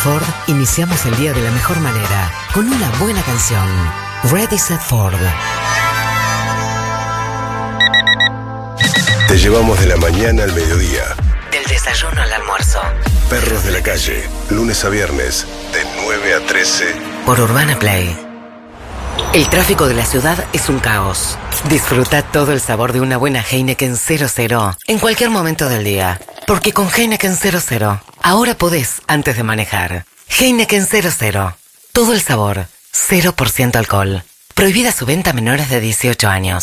Ford, iniciamos el día de la mejor manera, con una buena canción. Ready Set Ford. Te llevamos de la mañana al mediodía. Del desayuno al almuerzo. Perros de la calle, lunes a viernes, de 9 a 13. Por Urbana Play. El tráfico de la ciudad es un caos. Disfruta todo el sabor de una buena Heineken 00 en cualquier momento del día. Porque con Heineken 00, ahora podés antes de manejar. Heineken 00. Todo el sabor. 0% alcohol. Prohibida su venta a menores de 18 años.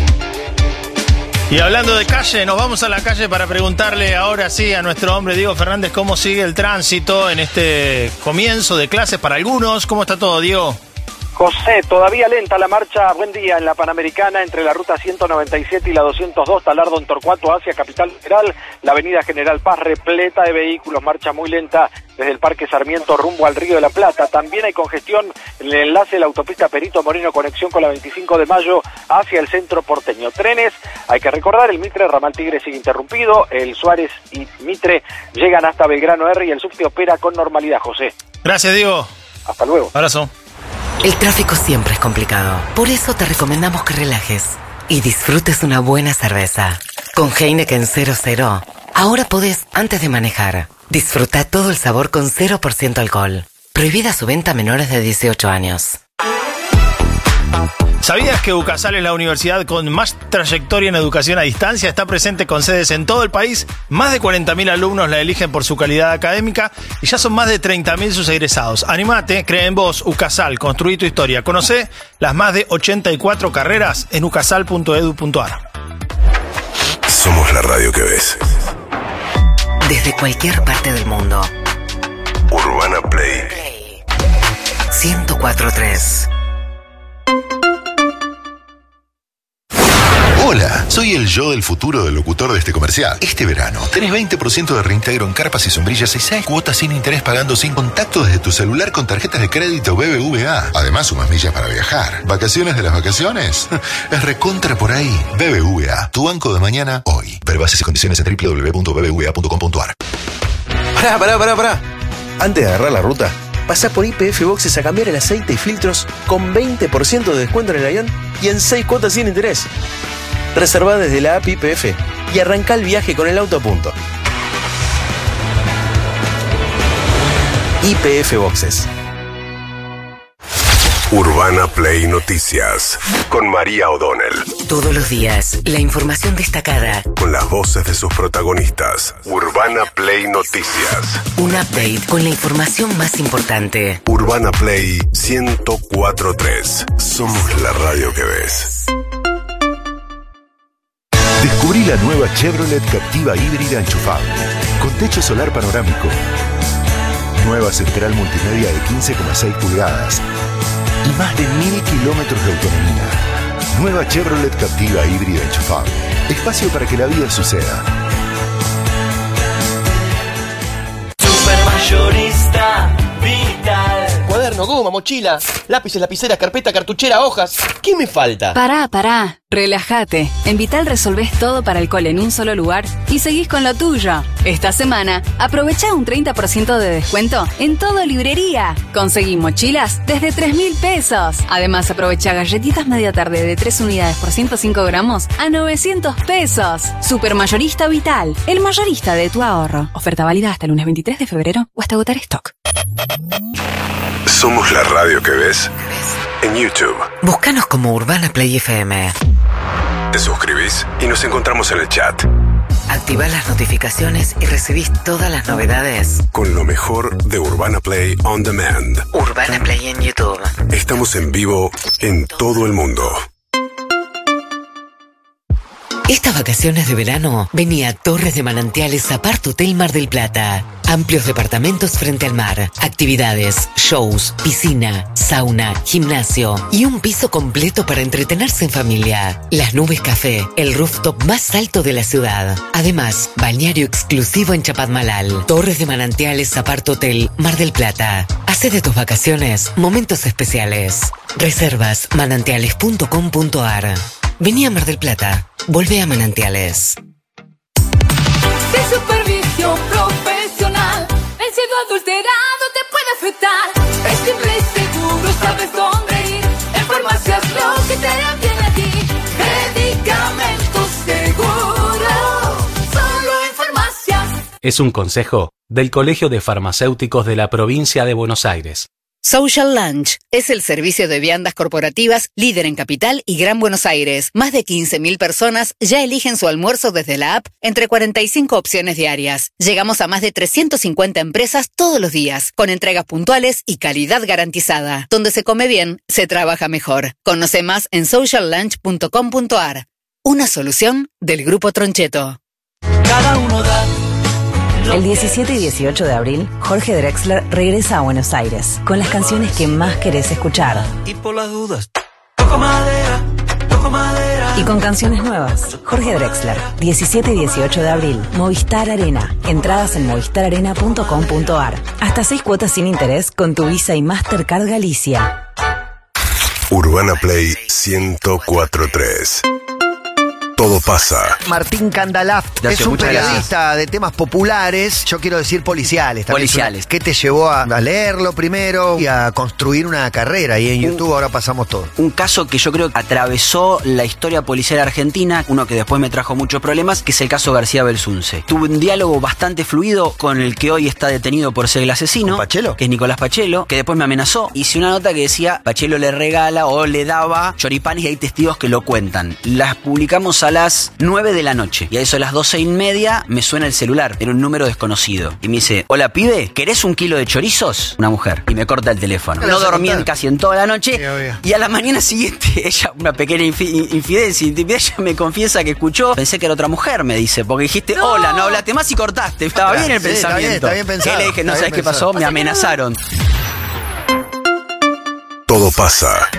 Y hablando de calle, nos vamos a la calle para preguntarle ahora sí a nuestro hombre Diego Fernández cómo sigue el tránsito en este comienzo de clases para algunos. ¿Cómo está todo, Diego? José, todavía lenta la marcha, buen día, en la Panamericana, entre la ruta 197 y la 202, Talardo en Torcuato hacia Capital Federal, la avenida General Paz repleta de vehículos, marcha muy lenta desde el Parque Sarmiento rumbo al Río de la Plata. También hay congestión en el enlace de la autopista Perito Moreno, conexión con la 25 de mayo hacia el centro porteño. Trenes, hay que recordar, el Mitre, Ramal Tigre sigue interrumpido, el Suárez y Mitre llegan hasta Belgrano R y el subte opera con normalidad, José. Gracias, Diego. Hasta luego. Abrazo. El tráfico siempre es complicado. Por eso te recomendamos que relajes y disfrutes una buena cerveza. Con Heineken 00, ahora podés antes de manejar. Disfruta todo el sabor con 0% alcohol. Prohibida su venta a menores de 18 años. ¿Sabías que UCASAL es la universidad con más trayectoria en educación a distancia? Está presente con sedes en todo el país. Más de 40.000 alumnos la eligen por su calidad académica y ya son más de 30.000 sus egresados. Animate, cree en vos, UCASAL, construí tu historia. Conocé las más de 84 carreras en ucasal.edu.ar. Somos la radio que ves. Desde cualquier parte del mundo. Urbana Play 104.3. Hola, soy el yo del futuro del locutor de este comercial. Este verano tenés 20% de reintegro en carpas y sombrillas y 6 cuotas sin interés pagando sin contacto desde tu celular con tarjetas de crédito BBVA. Además, sumas millas para viajar. ¿Vacaciones de las vacaciones? Es recontra por ahí. BBVA, tu banco de mañana, hoy. Ver bases y condiciones en www.bbva.com.ar. Pará. Antes de agarrar la ruta, pasá por YPF Boxes a cambiar el aceite y filtros con 20% de descuento en el avión y en 6 cuotas sin interés. Reservá desde la app YPF y arrancá el viaje con el auto a punto. YPF Boxes. Urbana Play Noticias con María O'Donnell. Todos los días, la información destacada. Con las voces de sus protagonistas. Urbana Play Noticias. Un update con la información más importante. Urbana Play 104.3. Somos la radio que ves. Descubrí la nueva Chevrolet Captiva híbrida enchufable, con techo solar panorámico, nueva central multimedia de 15,6 pulgadas y más de 1000 kilómetros de autonomía. Nueva Chevrolet Captiva híbrida enchufable. Espacio para que la vida suceda. Supermayorista Vital. Cuaderno, goma, mochila, lápices, lapiceras, carpeta, cartuchera, hojas. ¿Qué me falta? Pará. Relájate. En Vital resolvés todo para el cole en un solo lugar y seguís con lo tuyo. Esta semana, aprovechá un 30% de descuento en todo librería. Conseguí mochilas desde 3.000 pesos. Además, aprovechá galletitas media tarde de 3 unidades por 105 gramos a 900 pesos. Supermayorista Vital, el mayorista de tu ahorro. Oferta válida hasta el lunes 23 de febrero o hasta agotar stock. Somos la radio que ves en YouTube. Búscanos como Urbana Play FM. Te suscribís y nos encontramos en el chat. Activá las notificaciones y recibís todas las novedades. Con lo mejor de Urbana Play On Demand. Urbana Play en YouTube. Estamos en vivo en todo el mundo. Estas vacaciones de verano, vení a Torres de Manantiales Apart Hotel Mar del Plata. Amplios departamentos frente al mar, actividades, shows, piscina, sauna, gimnasio y un piso completo para entretenerse en familia. Las Nubes Café, el rooftop más alto de la ciudad. Además, balneario exclusivo en Chapadmalal. Torres de Manantiales Apart Hotel Mar del Plata. Hacé de tus vacaciones momentos especiales. Reservas manantiales.com.ar. Vení a Mar del Plata. Volvé a Manantiales. De supervisión profesional, el cielo adulterado te Fetal es simple y seguro, sabes dónde ir. En Farmacias lo que te hará bien a ti. Medicamentos seguros, solo en Farmacias. Es un consejo del Colegio de Farmacéuticos de la Provincia de Buenos Aires. Social Lunch es el servicio de viandas corporativas líder en Capital y Gran Buenos Aires. Más de 15.000 personas ya eligen su almuerzo desde la app entre 45 opciones diarias. Llegamos a más de 350 empresas todos los días, con entregas puntuales y calidad garantizada. Donde se come bien, se trabaja mejor. Conoce más en sociallunch.com.ar. Una solución del Grupo Troncheto. Cada uno da. El 17 y 18 de abril, Jorge Drexler regresa a Buenos Aires con las canciones que más querés escuchar. Y por las dudas, toco madera, toco madera. Y con canciones nuevas. Jorge Drexler, 17 y 18 de abril, Movistar Arena. Entradas en movistararena.com.ar. Hasta 6 cuotas sin interés con tu Visa y Mastercard Galicia. Urbana Play 104.3. Todo pasa. Martín Candalaf es un periodista de temas populares, yo quiero decir policiales. Policiales. ¿Qué te llevó a leerlo primero y a construir una carrera? Y en YouTube ahora pasamos todo. Un caso que yo creo que atravesó la historia policial argentina, uno que después me trajo muchos problemas, que es el caso García Belsunce. Tuve un diálogo bastante fluido con el que hoy está detenido por ser el asesino. ¿Con Pachelo? Que es Nicolás Pachelo, que después me amenazó. Hice una nota que decía, Pachelo le regala o le daba choripanes y hay testigos que lo cuentan. Las publicamos a las 9 de la noche. Y a eso a las 12:30 me suena el celular. Era un número desconocido. Y me dice, hola pibe, ¿querés 1 kilo de chorizos? Una mujer. Y me corta el teléfono. No dormí casi en toda la noche. Y a la mañana siguiente, ella, una pequeña infidencia, intimidad, ella me confiesa que escuchó. Pensé que era otra mujer, me dice. Porque dijiste, hola, no hablaste más y cortaste. Estaba bien el pensamiento. Está bien pensado. Y le dije, no sabes qué pasó, me amenazaron. Todo pasa.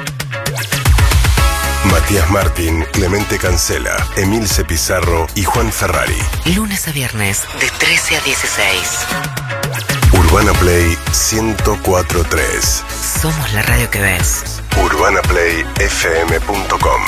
Matías Martín, Clemente Cancela, Emilce Pizarro y Juan Ferrari. Lunes a viernes, de 13 a 16. Urbana Play 104.3. Somos la radio que ves. UrbanaPlayFM.com.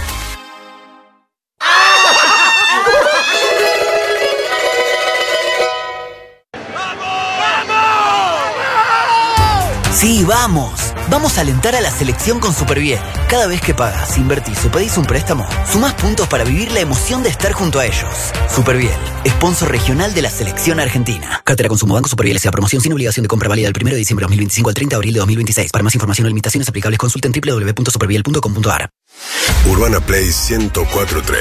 Sí, vamos. Vamos a alentar a la selección con Superviel. Cada vez que pagas, invertís o pedís un préstamo, sumás puntos para vivir la emoción de estar junto a ellos. Superviel, sponsor regional de la selección argentina. Cartera Consumo Banco Superviel S.A. Promoción sin obligación de compra válida del 1 de diciembre de 2025 al 30 de abril de 2026. Para más información o limitaciones aplicables, consulten www.superviel.com.ar. Urbana Play 104.3.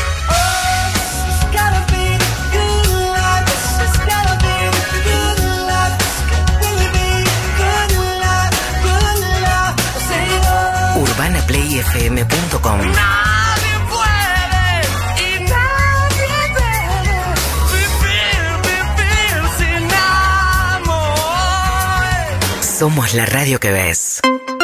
UrbanaPlayFM.com. Nadie puede y nadie debe vivir sin amor. Somos la radio que ves.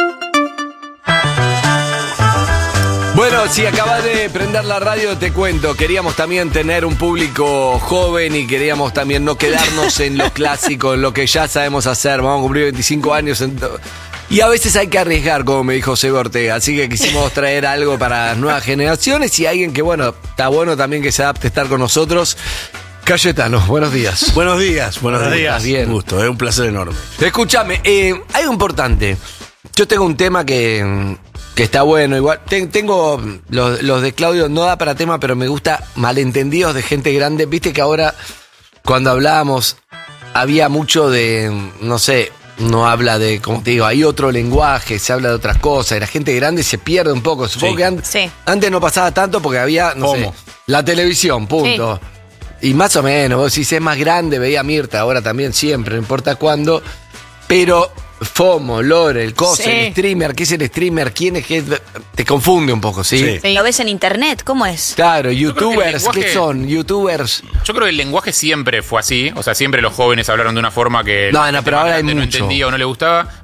Bueno, si acabas de prender la radio, te cuento, queríamos también tener un público joven y queríamos también no quedarnos en lo clásico, en lo que ya sabemos hacer. Vamos a cumplir 25 años y a veces hay que arriesgar, como me dijo Seba Ortega. Así que quisimos traer algo para las nuevas generaciones y alguien que, bueno, está bueno también que se adapte a estar con nosotros. Cayetano, buenos días. Buenos días. Bien. Un gusto, es un placer enorme. Escúchame, algo importante. Yo tengo un tema que está bueno. Igual tengo los de Claudio, no da para tema, pero me gusta malentendidos de gente grande. Viste que ahora, cuando hablábamos, había mucho de, no sé, no habla de, como te digo, hay otro lenguaje, se habla de otras cosas, y la gente grande se pierde un poco. Supongo que antes no pasaba tanto porque había, no sé, la televisión, punto. Sí. Y más o menos, vos si es más grande, veía a Mirta, ahora también siempre, no importa cuándo, pero FOMO, Lore, el coso, el streamer, ¿qué es el streamer? ¿Quién es? ¿Qué? Te confunde un poco, ¿sí? Lo ves en internet, ¿cómo es? Claro, youtubers, ¿qué son? Youtubers. Yo creo que el lenguaje siempre fue así, o sea, siempre los jóvenes hablaron de una forma que pero ahora hay no mucho. entendía o no le gustaba.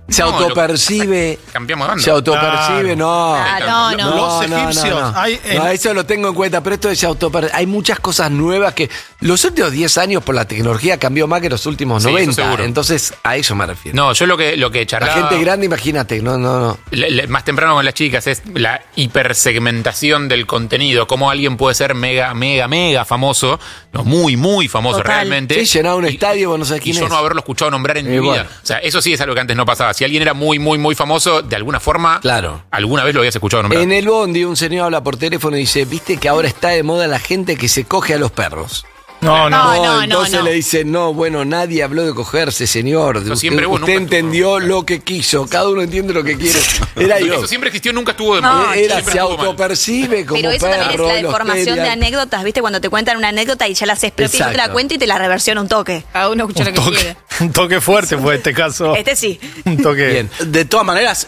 Se autopercibe. Cambiamos de banda. Se autopercibe, no. Los egipcios. No, eso lo tengo en cuenta, pero esto de se autopercibe. Hay muchas cosas nuevas que los últimos 10 años por la tecnología cambió más que los últimos Sí, 90. eso seguro. Entonces, a eso me refiero. No, yo lo que charlaba... La gente grande, imagínate, no. Más temprano con las chicas es la hipersegmentación del contenido. Cómo alguien puede ser mega famoso, no, muy, muy famoso realmente. Sí, llenar un estadio, vos no sabés Y quién yo es. no haberlo escuchado nombrar en mi Bueno. vida. O sea, eso sí es algo que antes no pasaba. Si alguien era muy, muy, muy famoso, de alguna forma, alguna vez lo habías escuchado nombrar. En el bondi un señor habla por teléfono y dice, ¿viste que ahora está de moda la gente que se coge a los perros? Entonces le dice, no, bueno, nadie habló de cogerse, señor. siempre hubo, usted nunca entendió lo que quiso, cada uno entiende lo que quiere. Era yo. Eso siempre existió, nunca estuvo de moda. Era, Siempre se estuvo mal. autopercibe como Pero eso también perro, es la los deformación de terian. anécdotas, ¿viste? Cuando te cuentan una anécdota y ya la haces propia y yo te la Exacto. cuento y te la reversiona un toque. Cada uno escucha lo que quiere. Un toque fuerte fue este caso. Este sí. Un toque. Bien. De todas maneras,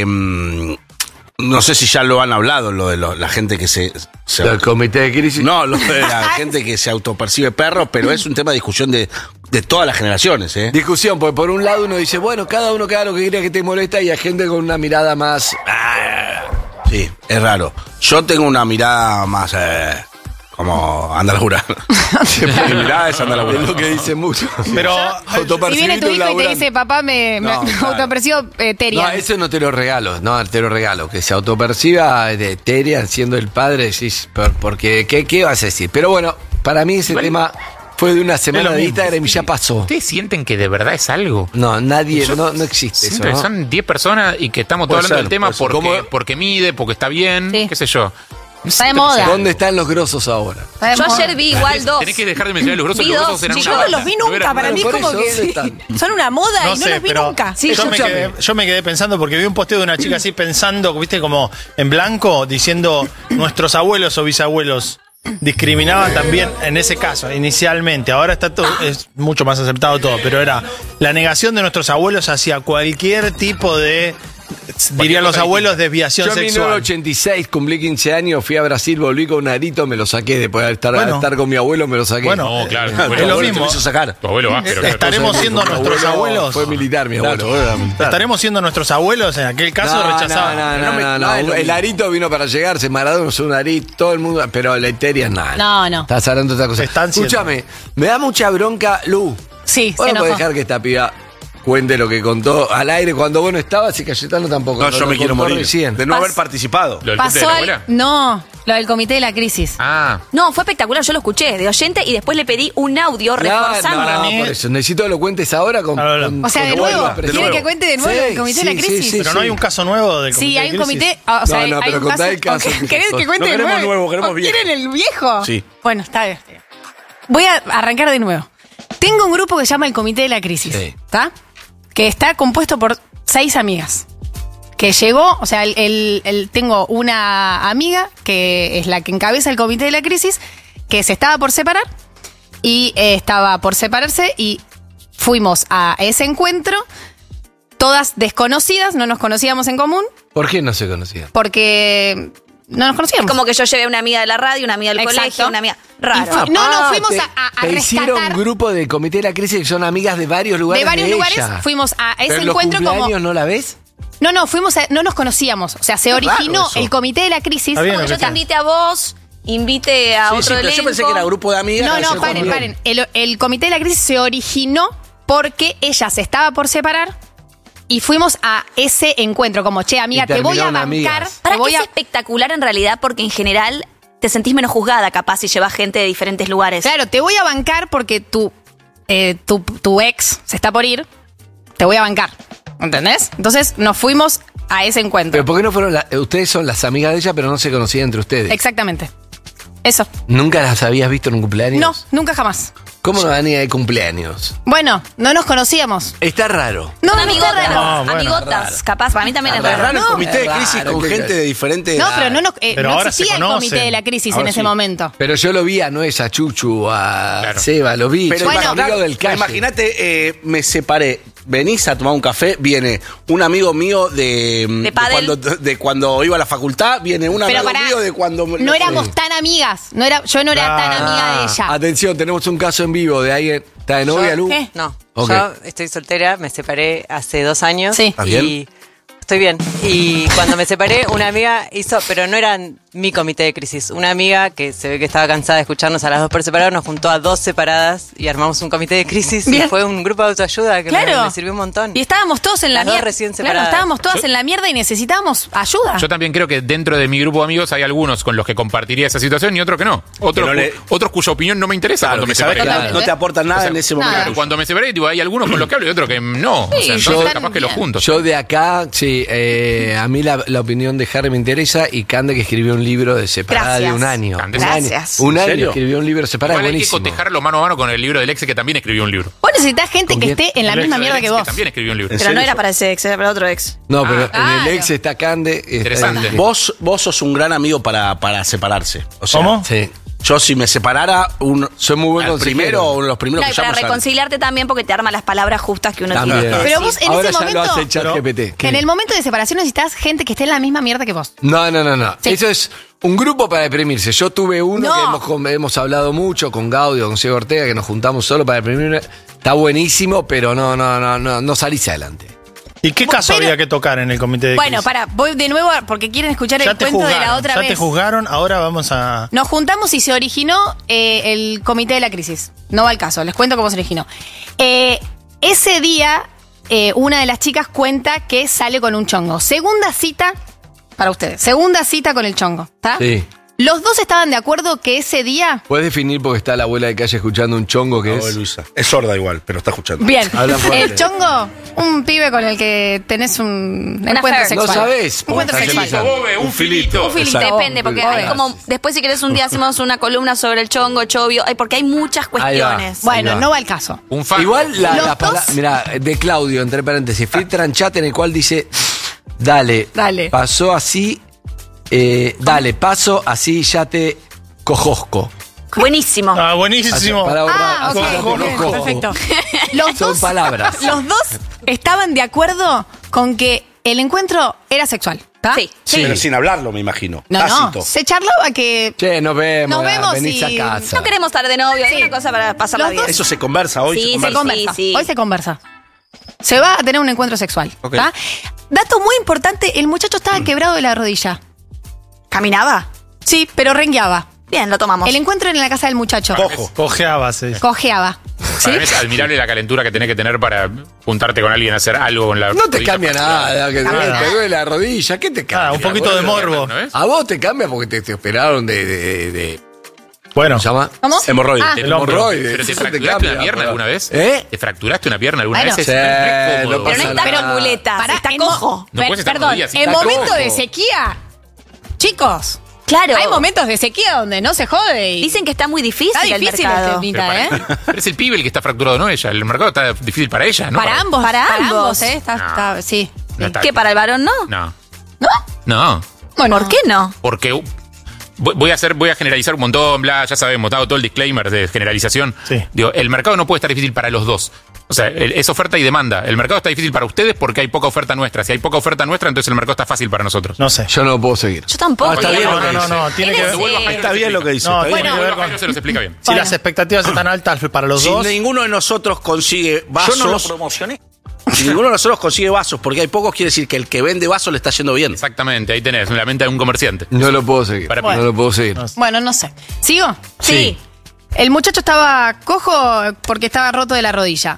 no sé si ya lo han hablado, lo de la gente que se ¿El comité de crisis? No, lo de la gente que se autopercibe perro, pero es un tema de discusión de todas las generaciones, ¿eh? Discusión, porque por un lado uno dice, bueno, cada uno que haga lo que quiera que te molesta, y hay gente con una mirada más... Sí, es raro. Yo tengo una mirada más como anda a laburar. Mi mirada es anda a laburar. Es lo que dice mucho. Pero Si viene tu hijo y te dice, papá, me claro. autopercibo Terian. No, eso no te lo regalo, te lo regalo. Que se autoperciba de Terian siendo el padre, decís, porque ¿qué vas a decir? Pero bueno, para mí ese tema fue de una semana de Instagram y ya pasó. ¿Ustedes sienten que de verdad es algo? No, nadie, no existe eso, ¿no? Son 10 personas y que estamos todos Puede hablando del ser, tema puede ser. porque mide, porque está bien, qué sé yo. Está de moda. ¿Dónde están los grosos ahora? Yo ayer vi igual dos. Tenés que dejar de mencionar los grosos. Vi Los dos. grosos eran Sí, una yo no banda. los vi No nunca, eran- para mí por como eso, que ¿dónde están? Son una moda y no los vi pero nunca. yo me quedé pensando porque vi un posteo de una chica así pensando, viste, como en blanco, diciendo nuestros abuelos o bisabuelos discriminaban también en ese caso, inicialmente. Ahora está todo, es mucho más aceptado todo, pero era la negación de nuestros abuelos hacia cualquier tipo de, dirían los abuelos, desviación Yo en sexual. 1986 cumplí 15 años, fui a Brasil, volví con un arito, me lo saqué después de estar con mi abuelo, me lo saqué. Bueno, No, claro. es lo mismo. Tu abuelo va, pero Estaremos siendo nuestros abuelos. Fue militar, mi abuelo. Estaremos siendo nuestros abuelos, en aquel caso rechazaban. No. El arito vino para llegarse, Maradona es un arito, todo el mundo, pero la Eteria nada. No. Estás hablando de otra cosa. Escúchame, me da mucha bronca, Lu. Sí, ¿Vos se no podés enojó. dejar que esta piba cuente lo que contó al aire cuando vos no estabas y Cayetano tampoco? No, yo me quiero morir Recién. de no haber participado. ¿Lo del cumpleaños de Pasó la al... abuela? No, lo del comité de la crisis. Ah. No, fue espectacular, yo lo escuché de oyente y después le pedí un audio reforzando. No, por eso. Necesito que lo cuentes ahora con... O sea, de nuevo. ¿Quiere que cuente de nuevo el comité de la crisis? Pero no hay un caso nuevo del comité Sí, hay de un crisis. comité. O sea, No, hay pero un contá el caso. ¿Querés que cuente No de queremos nuevo? nuevo, queremos ¿O viejo. ¿Quieren el viejo? Sí. Bueno, está bien. Voy a arrancar de nuevo. Tengo un grupo que se llama el Comité de la Crisis. Sí. ¿Está? Que está compuesto por 6 amigas. Que llegó, o sea, tengo una amiga que es la que encabeza el Comité de la Crisis, que se estaba por separar y estaba por separarse y fuimos a ese encuentro, todas desconocidas, no nos conocíamos en común, ¿Por qué no se conocían? porque no nos conocíamos. Como que yo llevé una amiga de la radio, una amiga del Exacto. colegio, una amiga. Raro. Fuimos a te hicieron rescatar un grupo de comité de la crisis que son amigas de varios lugares. de varios lugares. ella. Fuimos a ese Pero en encuentro los como. cumpleaños ¿no la ves? No, no nos conocíamos. O sea, se Raro originó eso. el Comité de la Crisis. Está bien, Como lo yo que te invite a vos, invite a Sí, otro sí, pero elenco. yo pensé que era grupo de amigas. No, que no, se paren, conocían. paren. El Comité de la Crisis se originó porque ella se estaba por separar y fuimos a ese encuentro. Como, che, amiga, Y te voy a terminaron bancar. amigas. Para Te voy que a... es espectacular en realidad porque en general te sentís menos juzgada capaz si llevas gente de diferentes lugares. Claro, te voy a bancar porque tu ex se está por ir. Te voy a bancar. ¿Entendés? Entonces nos fuimos a ese encuentro. Pero ¿por qué no fueron ustedes son las amigas de ella, pero no se conocían entre ustedes? Exactamente. Eso. ¿Nunca las habías visto en un cumpleaños? No, nunca jamás. ¿Cómo no venía de cumpleaños? Bueno, no nos conocíamos. Está raro. No, Son no está amigotas, raro. No, bueno, amigotas, raro. capaz, para mí también es Es raro raro. el comité de es crisis raro, con ¿qué gente crees? de diferente No, edad. pero no, Pero no ahora se existía el conocen. Comité de la Crisis Ahora en ese sí. momento. Pero yo lo vi a Noé, a Chuchu, a Claro. Seba, lo vi. Pero Son Bueno, amigos del calle. imagínate, me separé. venís a tomar un café, viene un amigo mío de cuando iba a la facultad, viene un amigo mío de cuando... No éramos tan amigas. Yo no era tan amiga de ella. Atención, tenemos un caso en vivo de alguien. ¿Está de novia, Lu? ¿Qué? No, Okay. yo estoy soltera, me separé hace 2 años. Sí. ¿Estás bien? Y estoy bien. Y cuando me separé, una amiga hizo, pero no era mi comité de crisis. Una amiga que se ve que estaba cansada de escucharnos a las 2 por separado, nos juntó a 2 separadas y armamos un comité de crisis. Bien. Y fue un grupo de autoayuda que me sirvió un montón. Y estábamos todos en la Las dos mierda. recién Claro, separadas. estábamos todas en la mierda y necesitábamos ayuda. Yo también creo que dentro de mi grupo de amigos hay algunos con los que compartiría esa situación y otros que no. Otros cuya opinión no me interesa cuando me sabés separé. que no te aportan nada en ese momento. Claro, cuando me separé, tipo, hay algunos con los que hablo y otros que no. Sí, o sea, entonces capaz que los junto. Yo de acá, sí, a mí la opinión de Harry me interesa y Cande que escribió un libro de separada de un año. Gracias. Un ¿En año serio? escribió un libro separado, Igual hay que buenísimo. cotejarlo mano a mano con el libro del ex que también escribió un libro. Vos necesitas gente que esté en la El misma ex mierda del que ex vos. también escribió un libro. Pero no era para ese ex, era para otro ex. No, pero en claro. el ex está Cande. Interesante. Vos sos un gran amigo para separarse. O sea, ¿Cómo? Sí. Yo si me separara, soy muy buen consejero. primero o uno de los primeros No, y que para llamo. reconciliarte también porque te arma las palabras justas que uno También. tiene que Pero decir. vos en Ahora ese ya lo momento, hace el ChatGPT. ¿Qué? en el momento de separación necesitas gente que esté en la misma mierda que vos. No. Sí. Eso es un grupo para deprimirse. Yo tuve uno que hemos hablado mucho con Gaudio, con Ciego Ortega, que nos juntamos solo para deprimirme. Está buenísimo, pero no salís adelante. ¿Y qué caso había que tocar en el comité de Bueno, crisis? voy de nuevo porque quieren escuchar el te cuento de la juzgaron, otra ya vez. te juzgaron, ahora vamos a... Nos juntamos y se originó el comité de la crisis. No va al caso, les cuento cómo se originó. Ese día, una de las chicas cuenta que sale con un chongo. Segunda cita para ustedes. Segunda cita con el chongo, ¿está? Sí. Los dos estaban de acuerdo que ese día... ¿Puedes definir porque está la abuela de calle escuchando un chongo que No, es? Luisa. Es sorda igual, pero está escuchando. Bien, Habla fuerte. el chongo, un pibe con el que tenés un encuentro affair. sexual. No sabés. Un encuentro Está sexual. analizando. Un filito. Un filito. Depende, porque hay como. Después, si querés, un día hacemos una columna sobre el chongo, chovio. Porque hay muchas cuestiones. Bueno, Ahí va. no va al caso. Un fan. Igual la Los palabra, dos- mira, de Claudio, entre paréntesis, filtran chat en el cual dice, dale, pasó así, dale, paso así, ya te cojosco. Buenísimo. Ah, buenísimo. Para ahorrar, Ah, así ok, ya te bien, conozco. perfecto. Los Son dos, palabras. los dos estaban de acuerdo con que el encuentro era sexual. ¿tá? Sí. Pero sin hablarlo, me imagino. No, Tácito. no, se charlaba que... Che, nos vemos, Nos vemos venís y- a casa. No queremos estar de novio, es una cosa para pasarla Los bien. dos- Eso se conversa hoy. Sí, se Se conversa. conversa. sí. Hoy se conversa. Se va a tener un encuentro sexual. Ok. ¿tá? Dato muy importante, el muchacho estaba quebrado de la rodilla. ¿Caminaba? Sí, pero rengueaba. Bien, lo tomamos. El encuentro era en la casa del muchacho. Cojo. Cojeaba, sí. Cojeaba. ¿Sí? Para mí es admirable la calentura que tenés que tener para juntarte con alguien a hacer algo con la No te rodilla cambia fracturada. nada, que te duele la rodilla, ¿qué te cambia? Ah, un poquito de morbo. ¿No es? A vos te cambia porque te operaron de Bueno, ¿cómo se llama? ¿Cómo? Hemorroide. Ah, el hombro. Hemorroides. ¿Pero te Eso fracturaste cambia, una pierna pero- alguna vez? ¿Eh? ¿Te fracturaste una pierna alguna Bueno, vez? sí, Es re no cómodo. Pero no pasa está nada. con muletas, Pará, está en cojo. No puedes estar Perdón, rodillas, en está momentos cojo. de sequía, chicos, Claro. hay momentos de sequía donde no se jode y... Dicen que está muy difícil, Está el difícil mercado. este mitad, ¿eh? Pero es el pibe el que está fracturado, no ella. El mercado está difícil para ella, ¿no? Para ambos, Para ambos. ¿eh? Está, sí. No está- ¿Qué, para el varón no? No. ¿No? No. Bueno, ¿Por qué no? Porque voy a generalizar un montón, bla, ya sabemos, dado todo el disclaimer de generalización. Sí. Digo, el mercado no puede estar difícil para los dos. O sea, es oferta y demanda. El mercado está difícil para ustedes porque hay poca oferta nuestra. Si hay poca oferta nuestra, entonces el mercado está fácil para nosotros. no sé. Yo no puedo seguir. Yo tampoco. Ah, está bien lo que No, dice. no, tiene que ver... Está bien lo que dice. No, está bien. tiene que ver con... Jairo se los explica bien. Si las expectativas están altas para los Si dos... ninguno de nosotros consigue vasos. Yo no lo promocioné. Si ninguno de nosotros consigue vasos, porque hay pocos, quiere decir que el que vende vasos le está yendo bien. Exactamente, ahí tenés la mente de un comerciante. No lo puedo seguir. Para- No lo puedo seguir. bueno, no sé. ¿Sigo? Sí. El muchacho estaba cojo porque estaba roto de la rodilla.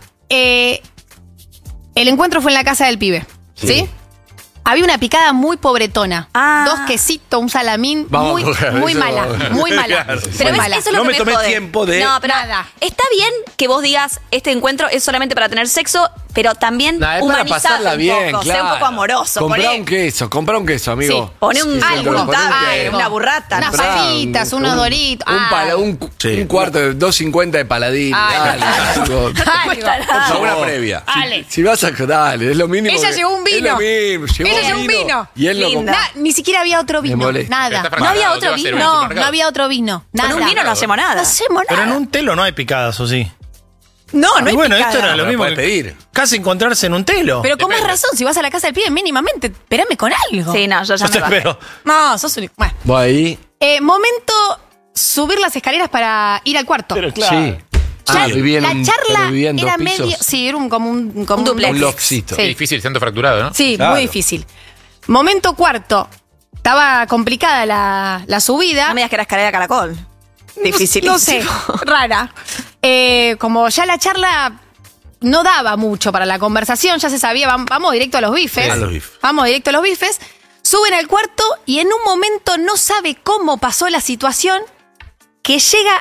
El encuentro fue en la casa del pibe. ¿Sí? Había una picada muy pobretona. Ah. 2 quesitos, un salamín Vamos muy, a coger muy eso. mala. Muy mala. Claro. Pero Muy ves, mala. eso es lo No que me tomé jode. tiempo de- No, pero Nada. está bien que vos digas este encuentro es solamente para tener sexo, pero también Nah, es para humanizate pasarla un bien, poco, claro. sea un poco amoroso. Comprá un queso, amigo. Sí, pone un algo, algo, algo. una burrata. Unas no sé. papitas, unos Un- doritos. Un cuarto de 2.50 de paladín. Ay. Dale, algo. Por una previa. Dale. Si vas a... Dale, es lo mínimo. Ella que- llevó un vino. Es lo mismo. Ella llevó un vino. Y él lo Linda. compró. Ni siquiera había otro vino. molesta. Nada. Está No había fracturado, otro ¿qué va a hacer? vino. ¿Un No, supermercado? no había otro vino. Nada. Con un vino no hacemos nada. No hacemos Pero nada. en un telo no hay picadas, ¿o sí? No, no Y es bueno, picada. esto era lo Pero mismo podés que pedir. casi encontrarse en un telo. Pero con más razón, si vas a la casa del pibe, mínimamente, espérame con algo. Sí, no, yo ya Yo me te bajé. espero. No, sos un... Bueno. Vos ahí. Momento subir las escaleras para ir al cuarto. Sí. Ya vivía en la un- charla pero vivía en dos era pisos. medio... Sí, era como un duplex. Un loxito. Sí. Qué difícil, siendo fracturado, ¿no? Sí, Claro. muy difícil. Momento cuarto. Estaba complicada la subida. No me digas que era escalera caracol. Difícil. No sé, rara. Como ya la charla no daba mucho para la conversación, ya se sabía, vamos directo a los bifes. Sí, a los bifes. Vamos directo a los bifes. Suben al cuarto y en un momento no sabe cómo pasó la situación que llega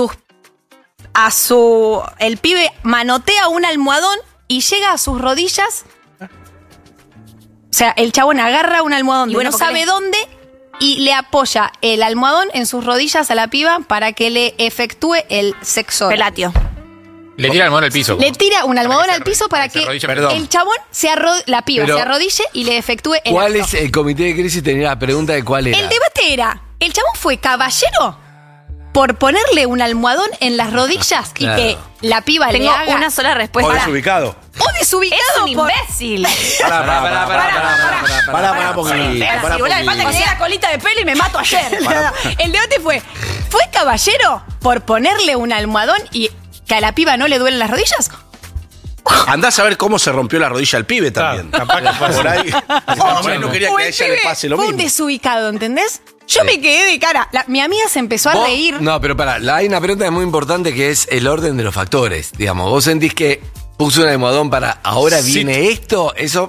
el pibe manotea un almohadón y llega a sus rodillas. O sea, el chabón agarra un almohadón Y y bueno, no porque sabe le- dónde y le apoya el almohadón en sus rodillas a la piba para que le efectúe el sexo. Pelatio. Le tira el almohadón al piso. Le tira un almohadón que al piso para se que arrodille. Perdón. el chabón la piba Pero- se arrodille y le efectúe el ¿Cuál acto. es el comité de crisis? Tenía la pregunta de cuál era. El debate era, ¿el chabón fue caballero por ponerle un almohadón en las rodillas Claro. y que la piba Tengo le haga? una sola O respuesta. desubicado. ¡O desubicado! Es un por- imbécil. Pará, porque. Sí, boludo, me falta que sea la colita de pelo y me mato ayer. El debate ¿fue caballero por ponerle un almohadón y que a la piba no le duelen las rodillas? Andás a ver cómo se rompió la rodilla al pibe también. Capaz que fue Por ahí. No quería O que a el ella le pibe pase lo fue un mismo. desubicado, ¿entendés? Yo me quedé de cara. Mi amiga se empezó a Vos- reír. No, pero pará, hay una pregunta muy importante que es el orden de los factores. Digamos, vos sentís que puso un almohadón para ahora Sí. viene esto, eso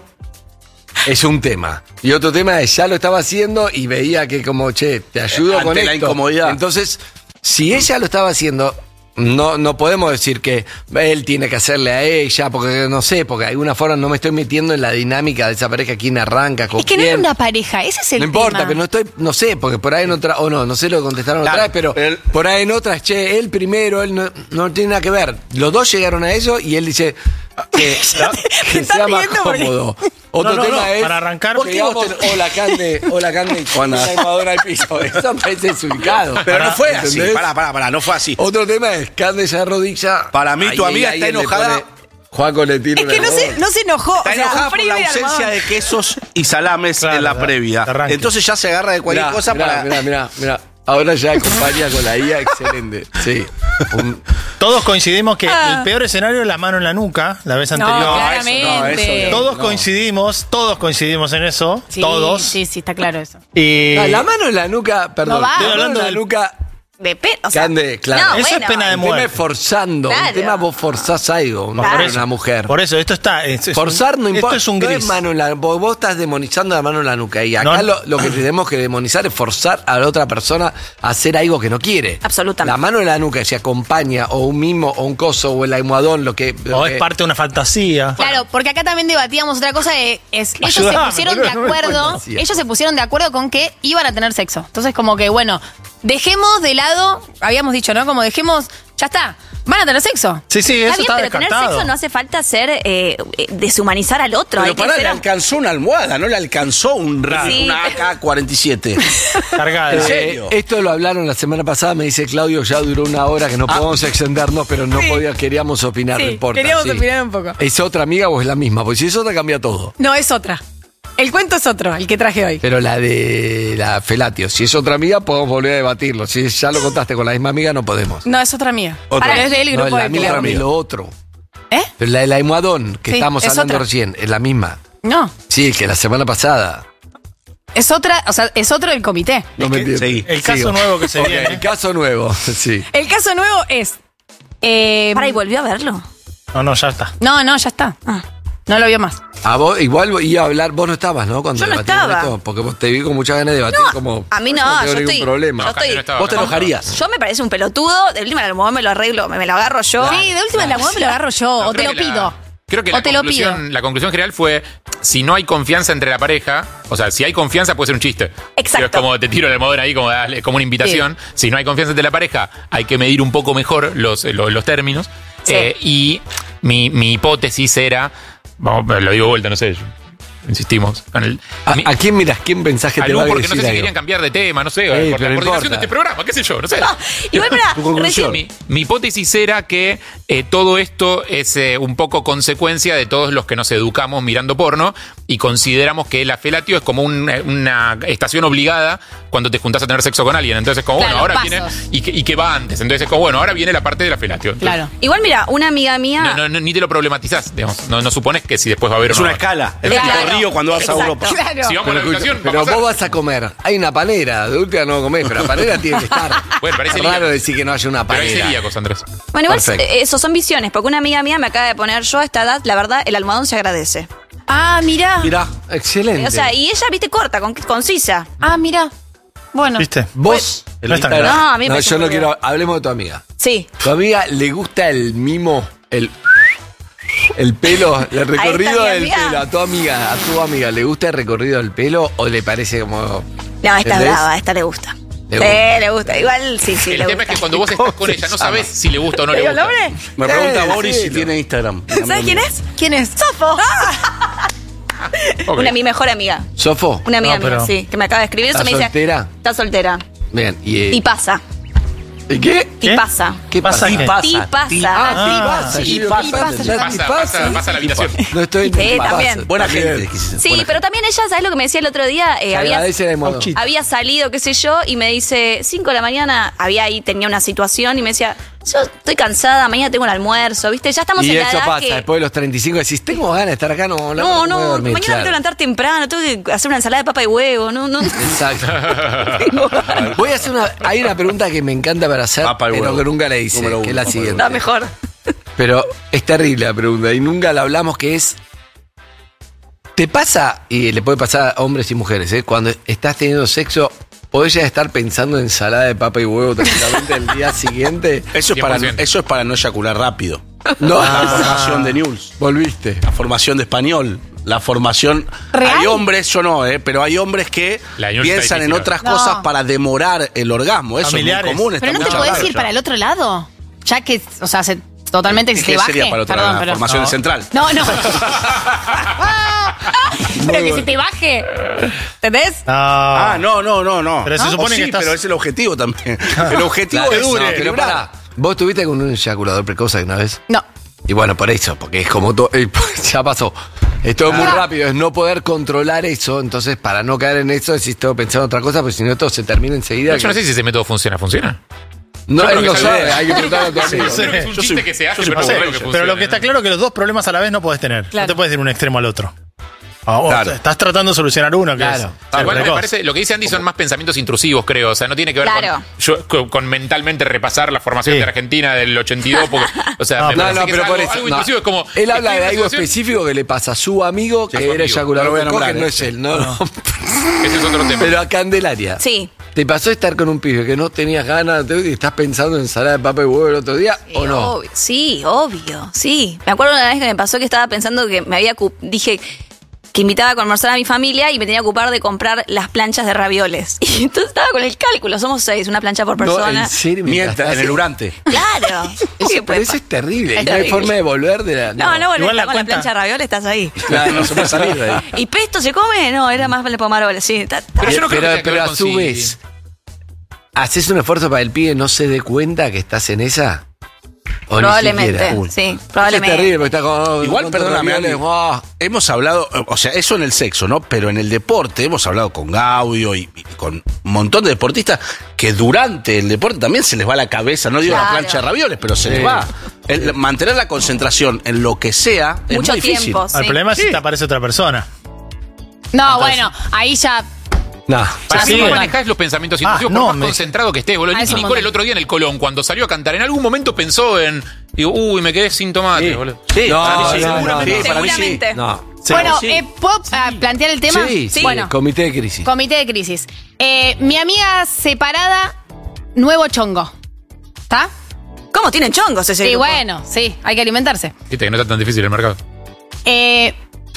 es un tema. Y otro tema es ya lo estaba haciendo y veía que como, che, te ayudo Ante con la esto. incomodidad. Entonces, si ella lo estaba haciendo, no podemos decir que él tiene que hacerle a ella, porque no sé, porque de alguna forma no me estoy metiendo en la dinámica de esa pareja, quién arranca, con Es que no quién. era una pareja, ese es el No importa, tema. pero no sé, porque por ahí en otra, o no sé lo que contestaron Claro, otra vez, pero pero él- por ahí en otras, che, él primero, él no tiene nada que ver. Los dos llegaron a eso y él dice que sea más riendo porque- cómodo. Otro No, tema es. para arrancar, ¿por qué vos hola Cande, y Juana. la almohadón al piso? Eso parece desubicado. Pero no fue así. ¿Entendés? Pará, no fue así. Otro tema es Cande se arrodilla. Para mí, tu amiga está él le enojada. pone- Juaco le tira Es que no se enojó. Está o sea, enojada un por previo la de ausencia almohadón. de quesos y salames Claro, en la de previa. arranque. Entonces ya se agarra de cualquier cosa para. Mirá. Ahora ya acompaña con la IA, excelente. Sí. Todos coincidimos que el peor escenario es la mano en la nuca, la vez No, anterior. claramente. Todos coincidimos en eso. Sí, todos. Sí, está claro eso. Y No, la mano en la nuca, perdón. No va. Estoy Estoy hablando hablando de la del- nuca. De o sea, Cande, claro. no, Eso es pena de El tema muerte. es forzando. Claro. El tema vos forzás algo, no Claro. por una mujer. Por eso, esto está. es Forzar no importa. Esto es un no gris. mano en la, vos estás demonizando la mano en la nuca. Y acá No. lo que tenemos que demonizar es forzar a la otra persona a hacer algo que no quiere. Absolutamente. La mano en la nuca se acompaña, o un mimo, o un coso, o el almohadón, lo que. O es parte de una fantasía. Claro, porque acá también debatíamos otra cosa ellos Ayudame, se pusieron de boludo, no me acuerdo, cuentes. ellos se pusieron de acuerdo con que iban a tener sexo. Entonces como que bueno, dejemos de lado, habíamos dicho, ¿no? Como dejemos, ya está, van a tener sexo. Sí, sí, Está eso bien, está pero tener descartado. sexo no hace falta ser deshumanizar al otro. Pero Hay que pará, ser le alcanzó una almohada, no le alcanzó Sí. una AK-47. Cargada. ¿En serio? Esto lo hablaron la semana pasada, me dice Claudio, ya duró una hora que no podemos extendernos, pero no queríamos opinar, no importa. queríamos sí. opinar un poco. ¿Es otra amiga o es la misma? Porque si es otra cambia todo. No, es otra. El cuento es otro, el que traje hoy. Pero la de la Felatio, si es otra amiga, podemos volver a debatirlo. Si ya lo contaste con la misma amiga, no podemos. No, es otra mía. Otra. Ahora es del No, grupo la del que amiga le de hago. lo otro. ¿Eh? Pero la del almohadón, que Sí, estábamos es hablando otra. recién, es la misma. No, Sí, que la semana pasada. es otra, o sea, es otro del comité. No me entiendo. sí. El caso Sigo. nuevo que se Ok, viene. el caso nuevo, sí. El caso nuevo es... Para, ¿y volvió a verlo? No, ya está. No, ya está. No lo vio más. A vos, igual iba a hablar, vos no estabas, ¿no? Cuando Yo no debatimos estaba. esto, porque vos te vi con muchas ganas de debatir como. A mí Por no, eso yo tengo ningún estoy... problema. Yo estoy... No estaba. Vos te enojarías. Yo me parece un pelotudo, de última almohadón me lo arreglo, me lo agarro yo. Sí, de última la mujer me lo agarro yo, o te creo lo que pido. Creo que O te lo pido. la conclusión general fue, si no hay confianza entre la pareja, o sea, si hay confianza puede ser un chiste. Exacto. Pero es como te tiro el almohadón ahí como, como una invitación. Si no hay confianza entre la pareja, hay que medir un poco mejor los términos. Sí. Y mi hipótesis era, vamos, lo digo de vuelta, no sé, insistimos. ¿A quién miras? ¿Quién pensás que te va a porque decir no sé si algo? querían cambiar de tema, no sé, por pero la no coordinación importa. de este programa, qué sé yo, no sé. Igual, pará, Tu conclusión. recién- Mi hipótesis era que todo esto es un poco consecuencia de todos los que nos educamos mirando porno y consideramos que la felatio es como una estación obligada cuando te juntás a tener sexo con alguien. Entonces, como Claro, bueno, ahora pasos. viene y que va antes. Entonces, es como bueno, ahora viene la parte de la felatio. Entonces, Igual, mira, una amiga mía. No, ni te lo problematizás, digamos. No supones que si después va a haber Es o no una va a haber. escala. Es tipo Río cuando vas a Europa. Si vamos a la habitación, Pero vos vas a comer. Hay una panera. De última no comés, pero la panera tiene que estar. Bueno, parece Es raro decir que no haya una Pero hay panera. celíacos, Andrés. Bueno, igual Perfecto. eso son visiones, porque una amiga mía me acaba de poner, yo a esta edad, la verdad, el almohadón se agradece. Ah, mirá. Mirá, excelente. O sea, y ella, viste, corta, concisa. Ah, mirá. Bueno. ¿Viste? Vos, No es tan Instagram. grave. No, a mí me parece yo no muy quiero. Hablemos de tu amiga. Sí. ¿Tu amiga le gusta el mimo, el pelo, el recorrido mi del amiga. pelo? ¿A tu amiga le gusta el recorrido del pelo o le parece como. No, esta es ¿entendés? brava, a esta le gusta. Le gusta. Le gusta. Igual sí, El le tema gusta. es que cuando vos estás con ella no sabés si le gusta o no ¿Te le digo el gusta. nombre? Me pregunta Sí, Boris sí, si no. tiene Instagram. ¿Sabes quién es? ¿Quién es? Sofo. Ok. Mi mejor amiga. ¿Sofo? Una amiga No, pero- mía, sí, que me acaba de escribir eso ¿Está me dice. soltera? Está soltera. Bien. Y pasa. ¿Y qué? Y pasa. ¿Qué pasa? Ti pasa. Ti pasa. Ti Pasa a la habitación. No estoy Sí, también. Buena gente. Sí, pero también ella, ¿sabes lo que me decía el otro día? Había salido, qué sé yo, y me dice, 5 de la mañana, tenía una situación y me decía, yo estoy cansada, mañana tengo un almuerzo, ¿viste? Ya estamos Y en la eso edad pasa, que... después de los 35 decís, tengo ganas de estar acá, no, No, me voy a dormir, mañana claro. tengo que levantar temprano, tengo que hacer una ensalada de papa y huevo, no. Exacto. Voy a hacer hay una pregunta que me encanta para hacer, Papa y pero huevo. que nunca le hice, Número que es uno, la siguiente. Está mejor. Pero es terrible la pregunta y nunca la hablamos, que es, ¿te pasa, y le puede pasar a hombres y mujeres, cuando estás teniendo sexo, podés ya estar pensando en ensalada de papa y huevo tranquilamente el día siguiente? Eso es para no eyacular rápido. No. La formación de News. Volviste. La formación de español. La formación. ¿Real? Hay hombres, yo no, pero hay hombres que La News piensan está en difícil. otras No. cosas para demorar el orgasmo. Eso Familiares. es muy común. está Pero no te mucho podés hablado ir ya. para el otro lado. Ya que, o sea, totalmente que se ¿Qué te baje. sería para otra Perdón, la pero... formación No. central? No. Pero que se te baje. ¿Entendés? No. Pero se supone O sí, que estás- pero es el objetivo también. El objetivo Claro, es no, dure. pero pará, ¿vos estuviste con un eyaculador precoz alguna vez? No. Y bueno, por eso, porque es como todo, ya pasó. Es todo muy rápido, es no poder controlar eso, entonces para no caer en eso decís todo pensando en otra cosa, porque si no todo se termina enseguida. Yo no sé si ese método funciona. ¿Funciona? No, Yo creo él que lo es sabe, algo- hay que preguntarle a tu amigo. Yo creo que es un chiste que se hace, pero No no sé, creo que pero funcione. lo que está claro es que los dos problemas a la vez no podés tener. Claro. No te puedes ir de un extremo al otro. O Claro. estás tratando de solucionar uno, que Claro. es Igual me precoz. parece, lo que dice Andy son más pensamientos intrusivos, creo. O sea, no tiene que ver Claro. con mentalmente repasar la formación Sí. de Argentina del 82. Porque, o sea, me No, parece no, que pero es por algo, eso. algo no. intrusivo. Es como. Él habla estoy de en algo una situación- específico que le pasa a su amigo, que su era amigo. eyaculador No lo voy a precoz, que nombrar, no es él, no. Ese es otro tema. Pero a Candelaria. Sí. ¿Te pasó estar con un pibe que no tenías ganas y estás pensando en ensalada de papa y huevo el otro día o no? Obvio, sí, obvio, sí. Me acuerdo una vez que me pasó que estaba pensando que dije que invitaba a almorzar a mi familia y me tenía que ocupar de comprar las planchas de ravioles. Y entonces estaba con el cálculo, somos 6, una plancha por persona. No, en serio, Mientras, en el urante. Claro. Ese, pero eso es terrible. Es y no hay terrible. forma de volver de la. No, volvés, Igual la con cuenta- la plancha de ravioles estás ahí. Claro, no se puede salir de ahí. ¿Y pesto se come? No, era más el pomaroles, sí. Pero yo no creo que tenga que pero ver a con su si- vez, ¿haces un esfuerzo para que el pibe no se dé cuenta que estás en esa? ¿O ni Probablemente, siquiera? sí, Eso probablemente. es terrible, porque está con. Igual, con perdóname, ravioles, Andy, ¡oh! hemos hablado, o sea, eso en el sexo, ¿no? Pero en el deporte hemos hablado con Gaudio y con un montón de deportistas que durante el deporte también se les va la cabeza, no digo la Claro. plancha de ravioles, pero se les Sí. va. Mantener la concentración en lo que sea es Mucho muy difícil. tiempo, El sí. problema es si te aparece otra persona. No, bueno, ahí ya. No. Para mí Sí. no manejás los pensamientos Ah, intrusivos no, por más me- concentrado que estés, boludo. Ah, Y eso Nicole montón. el otro día en el Colón, cuando salió a cantar, en algún momento pensó en. Digo, uy, me quedé sin tomate, boludo. Sí, No, para mí sí, no, seguramente. no, Sí, para mí sí. Seguramente. No. Bueno, sí. ¿puedo plantear el tema? Sí, sí. Bueno, Comité de crisis. comité de crisis. Mi amiga separada, nuevo chongo. ¿Está? ¿Cómo tienen chongos ese Sí, grupo? bueno, sí, hay que alimentarse. Viste que no está tan difícil el mercado. El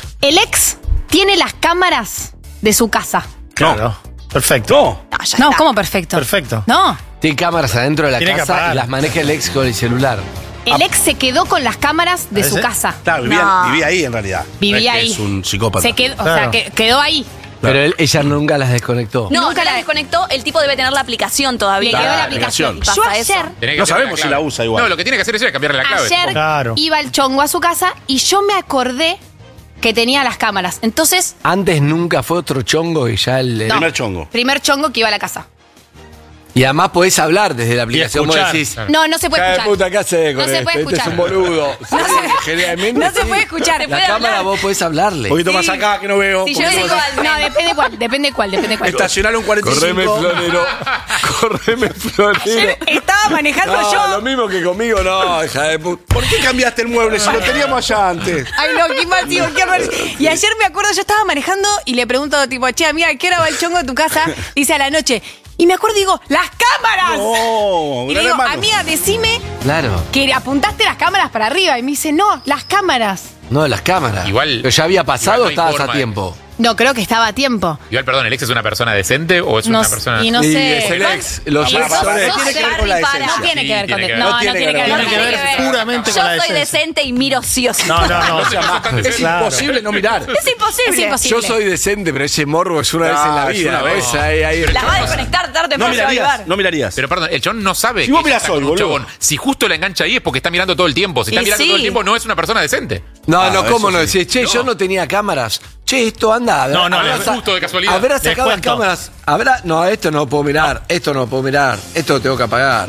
ex tiene las cámaras de su casa. Claro. Perfecto. No, ya No, está. ¿cómo perfecto? Perfecto. No. Tiene cámaras adentro de la Tiene que casa apagar. y las maneja el ex con el celular. El ex se quedó con las cámaras de su casa. Claro, vivía ahí en realidad. Vivía No es que ahí. Es un psicópata. Se quedó, o sea, quedó ahí. Pero ella nunca las desconectó. Nunca la desconectó, el tipo debe tener la aplicación todavía. Le quedó la aplicación. Y pasa Yo eso. ayer, Tenés que No cambiarle sabemos si clave. la usa igual. No, lo que tiene que hacer es cambiarle la clave. ayer iba el chongo a su casa y yo me acordé que tenía las cámaras. Entonces, Antes nunca fue otro chongo y ya el... No. chongo. primer chongo que iba a la casa. Y además podés hablar desde la aplicación. Vos escuchar. decís, No, no se puede "Hija de escuchar. puta, ¿qué hace con No se este? puede Este es escuchar. un boludo. Sí, generalmente No se sí. puede escuchar. La puede cámara hablar. vos podés hablarle. Un poquito más acá que no veo. Si un yo poquito digo, más- no, depende cuál. Estacionalo en 45. Correme, flonero. Correme, flonero. Estaba manejando No, yo. lo mismo que conmigo, no, hija de puta. ¿Por qué cambiaste el mueble si lo teníamos allá antes? Ay, no, qué mal, tío, qué mal. Y ayer me acuerdo, yo estaba manejando y le pregunto, tipo, che, amiga, ¿qué hora va el chongo de tu casa? Dice a la noche. Y me acuerdo y digo, ¡las cámaras! No, y le gran digo, hermano. amiga, decime Claro. que apuntaste las cámaras para arriba. Y me dice, no, las cámaras. No, las cámaras. Igual- Pero ya había pasado igual no o hay estabas forma a de- tiempo. No, creo que estaba a tiempo. Igual, perdón, ¿el ex es una persona decente o es No una sé, persona...? y no Y sé. es el ex. Los Y ex sos- son sos ex. Tiene que ver con la Harry, para. decencia. No tiene que ver Sí, con tiene que no, ver. no tiene que ver Tiene con que ver eso. puramente Yo con la soy decencia. decente y miro sí o sí. No. Es Claro. imposible no mirar. Es imposible. Es imposible. Yo soy decente, pero ese morbo es una vez en la Ah, es vida. una ¿Ves? vez. Ahí. Las va a desconectar tarde o No temprano, se va a mirarías. llevar. No mirarías. Pero perdón, el chabón no sabe Si que vos ella mirás está con hoy, un boludo. chabón. Si justo la engancha ahí es porque está mirando todo el tiempo. Si está Y mirando sí. todo el tiempo no es una persona decente. No, Ah, no, ¿cómo eso no? sí. Decís, che, yo no tenía cámaras. Che, esto anda. No, no es justo de casualidad. Habrá Les sacado las cuento. cámaras. Habrá. No, esto no puedo mirar. Esto no puedo mirar. Esto lo tengo que apagar.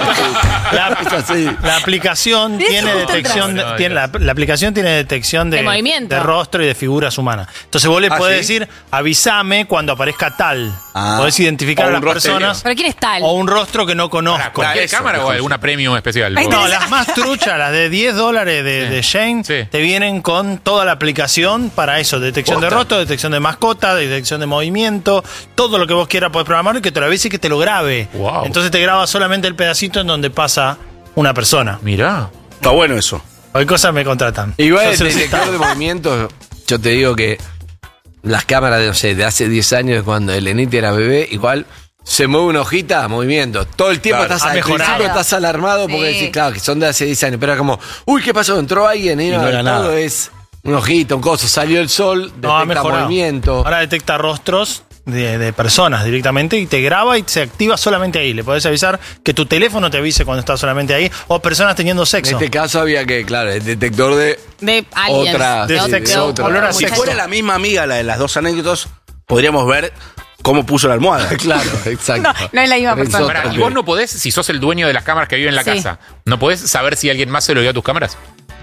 Es así. La aplicación Mirá tiene si justo detección, entras. tiene la aplicación tiene detección De movimiento. de rostro y de figuras humanas. Entonces vos le Ah, podés ¿sí? decir, avísame cuando aparezca tal. Ah. Podés identificar O a un las rostro. personas ¿Pero quién es tal? o un rostro que no conozco. ¿Cualquier eso, cámara o mejor. alguna premium especial? Ahí No, tenés- las más truchas, las de $10 de Shane, Sí. te vienen con toda la aplicación para eso, detección de Posta. rostro, detección de mascota, detección de movimiento, todo lo que vos quieras podés programar y que te lo avise y que te lo grabe. Wow. Entonces te graba solamente el pedacito en donde pasa una persona. Mirá. Está bueno eso. Cualquier cosa me contratan. Igual Yo el se los detector instalo. de movimiento, yo te digo que las cámaras de, no sé, de hace 10 años, de cuando Elenita era bebé, igual se mueve una hojita, movimiento. Todo el tiempo Claro, estás ha al mejorado. principio estás alarmado porque Sí. decís, claro, que son de hace 10 años, pero era como, uy, ¿qué pasó? Entró alguien y, no era todo nada. es una hojita, un coso, salió el sol, No, ha detecta mejorado. movimiento. Ahora detecta rostros de personas directamente y te graba y se activa solamente ahí. Le podés avisar que tu teléfono te avise cuando está solamente ahí o personas teniendo En sexo. este caso había que, claro, el detector de aliens. otra, de sí, sexo. otra. Olor a Si sexo. fuera la misma amiga la de las dos anécdotas, podríamos ver cómo puso la almohada. Claro, exacto. No, no es la misma Pero persona. otra, Pará, ¿y ok. vos no podés, si sos el dueño de las cámaras que viven en la Sí. casa, no podés saber si alguien más se lo dio a tus cámaras?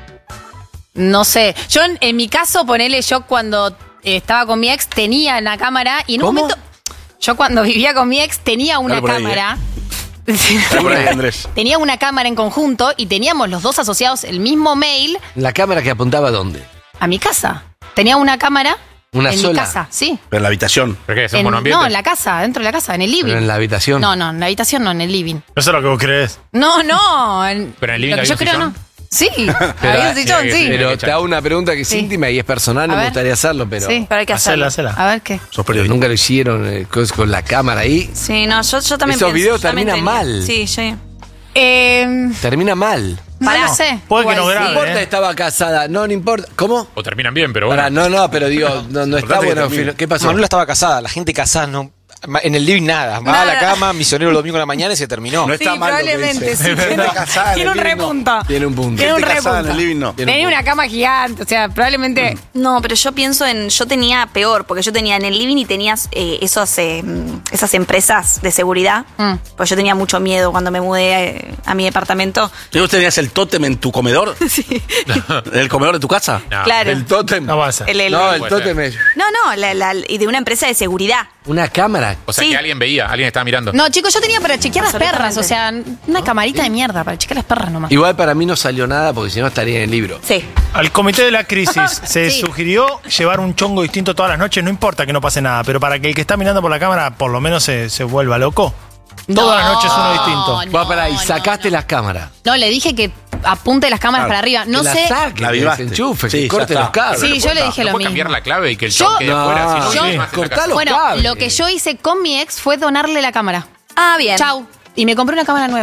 No sé. Yo, en mi caso, ponele, yo cuando estaba con mi ex tenía una cámara y en un ¿Cómo? momento. Yo cuando vivía con mi ex tenía una Dale por ahí, cámara. Está por ahí, Andrés. Tenía una cámara en conjunto y teníamos los dos asociados el mismo mail La cámara que apuntaba a dónde? a mi casa. Tenía una cámara ¿Una en sola? mi casa, sí. Pero en la habitación. ¿Por qué? ¿Es un En- monoambiente? no, en la casa, dentro de la casa, en el living. Pero en la habitación. No, en la habitación no, en el living. Eso es lo que vos crees. No. Pero en el living lo que había yo un creo sillón. no. Sí, Pero, había un sillón, sí, sí. sí, Pero te hago una pregunta que es Sí. íntima y es personal, no A me ver. gustaría hacerlo, pero. Sí, pero hay que hacerlo. Hacela. A ver qué. Sos Pero periodista. nunca lo hicieron con la cámara ahí. Sí, no, yo también Esos pienso, videos yo también terminan tenía. mal. Sí, sí. Termina mal. No lo sé. Puede que no Igual grabe, No sí. importa, estaba casada. No importa. ¿Cómo? O terminan bien, pero bueno. Pará, no, pero digo, no está Importante que bueno. termine. ¿Qué pasó? Manuela estaba casada, la gente casada no. En el living nada, va a la Nada. cama, misionero el domingo a la mañana y se terminó. No está Sí, mal lo que probablemente, dice. sí. Gente casada en Tiene el un living, no. repunto. Tiene un punto. Tiene un Gente casada en repunto. el living, no. Tenía una cama gigante, o sea, probablemente. No, pero yo pienso yo tenía peor, porque yo tenía en el living y tenías esas empresas de seguridad. Pues yo tenía mucho miedo cuando me mudé a mi departamento. ¿Y vos tenías el tótem en tu comedor? Sí. ¿En el comedor de tu casa? No. Claro. El tótem. No pasa. No, el Puede tótem ser. es No, y de una empresa de seguridad. una cámara. O sea Sí. que alguien veía, alguien estaba mirando. No, chicos, yo tenía para chequear las perras, Absolutamente. o sea, una camarita de mierda para chequear las perras nomás. Igual para mí no salió nada porque si no estaría en el libro. Sí. Al comité de la crisis se Sí. sugirió llevar un chongo distinto todas las noches, no importa que no pase nada, pero para que el que está mirando por la cámara por lo menos se vuelva loco. Todas las noches uno distinto. No, Va para ahí, sacaste las cámaras. No, le dije que apunte las cámaras Claro. para arriba. No que sé. la saque, La que avivaste. desenchufe, Sí, que ya corte está. los cables. Sí, yo le dije ¿No lo puedes mismo. cambiar la clave y que el Yo- chon quede afuera? Si no, yo- no más en la cortá casa. los Bueno, cables. lo que yo hice con mi ex fue donarle la cámara. Ah, bien. Chau. Y me compré una cámara nueva.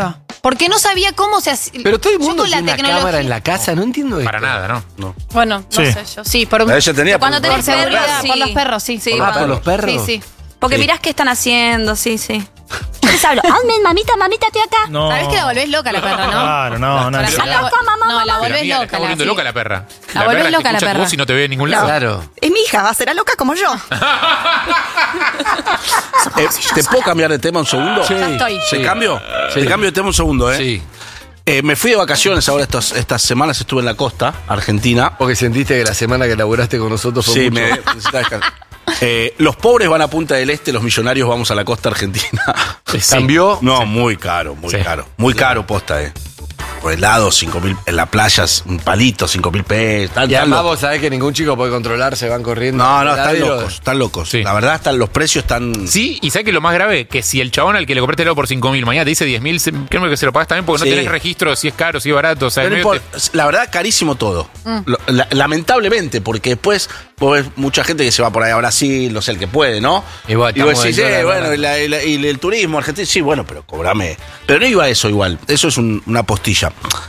Porque no sabía cómo se hacía. Pero todo el Yo mundo con la tiene una tecnología- cámara en la casa, no entiendo esto. Para nada, ¿no? Bueno, no Sí. sé yo. Sí, por Ella tenía Cuando por- tenés por seguridad, perros, sí. por los perros, sí. Sí, Ah, por los perros. Sí, sí. Porque Sí. mirás qué están haciendo, sí. Yo les hablo, mamita, estoy acá. No. Sabés que la volvés loca la perra, ¿no? Claro, no, no. Para- no. No, la Pero volvés amiga, te loca. está volviendo sí. loca la perra. La volvés perra loca la escucha tu perra. voz y no te ve en ningún lado. Claro. Es mi hija, va a ser loca como yo. ¿Te puedo cambiar de tema un segundo? Sí. Ya estoy. ¿Te cambio? Sí. Te cambio de tema un segundo, ¿eh? Sí. Me fui de vacaciones ahora estas semanas, estuve en la costa, Argentina. Porque sentiste que la semana que laburaste con nosotros fue Sí, mucho. necesitaba descansar. Los pobres van a Punta del Este, los millonarios vamos a la costa argentina. ¿Cambió? No, muy caro, muy Sí. caro. Muy caro, posta, Por helado, 5.000, en la playa, un palito, 5.000 pesos. Están Y además locos. vos sabés que ningún chico puede controlar, se van corriendo. No, están Heladero. locos, están locos. Sí. La verdad, los precios están... Sí, y ¿sabes que lo más grave? Que si el chabón al que le compraste el helado por 5.000 mañana te dice 10.000, creo que se lo pagas también porque Sí. no tenés registro de si es caro, si es barato. O sea, Pero no medio importa, la verdad, carísimo todo. Lamentablemente, porque después vos ves mucha gente que se va por ahí a Brasil, no sé, el que puede, ¿no? Y vos vos estamos decís, en dólar, bueno, barato. y el turismo argentino, sí, bueno, pero cobrame. Pero no iba a eso igual, eso es una postilla.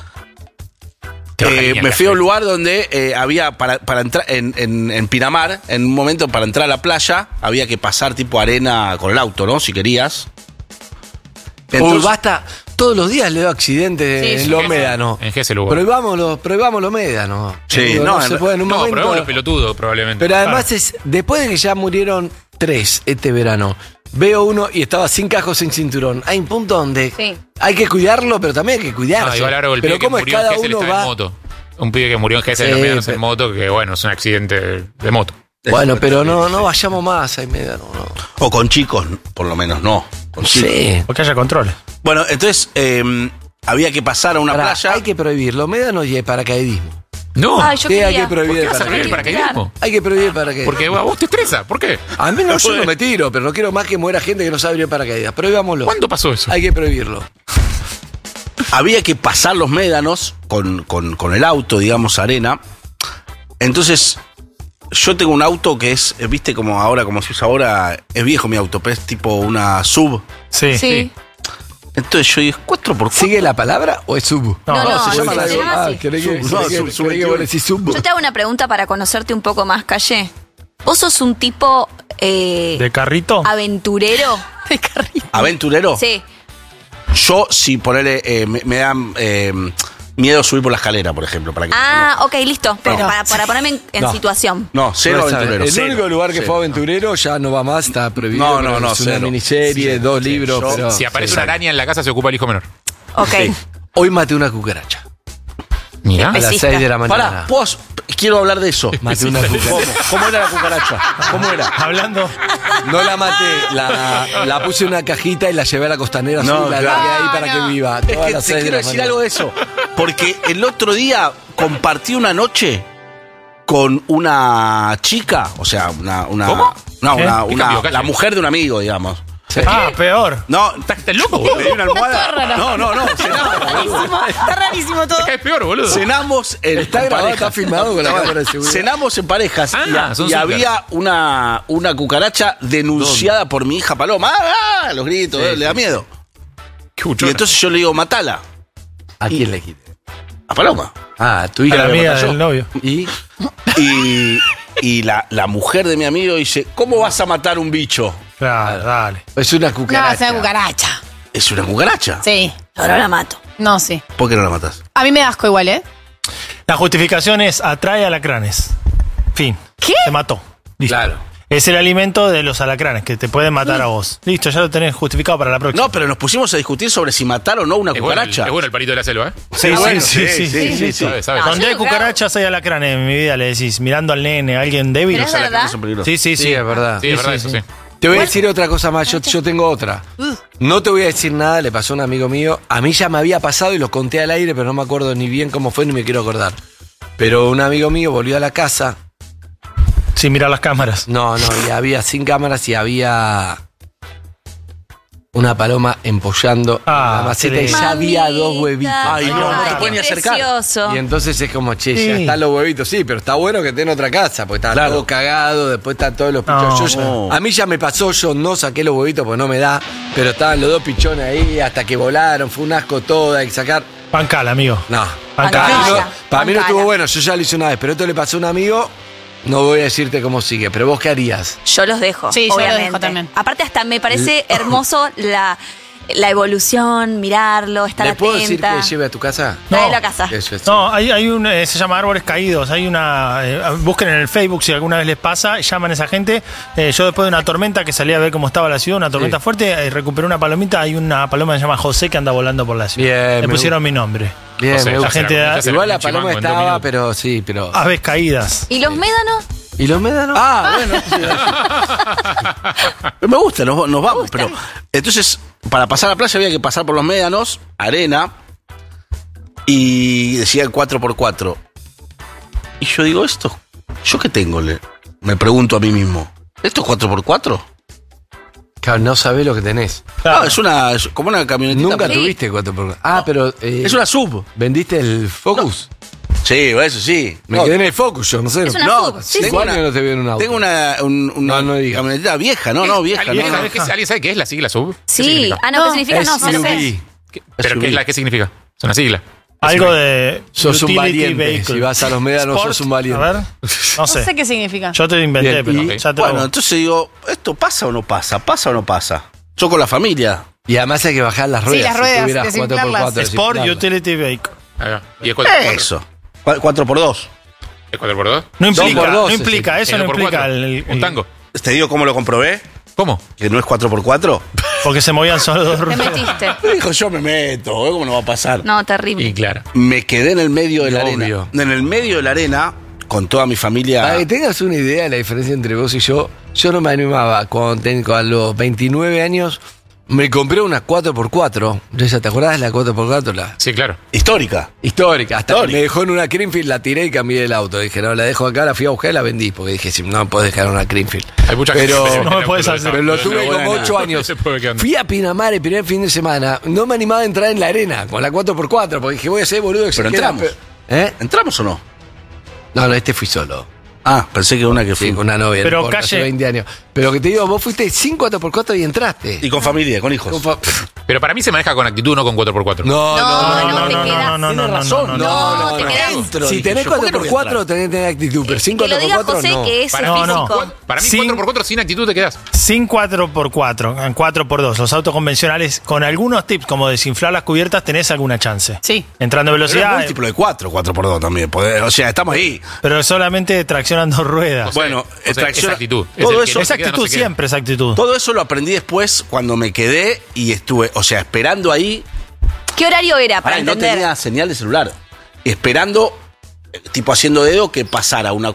Te bajaría Me el fui a un café. lugar donde había para entrar en Pinamar, en un momento para entrar a la playa, había que pasar tipo arena con el auto, ¿no? Si querías. Basta. Todos los días leo accidentes Sí, en sí. los médanos. En ese lugar. Probamos los médanos. Sí, Digo, no, se puede en un No, momento. probemos los pelotudos, probablemente. Pero además después de que ya murieron 3 este verano, veo uno y estaba sin casco, sin cinturón. Hay un punto donde Sí. hay que cuidarlo, pero también hay que No, cuidarse. igual ahora el pero pibe que cómo es murió en cada Gesell uno estaba va. en moto. Un pibe que murió en Gesell en los Sí, médanos en pero- moto, que bueno, es un accidente de moto. Bueno, pero no vayamos más a médanos, no. O con chicos, por lo menos no. Con chicos. Sí. Porque haya controles. Bueno, entonces había que pasar a una Pará, playa. hay que prohibir los médanos y el paracaidismo. No. Ay, yo ¿Qué hay quería. que prohibir ¿Por qué el vas a prohibir el paracaidismo? paracaidismo? Hay que prohibir el paracaidismo. Porque a vos te estresa. ¿Por qué? A mí no, yo no me tiro, pero no quiero más que muera gente que no sabe abrir paracaídas. Prohibámoslo. ¿Cuándo pasó eso? Hay que prohibirlo. Había que pasar los médanos con el auto, digamos, arena. Entonces, yo tengo un auto que es, viste, como ahora, como se usa ahora, es viejo mi auto, pero es tipo una sub. Sí. Sí. Entonces yo dije, 4x4. ¿Sigue la palabra o es sub? No, se llama se llama así. ¿querés que- Sub, no, querés que- sub, querés que vos decís sub? Yo te hago una pregunta para conocerte un poco más, Calle. ¿Vos sos un tipo ¿De carrito? aventurero? De carrito. ¿Aventurero? Sí. Yo, si ponerle, me da miedo subir por la escalera, por ejemplo. Para que, Ah, ok, listo. Pero No. para ponerme en No. situación. no, cero No es aventurero. El cero, único lugar que cero. fue aventurero ya no va más, está prohibido. No, pero no, es una cero. miniserie, Sí, 2 sí, libros, yo- pero... Si aparece Sí, una araña en la casa, se ocupa el hijo menor. Ok. Sí. Hoy maté una cucaracha. Mira. A las Especista. 6 de la mañana. Pará, vos, quiero hablar de eso. Maté una ¿Cómo? cucaracha. ¿Cómo era la cucaracha? ¿Cómo era? Hablando. No la maté, la puse en una cajita y la llevé a la costanera No, azul, la claro. largué ahí para que viva. Es todas que las te 6 de quiero la decir mañana. algo de eso. Porque el otro día compartí una noche con una chica, o sea, una ¿Cómo? No, ¿Qué? ¿Qué cambió, Calle? la mujer de un amigo, digamos. Ah, peor. No, ¿Estás loco, me boludo? di una almohada. No, cenamos. Está rarísimo todo. Te caes peor, boludo. Cenamos en Está en grabado, parejas. está filmado con la cámara de seguridad. Cenamos en parejas Son y swingers. había una cucaracha denunciada por mi hija Paloma. ¡Ah! Los gritos, Sí, le da sí. miedo. Qué Y buchona. entonces yo le digo, matala. ¿A quién le quité? A Paloma. Ah, tu A hija la la amiga maté yo. del novio. ¿Y? Y la mujer de mi amigo dice, ¿cómo vas a matar un bicho? Claro, dale. Es una No, cucaracha. es una cucaracha. Es una cucaracha. Sí. Ahora la mato. No, sí. ¿Por qué no la matas? A mí me da asco igual, ¿eh? La justificación es atrae alacranes. Fin. ¿Qué? Se mató. Listo. Claro. Es el alimento de los alacranes que te pueden matar a vos. Listo, ya lo tenés justificado para la próxima. No, pero nos pusimos a discutir sobre si matar o no una Es bueno, cucaracha. es bueno el palito de la selva, ¿eh? Sí, bueno, sí. ¿Sabes? Donde yo hay no, cucarachas hay alacranes en mi vida, le decís. Mirando al nene, a alguien débil. ¿Pero es verdad? Sí, sí, Sí, sí. es verdad. Sí, es verdad eso, sí. Te voy a decir otra cosa más, yo tengo otra. No te voy a decir nada, le pasó a un amigo mío. A mí ya me había pasado y lo conté al aire, pero no me acuerdo ni bien cómo fue ni me quiero acordar. Pero un amigo mío volvió a la casa. Sin mirar las cámaras. No, y había sin cámaras y había una paloma empollando la maceta y ya había 2 huevitos. Ay, no te pueden ni acercar. Y entonces es como, che, ya Sí. están los huevitos. Sí, pero está bueno que esté en otra casa, porque está todo cagado, después están todos los pichones. A mí ya me pasó, yo no saqué los huevitos porque no me da, pero estaban los 2 pichones ahí hasta que volaron, fue un asco todo, hay que sacar. Pancala, amigo. No. Pancala. Para mí no estuvo bueno, yo ya lo hice una vez, pero esto le pasó a un amigo, no voy a decirte cómo sigue, pero vos qué harías. Yo los dejo. Sí, yo los obviamente. dejo también. Aparte, hasta me parece hermoso la evolución, mirarlo, estar ¿Le atenta. puedo decir que lleve a tu casa? Traelo a casa. Eso es. No, hay un, se llama Árboles Caídos. Hay una, busquen en el Facebook si alguna vez les pasa, llaman a esa gente. Yo después de una tormenta que salí a ver cómo estaba la ciudad, una tormenta fuerte, recuperé una palomita. Hay una paloma que se llama José que anda volando por la ciudad. Bien, Le me pusieron mi nombre. Bien, José, me la gusta. gente Igual la paloma estaba, pero sí, pero... Aves caídas. ¿Y los médanos? ¿Y los médanos? Ah, bueno. Me gusta, nos vamos. Pero entonces, para pasar a la playa había que pasar por los médanos, arena, y decía el 4x4. Y yo digo, ¿esto? ¿Yo qué tengo? Me pregunto a mí mismo. ¿Esto es 4x4? Claro, no sabés lo que tenés. No, es como una camionetita. Nunca tuviste 4x4. Ah, pero... es una sub. ¿Vendiste el Focus? Sí, eso sí. Me quedé en el Focus, yo no sé. Es una sub, sí, tengo sí. años no te veo en un auto. Tengo una camionetita vieja, no, vieja. ¿Alguien no. sabe qué es la sigla sub? ¿Qué Sí. significa? Ah, no, ¿qué significa? No, no lo sé. ¿Pero qué significa? Es una sigla. Algo de. Sos un utility valiente. vehicle. Si vas a los médanos, Sport, sos un valiente. A ver. No sé. No sé qué significa. Yo te lo inventé, Bien, pero ya te Bueno, lo... entonces digo, ¿esto pasa o no pasa? ¿Pasa o no pasa? Yo con la familia. Y además hay que bajar las ruedas. las ruedas, si tuvieras desinflarlas. 4x4, Sport desinflarlas. Utility Vehicle. Ahí va. ¿Y es 4x4? Eso. 4x2. ¿Es 4x2? No implica, 2x2, no implica, eso no 2x4. implica Un tango. ¿Te digo cómo lo comprobé? ¿Cómo? Que no es 4x4. Porque se movían solo 2 Te ruedas. metiste. Dijo, yo me meto, ¿cómo no va a pasar? No, terrible. Y claro. Me quedé en el medio de la Obvio. arena. En el medio de la arena, con toda mi familia. Para que tengas una idea de la diferencia entre vos y yo no me animaba. A los 29 años me compré una 4x4. ¿Te acordás de la 4x4? Sí, claro. Histórica. Histórica. Hasta que me dejó en una Greenfield, la tiré y cambié el auto. Dije, no, la dejo acá, la fui a buscar y la vendí. Porque dije, si no me podés dejar en una Greenfield. Hay mucha Pero gente que no me puedes hacer. Pero lo tuve Pero como bueno, 8 años. se puede quedar. Fui a Pinamar el primer fin de semana. No me animaba a entrar en la arena con la 4x4. Porque dije, voy a ser boludo. Pero entramos. ¿Entramos o no? No, este fui solo. Ah, pensé que una que fui. Sí, con una novia. Pero no importa, hace calle- 20 años. Pero que te digo, vos fuiste sin 4x4 y entraste. Y con familia, con hijos. Pero para mí se maneja con actitud, no con 4x4. No, No, te quedas. Tienes razón. No, te quedás. Entro, Si dije tenés yo, ¿por qué no voy a 4x4 entrar? tenés que tener actitud, pero sin Que lo diga 4x4 José, no. que es Para, físico. para mí, Sin- 4x4 sin actitud te quedás. Sin 4x4, en 4x2, los autos convencionales, con algunos tips como desinflar las cubiertas, tenés alguna chance. Sí. Entrando a Pero es velocidad, múltiplo de 4x2 también. O sea, estamos ahí. pero solamente traccionan 2 ruedas. Bueno, O sea, tracciona- es actitud. Es Todo el que eso, no Es se queda, actitud no se queda. siempre, es actitud. todo eso lo aprendí después cuando me quedé y estuve, o sea, esperando ahí. ¿Qué horario era para Pará, y no entender? tenía señal de celular. Esperando, tipo haciendo dedo, que pasara una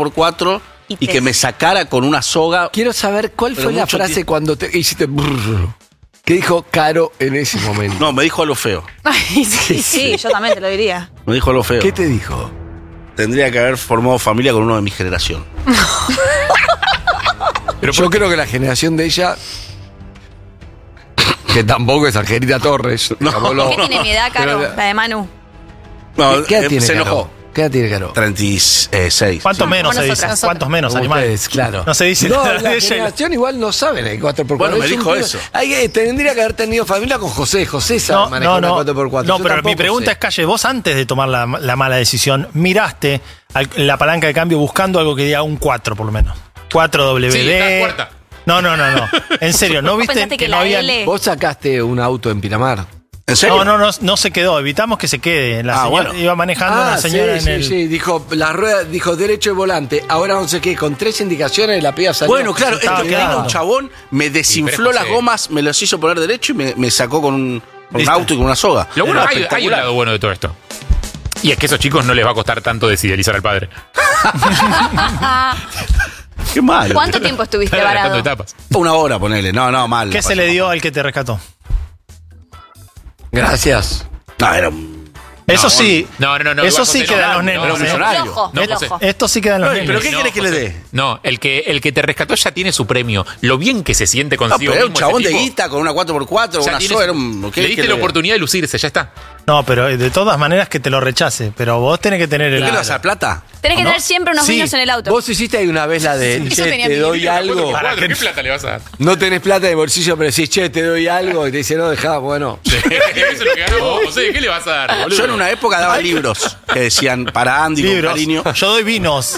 4x4 y que me sacara con una soga. Quiero saber cuál Pero fue la mucho frase tiempo. cuando te hiciste brrr, ¿qué dijo Caro en ese momento? No, me dijo algo feo. Ay, sí. Sí, yo también te lo diría. Me dijo algo feo. ¿Qué te dijo? Tendría que haber formado familia con uno de mi generación. Pero yo creo que la generación de ella, que tampoco es Angelita Torres. ¿Qué tiene mi edad, Caro? Pero- La de Manu. No, ¿Qué edad tiene se Caro? enojó. ¿Qué edad tiene Caro? 36. ¿Cuántos Sí. menos se dice? nosotras. ¿Cuántos menos, Como animal? ustedes, claro. No se dice No, nada la de ella. generación igual no saben el 4x4. Bueno, me Es un dijo tema- eso. Tendría que haber tenido familia con José. José sabe manejar una 4x4. No, Yo pero mi tampoco pregunta sé. es, Calle, vos antes de tomar la mala decisión, miraste la palanca de cambio buscando algo que diga un 4 por lo menos. 4WD. Sí, está cuarta. No. En serio, ¿no ¿Vos viste pensaste que no la había... L? Vos sacaste un auto en Pinamar. ¿En serio? No se quedó. Evitamos que se quede. La Ah, señora bueno. iba manejando una señora en el... Sí, dijo, la rueda, dijo derecho de volante, ahora no sé qué, con 3 indicaciones la piba salió. Bueno, claro, estaba esto que vino quedando. un chabón, me desinfló pero las José- gomas, me los hizo poner derecho y me sacó con un ¿Viste? auto y con una soga. Lo bueno, Era hay un espectacular. lado bueno de todo esto. Y es que a esos chicos no les va a costar tanto desidealizar al padre. Qué malo. ¿Cuánto tiempo estuviste Tanto varado? etapas. Una hora, ponele. No, mal. ¿Qué la se le pasamos. dio al que te rescató? Gracias. No, era un... Eso sí. No. Eso igual, sí José, quedan no, los nenes. no, ¿eh? Flojo, No, flojo. José. Esto sí quedan los nenes. ¿Pero qué querés que le José. dé? No, el que te rescató ya tiene su premio. Lo bien que se siente No, consigo pero era un mismo chabón ese de tipo, guita con una 4x4, ya una tiene sola. su- le diste la oportunidad de lucirse, ya está. No, pero de todas maneras que te lo rechace. Pero vos tenés que tener el. ¿Qué le vas a dar plata? Tenés que ¿No? tener siempre unos Sí, vinos en el auto. Vos hiciste ahí una vez la de, Eso che, tenía te mi doy libro. algo. ¿Qué plata le vas a dar? No tenés plata de bolsillo, pero decís, che, te doy algo. Y te dice, no, dejá, bueno. Eso es lo que ganó vos, José. ¿Qué le vas a dar, boludo? Yo en una época daba libros que decían para Andy con Libros. cariño. Yo doy vinos.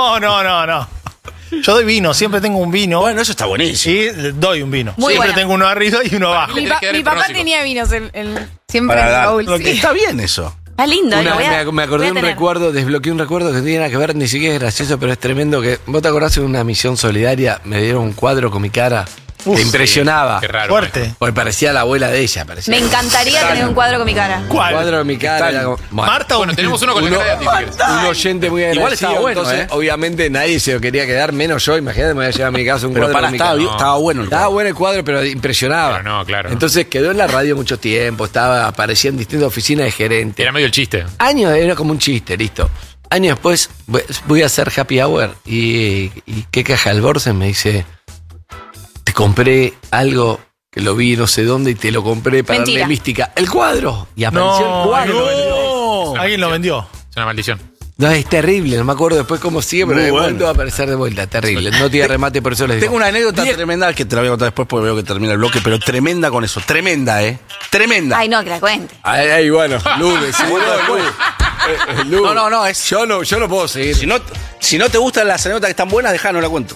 No. Yo doy vino, siempre tengo un vino. Bueno, eso está buenísimo. Y doy un vino. Muy siempre buena. tengo uno arriba y uno abajo. Mi tenés que dar el Mi papá pronóstico. tenía vinos siempre Para en el dar. baúl. Lo que sí. está bien eso. Está lindo. Una lo voy vez a- me acordé voy de a un tener. recuerdo, desbloqueé un recuerdo que no tiene nada que ver, ni siquiera es gracioso, pero es tremendo que. ¿Vos te acordás de una misión solidaria? Me dieron un cuadro con mi cara que impresionaba. Qué raro. Fuerte. Porque parecía la abuela de ella. Parecía. Me encantaría tener un cuadro con mi cara. Un ¿Cuál? cuadro con mi cara. era como- bueno. Marta o Bueno, tenemos uno con la cara de Andy, si querés. Un oyente muy agradecido. Igual estaba bueno, entonces, ¿eh? obviamente nadie se lo quería quedar, menos yo. Imagínate, me voy a llevar a mi casa un Pero cuadro para, con mi estaba, cara. bien- estaba bueno el Estaba cuadro. bueno el cuadro, pero impresionaba. Pero no, claro. Entonces quedó en la radio mucho tiempo, aparecía en distintas oficinas de gerente. Era medio el chiste. Años, era como un chiste, listo. Años después voy a hacer happy hour y ¿qué caja del Borsen? Me dice, te compré algo que lo vi no sé dónde y te lo compré para Mentira. darle mística. El cuadro. Y apareció No, el cuadro. no. Alguien lo vendió. Es una maldición. No, es terrible, no me acuerdo después cómo sigue, pero Muy de bueno. momento va a aparecer de vuelta, terrible. No tiene remate, por eso les digo. Tengo una anécdota tremenda que te la voy a contar después porque veo que termina el bloque, pero tremenda con eso. Tremenda, ¿eh? Tremenda. Ay, no, que la cuente. Ay, bueno, lunes, sí, bueno, después. Lunes. No, es. Yo no puedo seguir. Si no te gustan las anécdotas que están buenas, dejá, no la cuento.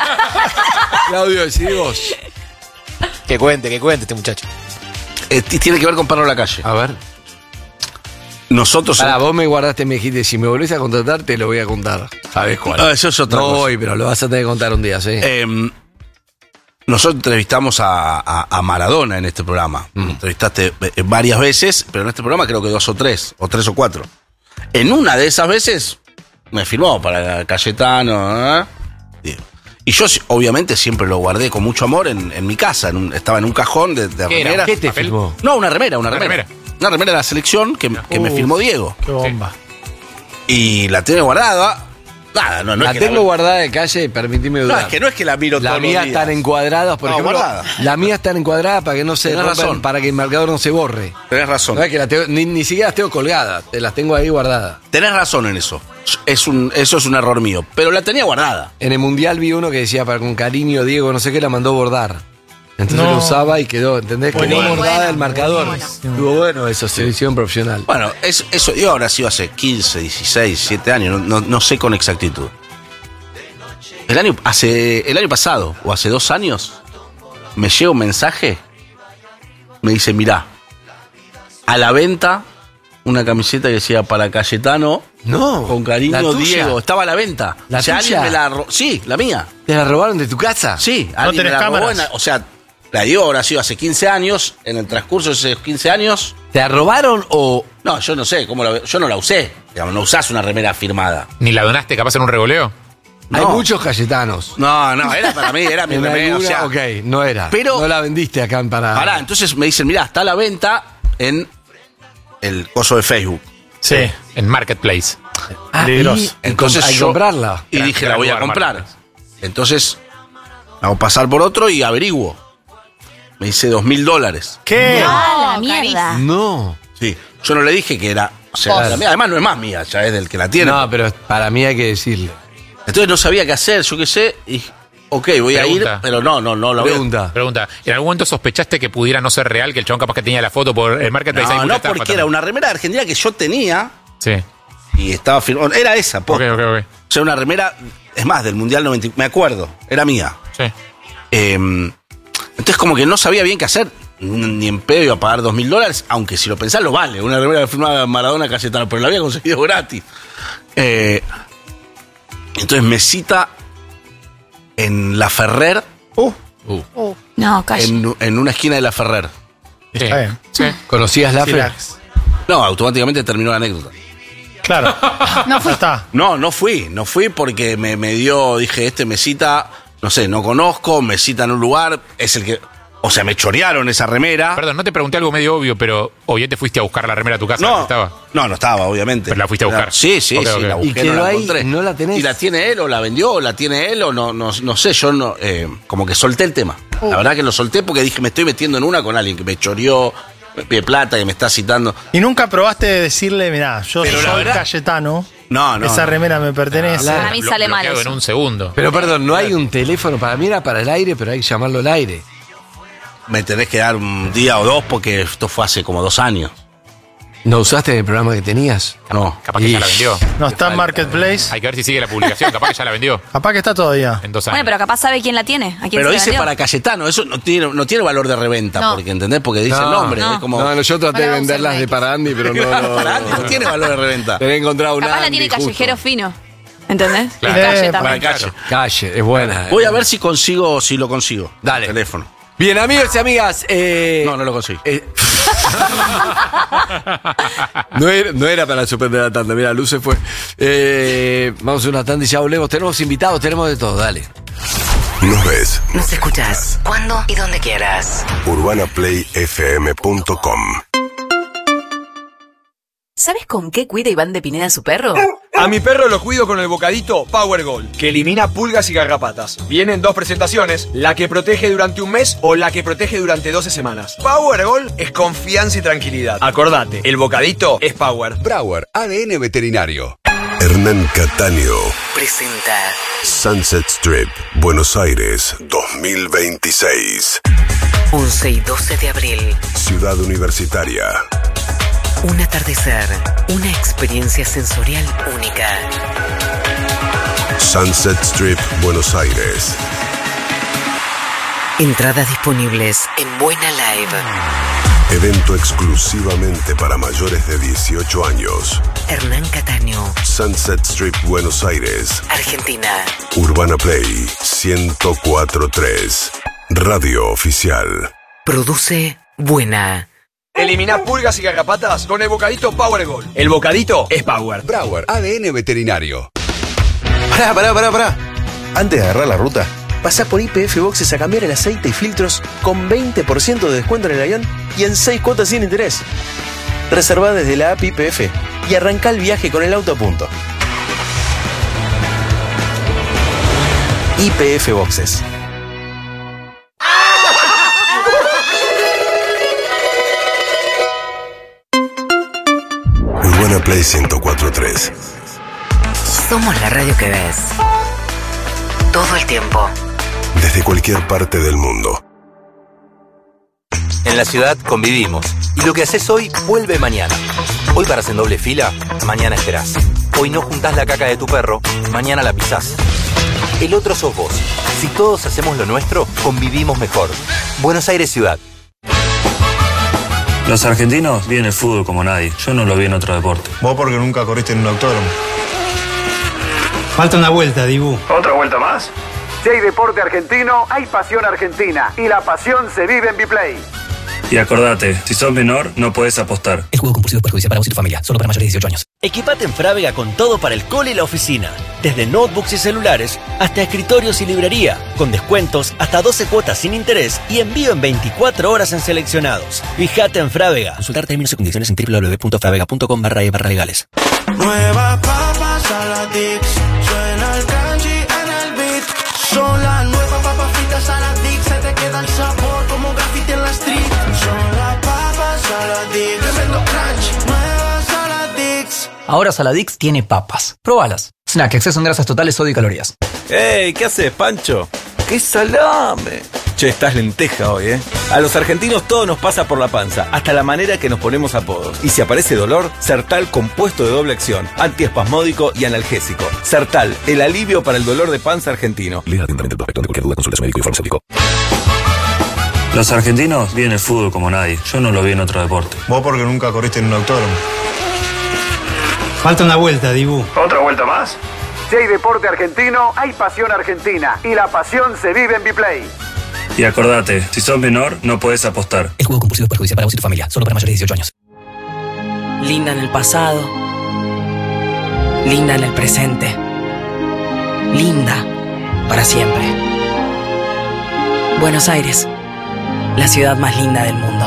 Claudio, decidí vos. Que cuente este muchacho. Tiene que ver con Paro a la Calle. A ver. Nosotros. Para vos me guardaste, me dijiste, si me volvés a contratar, te lo voy a contar. ¿Sabés cuál? Eso es otra no cosa. hoy, pero lo vas a tener que contar un día, sí. Nosotros entrevistamos a Maradona en este programa. Entrevistaste varias veces, pero en este programa creo que 2 o 3, o 3 o 4. En una de esas veces me firmó para Cayetano. ¿eh? Y yo, obviamente, siempre lo guardé con mucho amor en mi casa. Estaba en un cajón de ¿Qué era? remeras. ¿Qué te firmó? No, una remera. Una remera. Una remera de la selección que me firmó Diego. Qué bomba. Y la tengo guardada. Nada, no la es que tengo guardada de calle, permitime No, dudar. es que no es que la miro La todos los mía días. están encuadradas, por No, ejemplo. guardada. La mía están encuadradas para que no se Tenés rompan, razón. para que el marcador no se borre. Tenés razón. No es que las tengo- ni siquiera las tengo colgadas, te las tengo ahí guardadas. Tenés razón en eso. Eso es un error mío. Pero la tenía guardada. En el Mundial vi uno que decía, para con cariño, Diego, no sé qué, la mandó bordar. Entonces No. lo usaba y quedó, ¿entendés? Quedó Buenísimo. bordada el marcador. Estuvo bueno eso, selección profesional. Bueno, eso yo habrá sido hace 15, 16, 7 años. No sé con exactitud. El año pasado, o hace 2 años, me llega un mensaje. Me dice, mirá, a la venta una camiseta que decía para Cayetano. No. Con cariño, ¿La tuya? Diego. Estaba a la venta. ¿La o sea, tuya? alguien me la sí, la mía. ¿Te la robaron de tu casa? Sí, ¿No alguien me tenés la robó cámaras? o sea, la dio habrá sido hace 15 años. En el transcurso de esos 15 años. ¿Te la robaron o...? No, yo no sé, yo no la usé. Digamos, no usás una remera firmada. ¿Ni la donaste capaz en un regoleo? Hay No. muchos Cayetanos. No, era para mí, era mi En remera. O alguna, sea, ok, no era. pero- no la vendiste acá en Pará. pará, entonces me dicen, mirá, está a la venta en el coso de Facebook. Sí. En Marketplace. Peligroso. Entonces hay que yo comprarla. y Gran- dije, gran la voy a lugar, comprar. Marketplace. Entonces, me hago pasar por otro y averiguo. Me dice $2.000. ¿Qué? Ah, la No, mierda. No. Sí, yo no le dije que era. O sea, Vos. la mía, además no es más mía, ya es del que la tiene. No, pero para mí hay que decirle. Entonces no sabía qué hacer, yo qué sé. Y, ok, voy a ir, Pregunta. pero no la voy a. Pregunta. ¿En algún momento sospechaste que pudiera no ser real, que el chabón capaz que tenía la foto por el Marketplace? Hay No, mucha no, estafa porque era también. una remera de Argentina que yo tenía Sí. y estaba firmada. Era esa, Ok, posta. ok. O sea, una remera, es más, del Mundial 90, me acuerdo, era mía. Sí. Entonces como que no sabía bien qué hacer, ni en pedo iba a pagar $2.000, aunque si lo pensás lo vale, una remera firmada Maradona Cayetano, pero la había conseguido gratis. Entonces me cita en La Ferrer, No, calla. en una esquina de La Ferrer. Está bien. Sí. ¿Conocías la Sí, fe? la- No, automáticamente terminó la anécdota. Claro. No fui. Está. No fui porque me dio, dije, me cita, no sé, no conozco, me cita en un lugar, es el que, O sea, me chorearon esa remera. Perdón, no te pregunté algo medio obvio, pero hoy te fuiste a buscar la remera a tu casa. No, ¿Estaba? no estaba, obviamente. Pero la fuiste a buscar. Sí, Ok, la ok. busqué, ¿Y quedó no la ahí? encontré. ¿No la tenés? Y la tiene él, o la vendió, o la tiene él, o no sé, yo no, como que solté el tema. La verdad que lo solté porque dije, me estoy metiendo en una con alguien que me choreó, me pide plata, que me está citando. ¿Y nunca probaste de decirle, mirá, yo Pero la soy verdad- Cayetano, No, esa remera me pertenece? Para mí sale mal Bloqueado eso. en un segundo. Pero perdón, no hay un teléfono para mí, era para el aire, pero hay que llamarlo al aire. Me tenés que dar un día o dos porque esto fue hace como 2 años. ¿No usaste el programa que tenías? No. Capaz que ya la vendió. No está en Marketplace. Hay que ver si sigue la publicación. Capaz que ya la vendió Capaz que está todavía. en 2 años. Bueno, pero capaz sabe quién la tiene. ¿A quién Pero se la dice vendió? para Cayetano, eso no tiene valor de reventa, No. porque ¿entendés? Porque dice el No, nombre. no. Es como, No, yo traté de Ahora venderlas de para Andy, pero no tiene valor de reventa. Tenés que encontrar una Capaz la tiene callejero fino. ¿Entendés? Claro. Y calle Para también. calle. Calle, es buena. Voy a ver si lo consigo. Dale. El teléfono. Bien, amigos y amigas. No lo consigo. No era para suspender la tanda, mira, Luz se fue. Vamos a una tanda y ya volvemos. Tenemos invitados, tenemos de todo, dale. Nos ves. Nos escuchás cuando y donde quieras. UrbanaPlayFM.com. ¿Sabes con qué cuida Iván de Pineda a su perro? A mi perro lo cuido con el bocadito Power Gold, que elimina pulgas y garrapatas. Vienen 2 presentaciones, la que protege durante un mes o la que protege durante 12 semanas. Power Gold es confianza y tranquilidad. Acordate, el bocadito es Power. Brauer, ADN veterinario. Hernán Cataño. Presenta Sunset Strip, Buenos Aires, 2026. 11 y 12 de abril. Ciudad Universitaria. Un atardecer, una experiencia sensorial única. Sunset Strip, Buenos Aires. Entradas disponibles en Buena Live. Evento exclusivamente para mayores de 18 años. Hernán Cataño, Sunset Strip, Buenos Aires. Argentina. Urbana Play 104.3. Radio oficial. Produce Buena. Elimina pulgas y garrapatas con el bocadito Power Gold. El bocadito es Power. Brauer, ADN veterinario. Pará. Antes de agarrar la ruta, pasá por YPF Boxes a cambiar el aceite y filtros con 20% de descuento en el avión y en 6 cuotas sin interés. Reservá desde la app YPF y arrancá el viaje con el auto a punto. YPF Boxes. Urbana Play 104.3. Somos la radio que ves. Todo el tiempo. Desde cualquier parte del mundo. En la ciudad convivimos y lo que haces hoy vuelve mañana. Hoy paras en doble fila, mañana esperás. Hoy no juntás la caca de tu perro, mañana la pisás. El otro sos vos. Si todos hacemos lo nuestro, convivimos mejor. Buenos Aires Ciudad. Los argentinos viven el fútbol como nadie. Yo no lo vi en otro deporte. Vos porque nunca corriste en un autódromo. Falta una vuelta, Dibu. ¿Otra vuelta más? Si hay deporte argentino, hay pasión argentina. Y la pasión se vive en Biplay. Y acordate, si sos menor, no podés apostar. El juego compulsivo es perjudicial para vos y tu familia. Solo para mayores de 18 años. Equipate en Frávega con todo para el cole y la oficina. Desde notebooks y celulares hasta escritorios y librería. Con descuentos hasta 12 cuotas sin interés y envío en 24 horas en seleccionados. Fíjate en Frávega. Consultar términos y condiciones en www.fravega.com/legales. Nueva papas Saladix, suena el kanji en el beat. Son las nuevas papas fritas Saladix, se te queda el sabor como graffiti en la street. Son las papas Saladix, tremendo crunch, nuevas Saladix. Ahora Saladix tiene papas. Probalas. Snack, exceso en grasas totales, sodio y calorías. ¡Ey! ¿Qué haces, Pancho? ¡Qué salame! Che, estás lenteja hoy, ¿eh? A los argentinos todo nos pasa por la panza, hasta la manera que nos ponemos apodos. Y si aparece dolor, Sertal compuesto de doble acción, antiespasmódico y analgésico. Sertal, el alivio para el dolor de panza argentino. Lea atentamente el prospecto. Ante cualquier duda, consulte a su médico y farmacéutico. Los argentinos viven el fútbol como nadie. Yo no lo vi en otro deporte. Vos porque nunca corriste en un autódromo. Falta una vuelta, Dibu. ¿Otra vuelta más? Si hay deporte argentino, hay pasión argentina. Y la pasión se vive en Biplay. Y acordate, si sos menor, no podés apostar. El juego compulsivo es perjudicial para vos y tu familia. Solo para mayores de 18 años. Linda en el pasado. Linda en el presente. Linda para siempre. Buenos Aires, la ciudad más linda del mundo.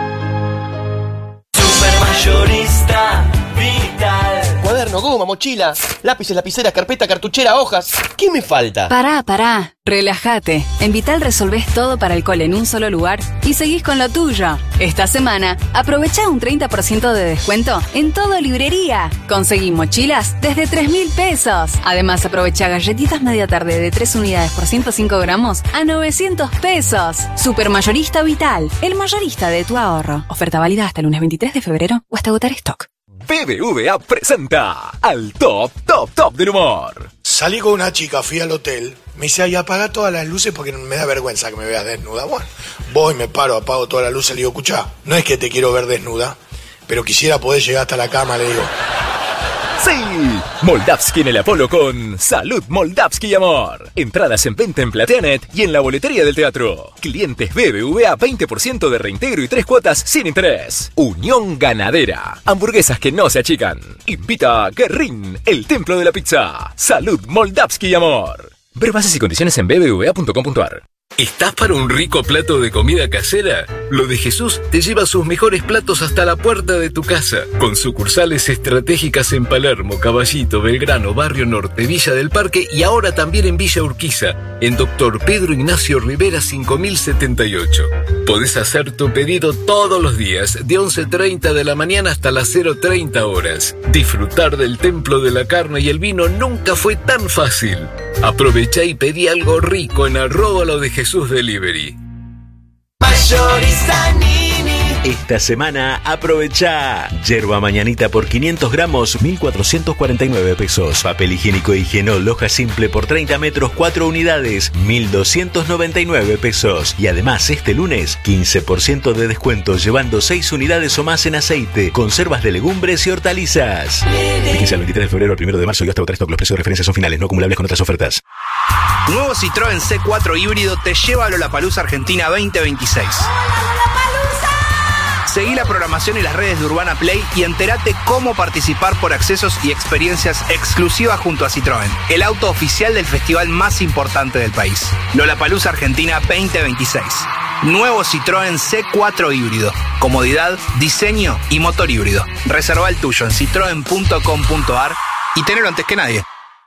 Supermayorista Vital. Cuaderno, goma, mochila, lápices, lapiceras, carpeta, cartuchera, hojas. ¿Qué me falta? Pará. Relájate. En Vital resolvés todo para el cole en un solo lugar y seguís con lo tuyo. Esta semana, aprovechá un 30% de descuento en todo librería. Conseguí mochilas desde 3.000 pesos. Además, aprovechá galletitas media tarde de 3 unidades por 105 gramos a 900 pesos. Supermayorista Vital, el mayorista de tu ahorro. Oferta válida hasta el lunes 23 de febrero o hasta agotar stock. BBVA presenta al top del humor. Salí con una chica, fui al hotel, me dice, ay, apaga todas las luces porque me da vergüenza que me veas desnuda. Bueno, voy, me paro, apago todas las luces, le digo, escuchá, no es que te quiero ver desnuda, pero quisiera poder llegar hasta la cama, le digo. Sí, Moldavsky en el Apolo con Salud Moldavsky y Amor. Entradas en venta en Plateanet y en la boletería del teatro. Clientes BBVA 20% de reintegro y 3 cuotas sin interés. Unión Ganadera. Hamburguesas que no se achican. Invita a Guerrín, el templo de la pizza. Salud Moldavsky y Amor. Ver bases y condiciones en bbva.com.ar. ¿Estás para un rico plato de comida casera? Lo de Jesús te lleva sus mejores platos hasta la puerta de tu casa, con sucursales estratégicas en Palermo, Caballito, Belgrano, Barrio Norte, Villa del Parque y ahora también en Villa Urquiza, en Dr. Pedro Ignacio Rivera 5078. Podés hacer tu pedido todos los días, de 11:30 de la mañana hasta las 0:30 horas. Disfrutar del templo de la carne y el vino nunca fue tan fácil. Aprovecha y pedí algo rico en @lo de Jesús Delivery. Mayorista Nini. Esta semana aprovecha yerba mañanita por 500 gramos, 1.449 pesos. Papel higiénico Higienol hoja simple por 30 metros, 4 unidades, 1.299 pesos. Y además este lunes, 15% de descuento llevando 6 unidades o más en aceite, conservas de legumbres y hortalizas. De 15 al 23 de febrero al 1 de marzo y hasta agotar stock. Los precios de referencia son finales, no acumulables con otras ofertas. Nuevo Citroën C4 híbrido te lleva a Lollapalooza Argentina 2026. Seguí la programación y las redes de Urbana Play y entérate cómo participar por accesos y experiencias exclusivas junto a Citroën, el auto oficial del festival más importante del país. Lollapalooza Argentina 2026. Nuevo Citroën C4 híbrido. Comodidad, diseño y motor híbrido. Reserva el tuyo en citroen.com.ar y tenelo antes que nadie.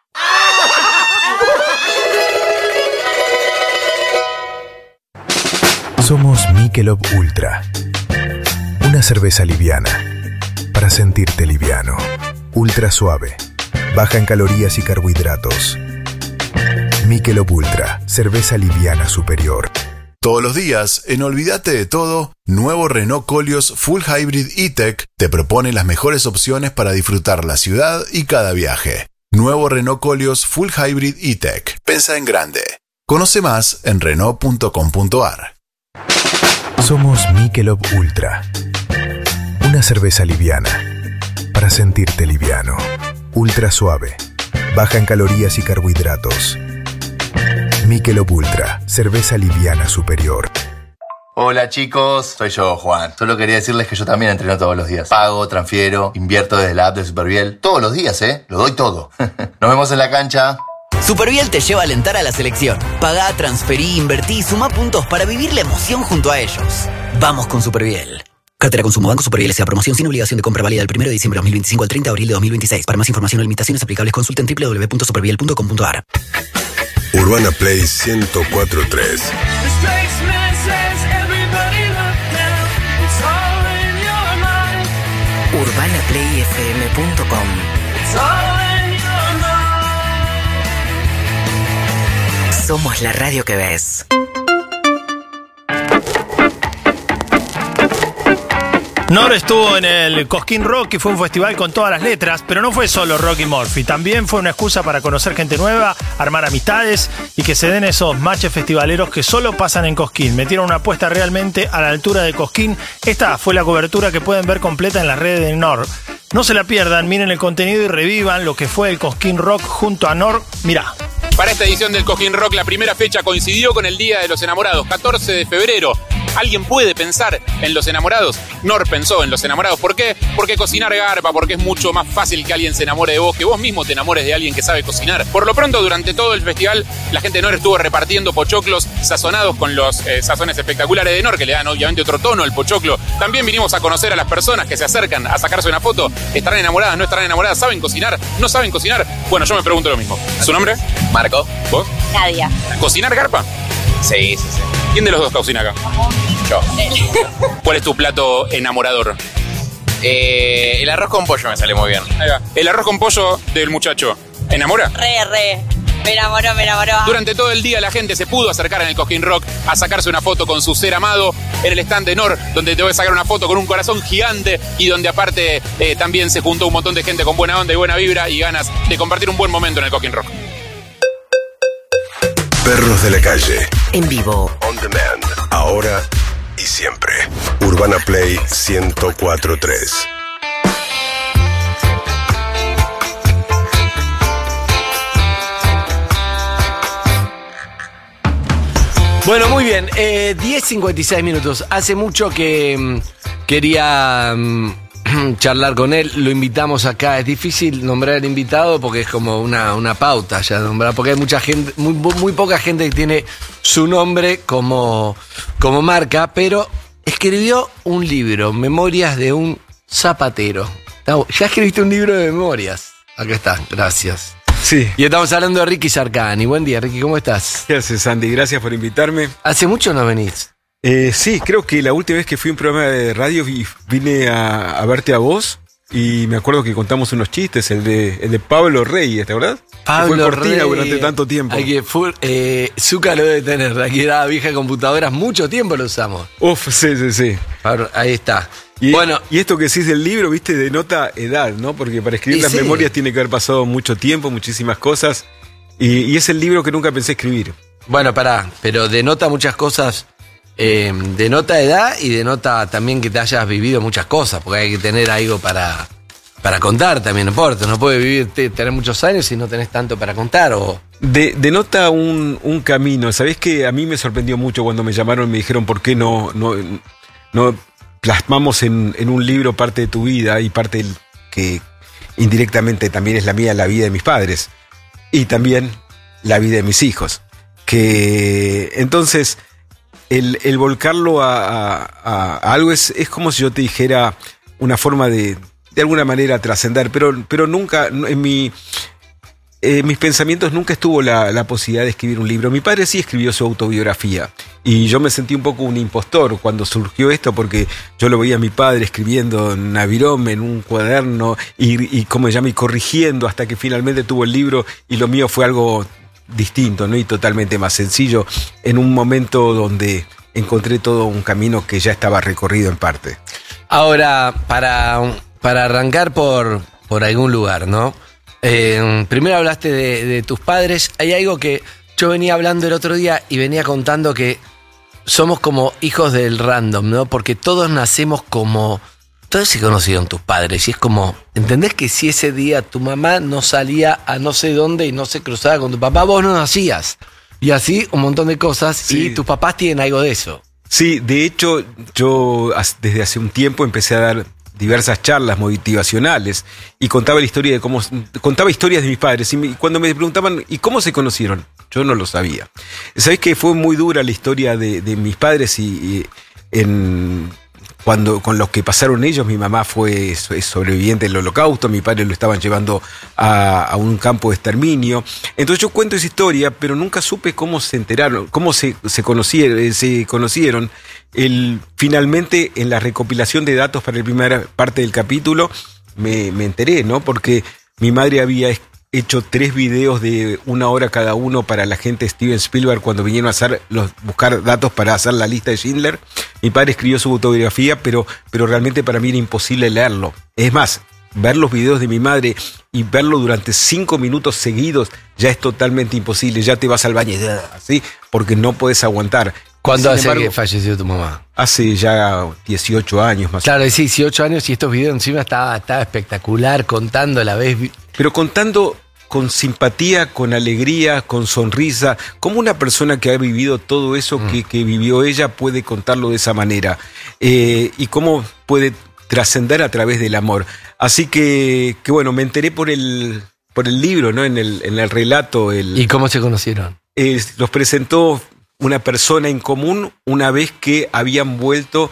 Somos Michelob Ultra. Una cerveza liviana, para sentirte liviano. Ultra suave, baja en calorías y carbohidratos. Michelob Ultra, cerveza liviana superior. Todos los días, en Olvídate de Todo, nuevo Renault Koleos Full Hybrid E-Tech te propone las mejores opciones para disfrutar la ciudad y cada viaje. Nuevo Renault Koleos Full Hybrid E-Tech. Pensa en grande. Conoce más en Renault.com.ar. Somos Michelob Ultra. Una cerveza liviana, para sentirte liviano. Ultra suave, baja en calorías y carbohidratos. Michelob Ultra, cerveza liviana superior. Hola chicos, soy yo, Juan. Solo quería decirles que yo también entreno todos los días. Pago, transfiero, invierto desde la app de Superviel. Todos los días, lo doy todo. Nos vemos en la cancha. Superviel te lleva a alentar a la selección. Pagá, transferí, invertí y sumá puntos para vivir la emoción junto a ellos. Vamos con Superviel. Cartera Consumo Banco Superviel S.A. Promoción sin obligación de compra válida del 1 de diciembre de 2025 al 30 de abril de 2026. Para más información o limitaciones aplicables consulten www.superviel.com.ar. Urbana Play 104.3. UrbanaPlayFM.com. Somos la radio que ves. Nor estuvo en el Cosquín Rock y fue un festival con todas las letras, pero no fue solo Rocky Murphy, también fue una excusa para conocer gente nueva, armar amistades y que se den esos matches festivaleros que solo pasan en Cosquín. Metieron una apuesta realmente a la altura de Cosquín. Esta fue la cobertura que pueden ver completa en las redes de Nor. No se la pierdan, miren el contenido y revivan lo que fue el Cosquín Rock junto a Nor. Mirá. Para esta edición del Cosquín Rock, la primera fecha coincidió con el Día de los Enamorados, 14 de febrero. ¿Alguien puede pensar en los enamorados? Nor pensó en los enamorados. ¿Por qué? Porque cocinar garpa, porque es mucho más fácil que alguien se enamore de vos, que vos mismo te enamores de alguien que sabe cocinar. Por lo pronto, durante todo el festival, la gente de Nor estuvo repartiendo pochoclos sazonados con los sazones espectaculares de Nor, que le dan obviamente otro tono al pochoclo. También vinimos a conocer a las personas que se acercan a sacarse una foto. ¿Estarán enamoradas? ¿No estarán enamoradas? ¿Saben cocinar? ¿No saben cocinar? Bueno, yo me pregunto lo mismo. ¿Su nombre? Marco. ¿Vos? Nadia. ¿Cocinar garpa? Sí. ¿Quién de los dos cocina acá? Yo. ¿Cuál es tu plato enamorador? El arroz con pollo me sale muy bien. Ahí va. El arroz con pollo del muchacho. ¿Enamora? Re. Me enamoró. Durante todo el día la gente se pudo acercar en el Cosquín Rock a sacarse una foto con su ser amado en el stand de Nor, donde te voy a sacar una foto con un corazón gigante y donde aparte también se juntó un montón de gente con buena onda y buena vibra y ganas de compartir un buen momento en el Cosquín Rock. Perros de la calle. En vivo. On demand. Ahora y siempre. Urbana Play 104.3. Bueno, muy bien. 10:56 minutos. Hace mucho que quería charlar con él. Lo invitamos acá. Es difícil nombrar al invitado porque es como una pauta ya nombrar. Porque hay mucha gente, muy poca gente que tiene su nombre como marca. Pero escribió un libro, Memorias de un zapatero. Ya escribiste un libro de memorias. Acá está, gracias. Sí. Y estamos hablando de Ricky Sarcani. Buen día, Ricky, ¿cómo estás? ¿Qué haces, Andy? Gracias por invitarme. ¿Hace mucho no venís? Sí, creo que la última vez que fui a un programa de radio vine a verte a vos y me acuerdo que contamos unos chistes, el de Pablo Reyes, ¿te acordás? Pablo que fue cortina Reyes, durante tanto tiempo. Zucca lo debe tener, aquí era vieja computadoras, mucho tiempo lo usamos. Uf, sí. Pablo, ahí está. Y esto que decís del libro, viste, denota edad, ¿no? Porque para escribir las memorias tiene que haber pasado mucho tiempo, muchísimas cosas. Y es el libro que nunca pensé escribir. Bueno, pero denota muchas cosas. Denota edad y denota también que te hayas vivido muchas cosas, porque hay que tener algo para contar también, no importa. No puedes tener muchos años si no tenés tanto para contar. Denota un camino. ¿Sabés que a mí me sorprendió mucho cuando me llamaron y me dijeron por qué no plasmamos en un libro parte de tu vida y parte que indirectamente también es la mía, la vida de mis padres y también la vida de mis hijos? Que entonces el volcarlo a algo es como si yo te dijera una forma de alguna manera trascender, pero nunca en mis pensamientos nunca estuvo la posibilidad de escribir un libro. Mi padre sí escribió su autobiografía y yo me sentí un poco un impostor cuando surgió esto, porque yo lo veía a mi padre escribiendo en Navirome, en un cuaderno y como ya me corrigiendo hasta que finalmente tuvo el libro, y lo mío fue algo distinto, ¿no? Y totalmente más sencillo, en un momento donde encontré todo un camino que ya estaba recorrido en parte. Ahora, para arrancar por algún lugar, ¿no? Primero hablaste de tus padres. Hay algo que yo venía hablando el otro día y venía contando que somos como hijos del random, ¿no? Porque todos nacemos como... Todos se conocieron tus padres y es como... ¿Entendés que si ese día tu mamá no salía a no sé dónde y no se cruzaba con tu papá, vos no nacías? Y así un montón de cosas, sí. Y tus papás tienen algo de eso. Sí, de hecho yo desde hace un tiempo empecé a dar diversas charlas motivacionales y contaba historias de mis padres, y cuando me preguntaban ¿y cómo se conocieron? Yo no lo sabía. ¿Sabés que fue muy dura la historia de mis padres con los que pasaron ellos? Mi mamá fue sobreviviente del Holocausto, mi padre lo estaban llevando a un campo de exterminio. Entonces yo cuento esa historia, pero nunca supe cómo se enteraron, cómo se conocieron. Finalmente, en la recopilación de datos para la primera parte del capítulo, me enteré, ¿no? Porque mi madre había hecho 3 videos de 1 hora cada uno para la gente de Steven Spielberg cuando vinieron a buscar datos para hacer la lista de Schindler. Mi padre escribió su autobiografía, pero realmente para mí era imposible leerlo. Es más, ver los videos de mi madre y verlo durante 5 minutos seguidos ya es totalmente imposible. Ya te vas al baño, ¿sí? Porque no puedes aguantar. ¿Cuándo hace que falleció tu mamá? Hace ya 18 años más. Claro, sí, 18 años y estos videos encima estaba espectacular, contando a la vez. Pero contando con simpatía, con alegría, con sonrisa. ¿Cómo una persona que ha vivido todo eso que vivió ella puede contarlo de esa manera? Y cómo puede trascender a través del amor. Así que bueno, me enteré por el libro, ¿no? En el relato. ¿Y cómo se conocieron? Los presentó una persona en común una vez que habían vuelto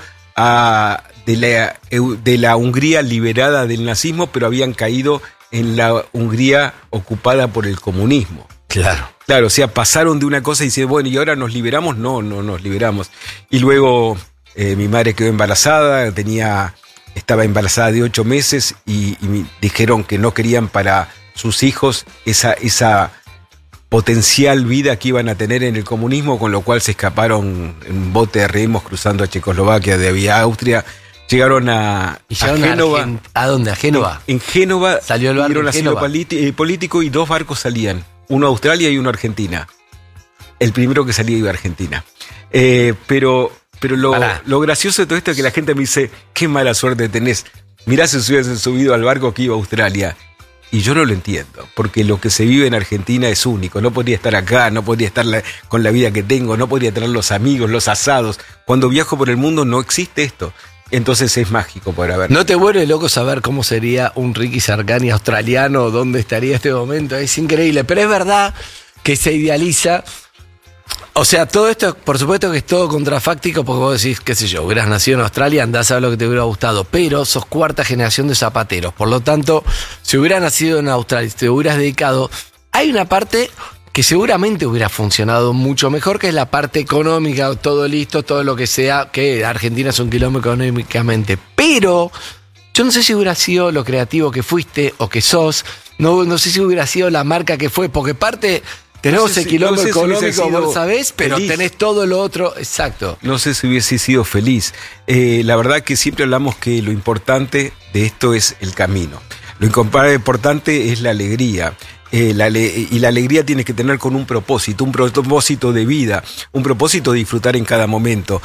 de la Hungría liberada del nazismo, pero habían caído en la Hungría ocupada por el comunismo. Claro. Claro, o sea, pasaron de una cosa y dicen, bueno, ¿y ahora nos liberamos? No nos liberamos. Y luego mi madre quedó embarazada, estaba embarazada de 8 meses y dijeron que no querían para sus hijos esa potencial vida que iban a tener en el comunismo, con lo cual se escaparon en un bote de remos cruzando a Checoslovaquia, de vía Austria. Llegaron a Génova. ¿A dónde? ¿A Génova? En Génova salió el barco dieron asilo Génova. político y 2 barcos salían. Uno a Australia y uno a Argentina. El primero que salía iba a Argentina. Pero lo gracioso de todo esto es que la gente me dice, qué mala suerte tenés. Mirá si se hubiesen subido al barco que iba a Australia. Y yo no lo entiendo, porque lo que se vive en Argentina es único. No podría estar acá, no podría estar con la vida que tengo, no podría tener los amigos, los asados. Cuando viajo por el mundo no existe esto. Entonces es mágico poder haber. ¿No te vuelve loco saber cómo sería un Ricky Sarkany australiano? ¿Dónde estaría este momento? Es increíble, pero es verdad que se idealiza. O sea, todo esto, por supuesto que es todo contrafáctico, porque vos decís, qué sé yo, hubieras nacido en Australia, andás a ver lo que te hubiera gustado, pero sos 4ª generación de zapateros. Por lo tanto, si hubieras nacido en Australia, si te hubieras dedicado, hay una parte que seguramente hubiera funcionado mucho mejor, que es la parte económica, todo listo, todo lo que sea, que Argentina es un kilómetro económicamente. Pero yo no sé si hubiera sido lo creativo que fuiste o que sos, no sé si hubiera sido la marca que fue, porque parte... Tenemos el kilómetro económico, vos sabés, pero tenés todo lo otro, exacto. No sé si hubiese sido feliz. La verdad que siempre hablamos que lo importante de esto es el camino. Lo importante es la alegría. Y la alegría tiene que tener con un propósito de vida, un propósito de disfrutar en cada momento.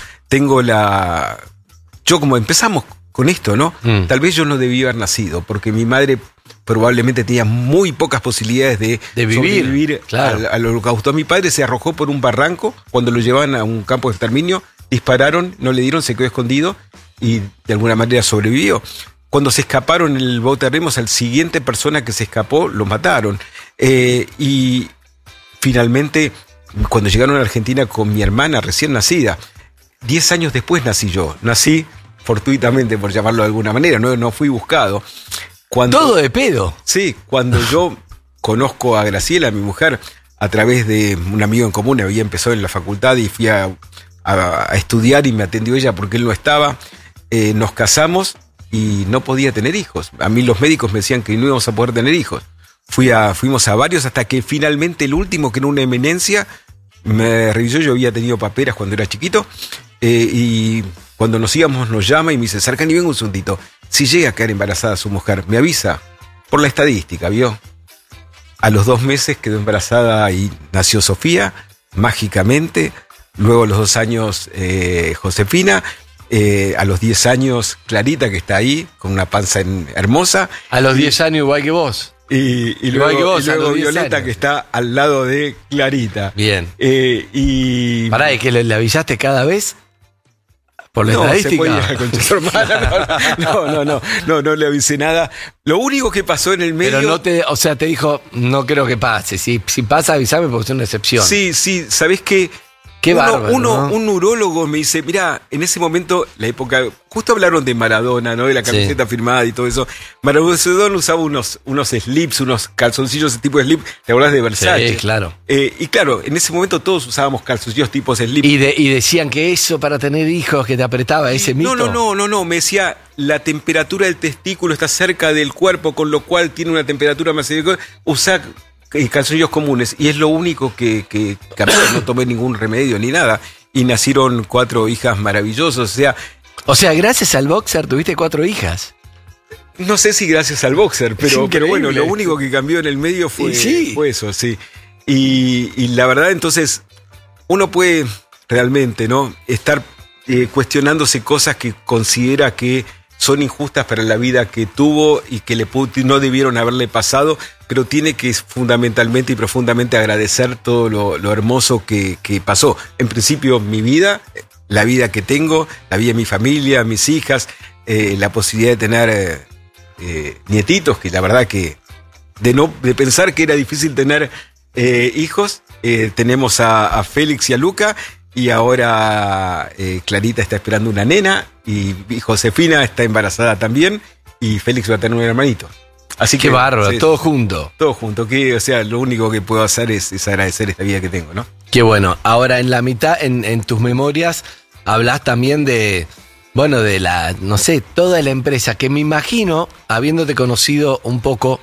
Yo como empezamos con esto, ¿no? Tal vez yo no debía haber nacido, porque mi madre probablemente tenía muy pocas posibilidades de sobrevivir al holocausto. Mi padre se arrojó por un barranco cuando lo llevaban a un campo de exterminio, dispararon, no le dieron, se quedó escondido y de alguna manera sobrevivió. Cuando se escaparon en el bote de remos, al siguiente persona que se escapó, lo mataron. Y finalmente, cuando llegaron a Argentina con mi hermana recién nacida, 10 años después nací yo. Nací fortuitamente, por llamarlo de alguna manera, no fui buscado. Todo de pedo. Sí, cuando yo conozco a Graciela, mi mujer, a través de un amigo en común, había empezado en la facultad y fui a estudiar y me atendió ella porque él no estaba. Nos casamos y no podía tener hijos. A mí los médicos me decían que no íbamos a poder tener hijos. Fuimos a varios hasta que finalmente el último, que era una eminencia, me revisó. Yo había tenido paperas cuando era chiquito y cuando nos íbamos nos llama y me dice, Sarkany, venga un segundito. Si llega a quedar embarazada su mujer, me avisa por la estadística, ¿vio? A los 2 meses quedó embarazada y nació Sofía, mágicamente. Luego a los 2 años Josefina. A los 10 años Clarita, que está ahí, con una panza hermosa. A los 10 años igual que vos. Y luego Violeta, que está al lado de Clarita. Bien. Pará, ¿y que le avisaste cada vez? ¿Por la estadística? No le avisé nada. Lo único que pasó en el medio... Pero te dijo, no creo que pase. Si pasa, avísame porque es una excepción. Sí, ¿sabés qué? Qué bárbaro, ¿no? Un urólogo me dice, mirá, en ese momento, la época, justo hablaron de Maradona, ¿no? De la camiseta firmada y todo eso. Maradona usaba unos slips, unos calzoncillos, tipo de slip, ¿te acordás de Versace? Sí, claro. Y claro, en ese momento todos usábamos calzoncillos tipos slip. Y decían que eso para tener hijos, que te apretaba ese mito. No, me decía, la temperatura del testículo está cerca del cuerpo, con lo cual tiene una temperatura más adecuada. Usá calzoncillos comunes, y es lo único que cambió. No tomé ningún remedio ni nada, y nacieron 4 hijas maravillosas. O sea, gracias al boxer tuviste 4 hijas. No sé si gracias al boxer, pero bueno, lo único que cambió en el medio fue eso, sí. Y la verdad, entonces, uno puede realmente, ¿no?, estar cuestionándose cosas que considera que son injustas para la vida que tuvo y que no debieron haberle pasado, pero tiene que fundamentalmente y profundamente agradecer todo lo hermoso que pasó. En principio, mi vida, la vida que tengo, la vida de mi familia, mis hijas, la posibilidad de tener nietitos, que la verdad que de pensar que era difícil tener hijos, tenemos a Félix y a Luca, y ahora Clarita está esperando una nena, y Josefina está embarazada también, y Félix va a tener un hermanito. Así Qué que bárbaro, todo junto. Todo junto, que o sea, lo único que puedo hacer es agradecer esta vida que tengo, ¿no? Qué bueno. Ahora, en la mitad, en tus memorias, hablas también de la, no sé, toda la empresa, que me imagino, habiéndote conocido un poco,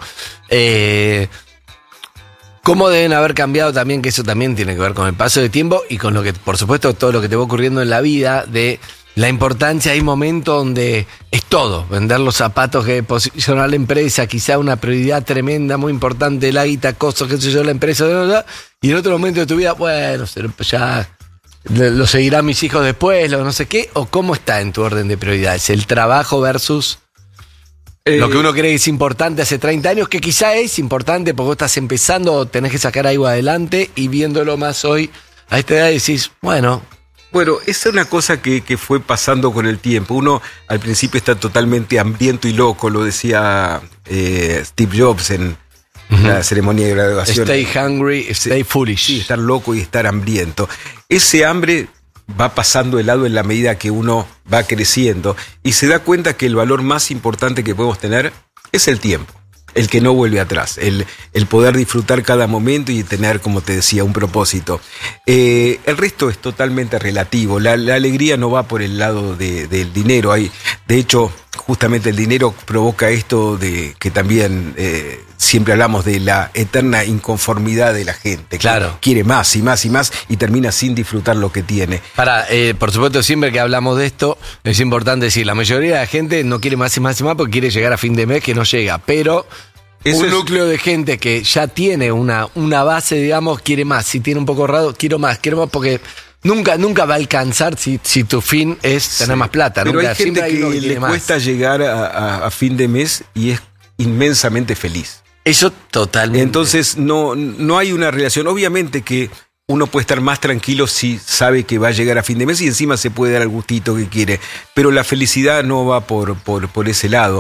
cómo deben haber cambiado también, que eso también tiene que ver con el paso de tiempo y con lo que, por supuesto, todo lo que te va ocurriendo en la vida, de la importancia. Hay momentos donde es todo, vender los zapatos que posicionar la empresa, quizá una prioridad tremenda, muy importante, la guita, cosas, qué sé yo, la empresa, y en otro momento de tu vida, bueno, ya lo seguirán mis hijos después, no sé qué, o cómo está en tu orden de prioridades, el trabajo versus lo que uno cree que es importante hace 30 años, que quizá es importante porque vos estás empezando o tenés que sacar algo adelante, y viéndolo más hoy, a esta edad decís, bueno, esa es una cosa que fue pasando con el tiempo. Uno al principio está totalmente hambriento y loco, lo decía Steve Jobs en la ceremonia de graduación. Stay hungry, stay foolish. Sí, estar loco y estar hambriento. Ese hambre va pasando de lado en la medida que uno va creciendo y se da cuenta que el valor más importante que podemos tener es el tiempo. El que no vuelve atrás, el poder disfrutar cada momento y tener, como te decía, un propósito. El resto es totalmente relativo. La alegría no va por el lado del dinero. De hecho, justamente el dinero provoca esto de que también siempre hablamos de la eterna inconformidad de la gente. Claro. Quiere más y más y más y termina sin disfrutar lo que tiene. Por supuesto, siempre que hablamos de esto, es importante decir, la mayoría de la gente no quiere más y más y más porque quiere llegar a fin de mes que no llega, pero un núcleo de gente que ya tiene una base, digamos, quiere más. Si tiene un poco ahorrado, quiero más, porque nunca va a alcanzar si tu fin es tener más plata. Pero nunca, hay gente que le cuesta llegar a fin de mes y es inmensamente feliz. Eso totalmente. Entonces no hay una relación. Obviamente que uno puede estar más tranquilo si sabe que va a llegar a fin de mes y encima se puede dar el gustito que quiere. Pero la felicidad no va por ese lado.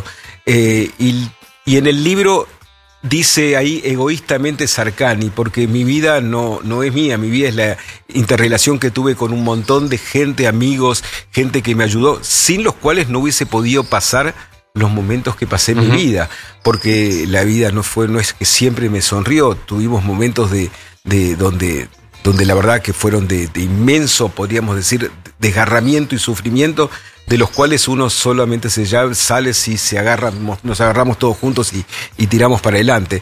Y en el libro dice ahí egoístamente Sarkany, porque mi vida no es mía, mi vida es la interrelación que tuve con un montón de gente, amigos, gente que me ayudó, sin los cuales no hubiese podido pasar los momentos que pasé en mi vida, porque la vida no es que siempre me sonrió, tuvimos momentos de donde la verdad que fueron de inmenso, podríamos decir, desgarramiento y sufrimiento, de los cuales uno solamente sale si nos agarramos todos juntos y tiramos para adelante.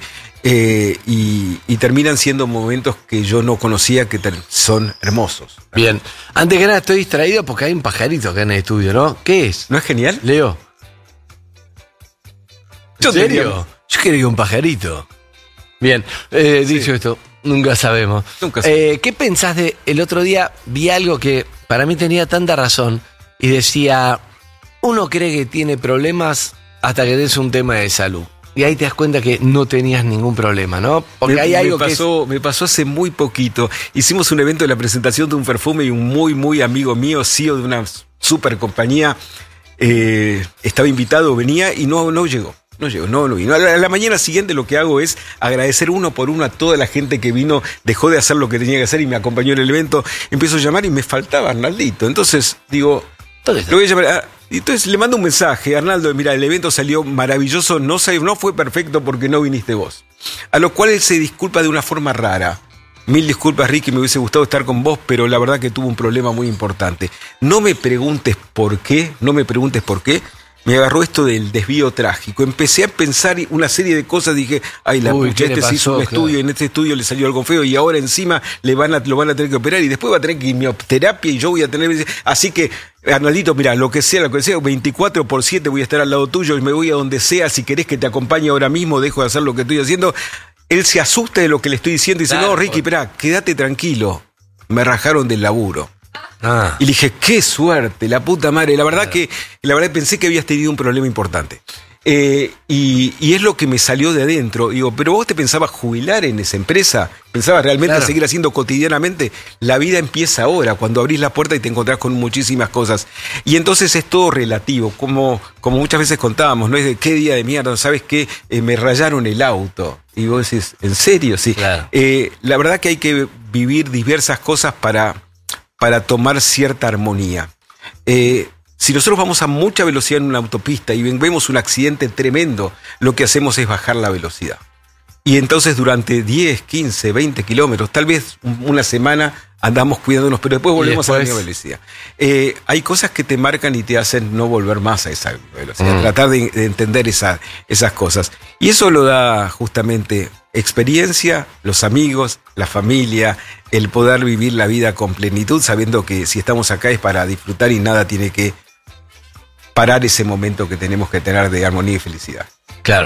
Y terminan siendo momentos que yo no conocía, que son hermosos. Bien, antes que nada estoy distraído porque hay un pajarito acá en el estudio, ¿no? ¿Qué es? ¿No es genial? Leo. ¿En serio? Yo quería un pajarito. Bien, dicho esto, nunca sabemos. ¿Qué pensás de el otro día? Vi algo que para mí tenía tanta razón y decía, uno cree que tiene problemas hasta que tenés un tema de salud. Y ahí te das cuenta que no tenías ningún problema, ¿no? Porque hay algo me pasó hace muy poquito. Hicimos un evento de la presentación de un perfume y un muy, muy amigo mío, CEO de una super compañía, estaba invitado, venía y no llegó. No vino. A la mañana siguiente lo que hago es agradecer uno por uno a toda la gente que vino, dejó de hacer lo que tenía que hacer y me acompañó en el evento. Empiezo a llamar y me faltaba Arnaldito. Entonces digo, lo voy a llamar. Entonces le mando un mensaje, Arnaldo, mira, el evento salió maravilloso, no fue perfecto porque no viniste vos. A lo cual él se disculpa de una forma rara. 1000 disculpas, Ricky, me hubiese gustado estar con vos, pero la verdad que tuve un problema muy importante. No me preguntes por qué. Me agarró esto del desvío trágico. Empecé a pensar una serie de cosas. Dije, ay, se hizo un estudio, en este estudio le salió algo feo y ahora encima lo van a tener que operar y después va a tener quimioterapia y yo voy a tener... Así que, Arnaldito, mira, lo que sea, 24/7 voy a estar al lado tuyo y me voy a donde sea. Si querés que te acompañe ahora mismo, dejo de hacer lo que estoy haciendo. Él se asusta de lo que le estoy diciendo y dice, no, Ricky, espera, quédate tranquilo. Me rajaron del laburo. Y le dije, qué suerte, la puta madre. La verdad pensé que habías tenido un problema importante. Y es lo que me salió de adentro. Digo, pero vos te pensabas jubilar en esa empresa, pensabas realmente seguir haciendo cotidianamente. La vida empieza ahora, cuando abrís la puerta y te encontrás con muchísimas cosas. Y entonces es todo relativo, como muchas veces contábamos, ¿no? Es de qué día de mierda, ¿sabes qué? Me rayaron el auto. Y vos decís, ¿en serio? Sí. Claro. La verdad que hay que vivir diversas cosas para tomar cierta armonía. Si nosotros vamos a mucha velocidad en una autopista y vemos un accidente tremendo, lo que hacemos es bajar la velocidad. Y entonces durante 10, 15, 20 kilómetros, tal vez una semana andamos cuidándonos, pero después volvemos a la misma velocidad. Hay cosas que te marcan y te hacen no volver más a esa velocidad, tratar de entender esas cosas. Y eso lo da justamente experiencia, los amigos, la familia, el poder vivir la vida con plenitud, sabiendo que si estamos acá es para disfrutar y nada tiene que parar ese momento que tenemos que tener de armonía y felicidad. Claro.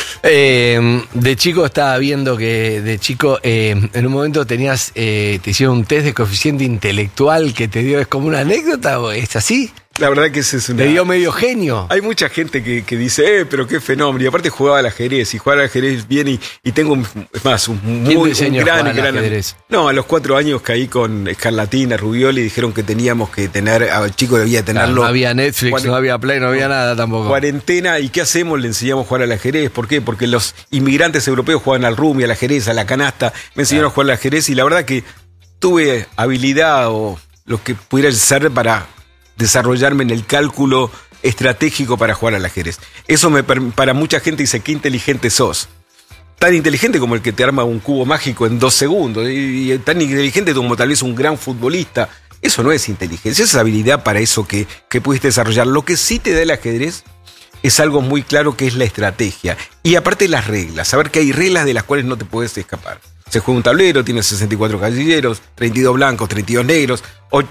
De chico estaba viendo que en un momento te hicieron un test de coeficiente intelectual que te dio, ¿es como una anécdota o es así? La verdad que ese es una... Te dio medio genio. Hay mucha gente que dice, pero qué fenómeno. Y aparte jugaba al ajedrez, y jugar al ajedrez bien, y tengo, es más, un gran ajedrez. No, a los 4 años caí con Escarlatina, Rubioli, y dijeron que teníamos que tener, al chico debía tenerlo. No había Netflix, no había Play, no había nada tampoco. Cuarentena, ¿y qué hacemos? Le enseñamos a jugar al ajedrez. ¿Por qué? Porque los inmigrantes europeos juegan al rugby, al ajedrez, a la canasta. Me enseñaron a jugar al ajedrez, y la verdad que tuve habilidad o lo que pudiera ser para desarrollarme en el cálculo estratégico para jugar al ajedrez. Eso para mucha gente dice, qué inteligente sos. Tan inteligente como el que te arma un cubo mágico en 2 segundos. Y tan inteligente como tal vez un gran futbolista. Eso no es inteligencia, es habilidad para eso que pudiste desarrollar. Lo que sí te da el ajedrez es algo muy claro, que es la estrategia. Y aparte las reglas, saber que hay reglas de las cuales no te puedes escapar. Se juega un tablero, tiene 64 casilleros, 32 blancos, 32 negros,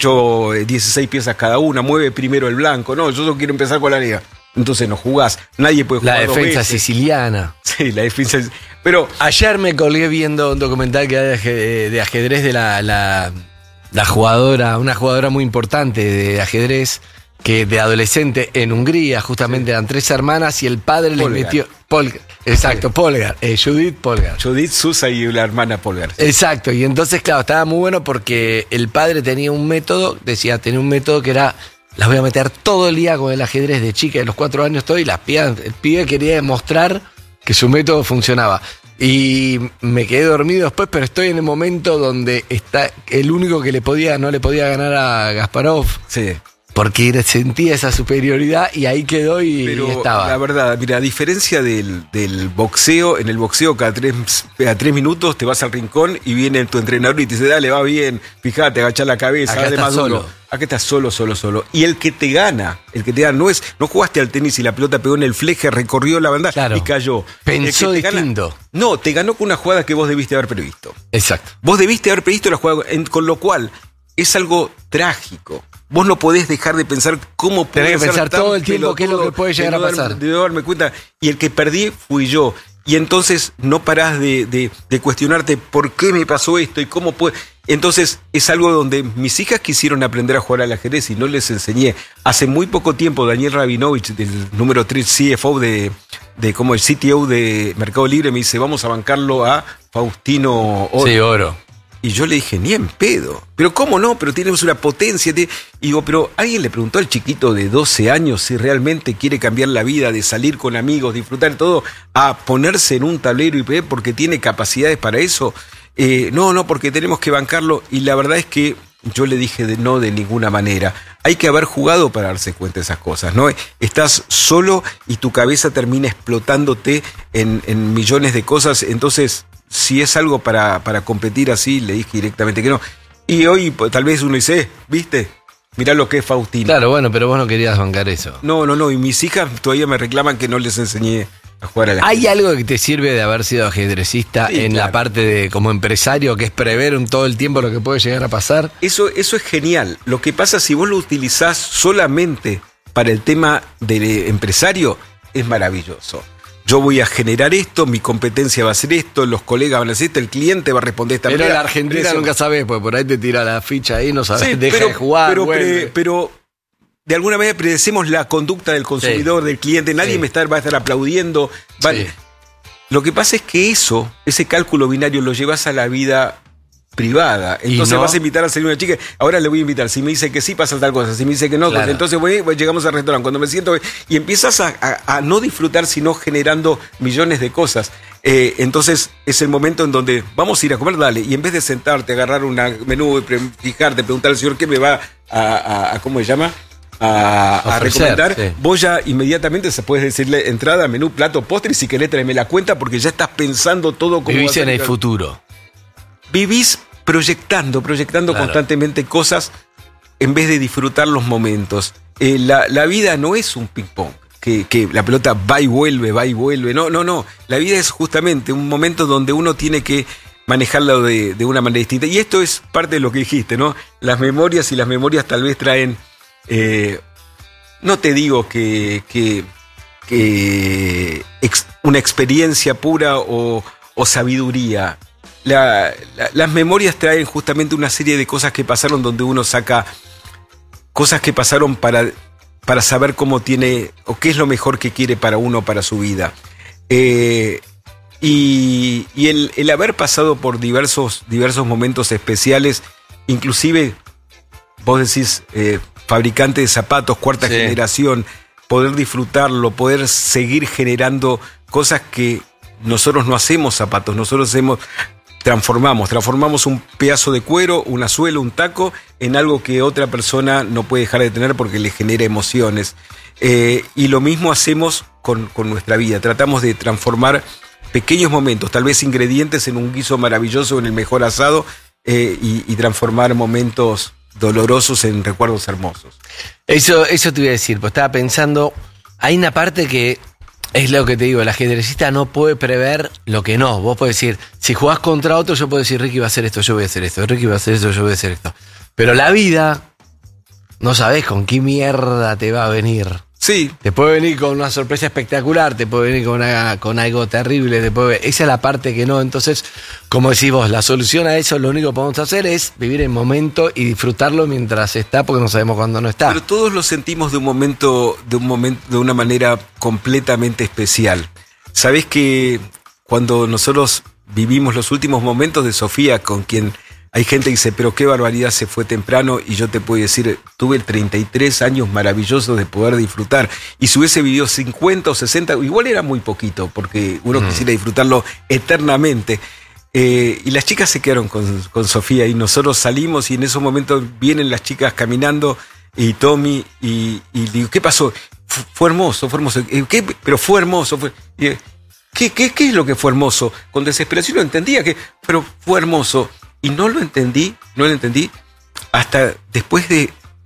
16 piezas cada una, mueve primero el blanco. No, yo solo quiero empezar con la negra. Entonces no jugás, nadie puede jugar. La defensa siciliana. Sí, la defensa. Pero ayer me colgué viendo un documental que hay de ajedrez de la jugadora, una jugadora muy importante de ajedrez, que de adolescente en Hungría, justamente eran 3 hermanas y el padre les metió... Polgar, Judith Polgar. Judith Sousa y la hermana Polgar. Sí. Exacto, y entonces, claro, estaba muy bueno porque el padre tenía un método que era, las voy a meter todo el día con el ajedrez de chica, de los 4 años todo, y el pibe quería demostrar que su método funcionaba. Y me quedé dormido después, pero estoy en el momento donde está el único que no le podía ganar a Gasparov. Sí. Porque sentía esa superioridad y ahí quedó y estaba. La verdad, mira, a diferencia del boxeo, en el boxeo cada 3 minutos te vas al rincón y viene tu entrenador y te dice, dale, va bien, fíjate, agacha la cabeza, acá dale más duro. Acá estás solo. Y el que te gana no jugaste al tenis y la pelota pegó en el fleje, recorrió la banda y cayó. Pensó distinto. No, te ganó con una jugada que vos debiste haber previsto. Exacto. Vos debiste haber previsto la jugada, con lo cual es algo trágico. Vos no podés dejar de pensar cómo puede ser. Tenés que pensar todo el tiempo qué es lo que puede llegar a pasar. Debo darme cuenta. Y el que perdí fui yo. Y entonces no parás de cuestionarte por qué me pasó esto y cómo puede. Entonces es algo donde mis hijas quisieron aprender a jugar al ajedrez y no les enseñé. Hace muy poco tiempo Daniel Rabinovich, del número 3 CFO como el CTO de Mercado Libre, me dice, vamos a bancarlo a Faustino Oro. Sí, Oro. Y yo le dije, ni en pedo. Pero ¿cómo no? Pero tienes una potencia. Y digo, pero alguien le preguntó al chiquito de 12 años si realmente quiere cambiar la vida, de salir con amigos, disfrutar todo, a ponerse en un tablero y ver porque tiene capacidades para eso. No, porque tenemos que bancarlo. Y la verdad es que yo le dije no de ninguna manera. Hay que haber jugado para darse cuenta de esas cosas, ¿no? Estás solo y tu cabeza termina explotándote en millones de cosas. Entonces, si es algo para competir así, le dije directamente que no. Y hoy tal vez uno dice, ¿viste? Mirá lo que es Faustino. Claro, bueno, pero vos no querías bancar eso. No, y mis hijas todavía me reclaman que no les enseñé a jugar al ajedrez. ¿Hay algo que te sirve de haber sido ajedrecista la parte de como empresario, que es prever todo el tiempo lo que puede llegar a pasar? Eso es genial. Lo que pasa, si vos lo utilizás solamente para el tema del empresario, es maravilloso. Yo voy a generar esto, mi competencia va a ser esto, los colegas van a hacer esto, el cliente va a responder esta manera. Pero en la Argentina nunca sabés, porque por ahí te tira la ficha ahí, no sabés, deja de jugar. Pero de alguna manera predecimos la conducta del consumidor, del cliente, nadie va a estar aplaudiendo. Sí. Lo que pasa es que ese cálculo binario lo llevas a la vida privada. Entonces vas a invitar a salir una chica, ahora le voy a invitar, si me dice que sí pasa tal cosa, si me dice que no, Claro. pues entonces llegamos al restaurante, cuando me siento y empiezas a no disfrutar sino generando millones de cosas. Entonces es el momento en donde vamos a ir a comer, dale, y en vez de sentarte, agarrar un menú, fijarte, preguntar al señor qué me va a ¿cómo se llama? A Ofrecer, recomendar, sí. vos ya inmediatamente se puedes decirle entrada, menú, plato, postre, y si querés tráeme la cuenta porque ya estás pensando todo como Vivís en el futuro. Vivís proyectando Claro. constantemente cosas en vez de disfrutar los momentos. La vida no es un ping-pong, que la pelota va y vuelve. No. La vida es justamente un momento donde uno tiene que manejarlo de una manera distinta. Y esto es parte de lo que dijiste, ¿no? Las memorias tal vez traen... no te digo que una experiencia pura o sabiduría. Las memorias traen justamente una serie de cosas que pasaron donde uno saca cosas que pasaron para saber cómo tiene o qué es lo mejor que quiere para uno, para su vida. Y el haber pasado por diversos momentos especiales, inclusive vos decís fabricante de zapatos, cuarta generación, poder disfrutarlo, poder seguir generando cosas que nosotros no hacemos zapatos, nosotros transformamos un pedazo de cuero, una suela, un taco, en algo que otra persona no puede dejar de tener porque le genera emociones. Y lo mismo hacemos con nuestra vida. Tratamos de transformar pequeños momentos, tal vez ingredientes en un guiso maravilloso, en el mejor asado, y transformar momentos dolorosos en recuerdos hermosos. Eso te iba a decir, pues estaba pensando, hay una parte que es lo que te digo, el ajedrecista no puede prever lo que no. Vos podés decir, si jugás contra otro, yo puedo decir, Ricky va a hacer esto, yo voy a hacer esto, Ricky va a hacer esto, yo voy a hacer esto. Pero la vida, no sabés con qué mierda te va a venir. Sí. Te puede venir con una sorpresa espectacular, te puede venir con algo terrible, esa es la parte que no. Entonces, como decís vos, la solución a eso, lo único que podemos hacer es vivir el momento y disfrutarlo mientras está, porque no sabemos cuándo no está. Pero todos lo sentimos de una manera completamente especial. Sabés que cuando nosotros vivimos los últimos momentos de Sofía, con quien hay gente que dice, pero qué barbaridad, se fue temprano, y yo te puedo decir, tuve 33 años maravillosos de poder disfrutar, y si hubiese vivido 50 o 60, igual era muy poquito, porque uno quisiera disfrutarlo eternamente. Y las chicas se quedaron con Sofía, y nosotros salimos, y en esos momentos vienen las chicas caminando, y Tommy, y digo, ¿qué pasó? Fue hermoso. ¿Qué? Pero fue hermoso. ¿Qué es lo que fue hermoso? Con desesperación lo entendía, pero fue hermoso. Y no lo entendí hasta después de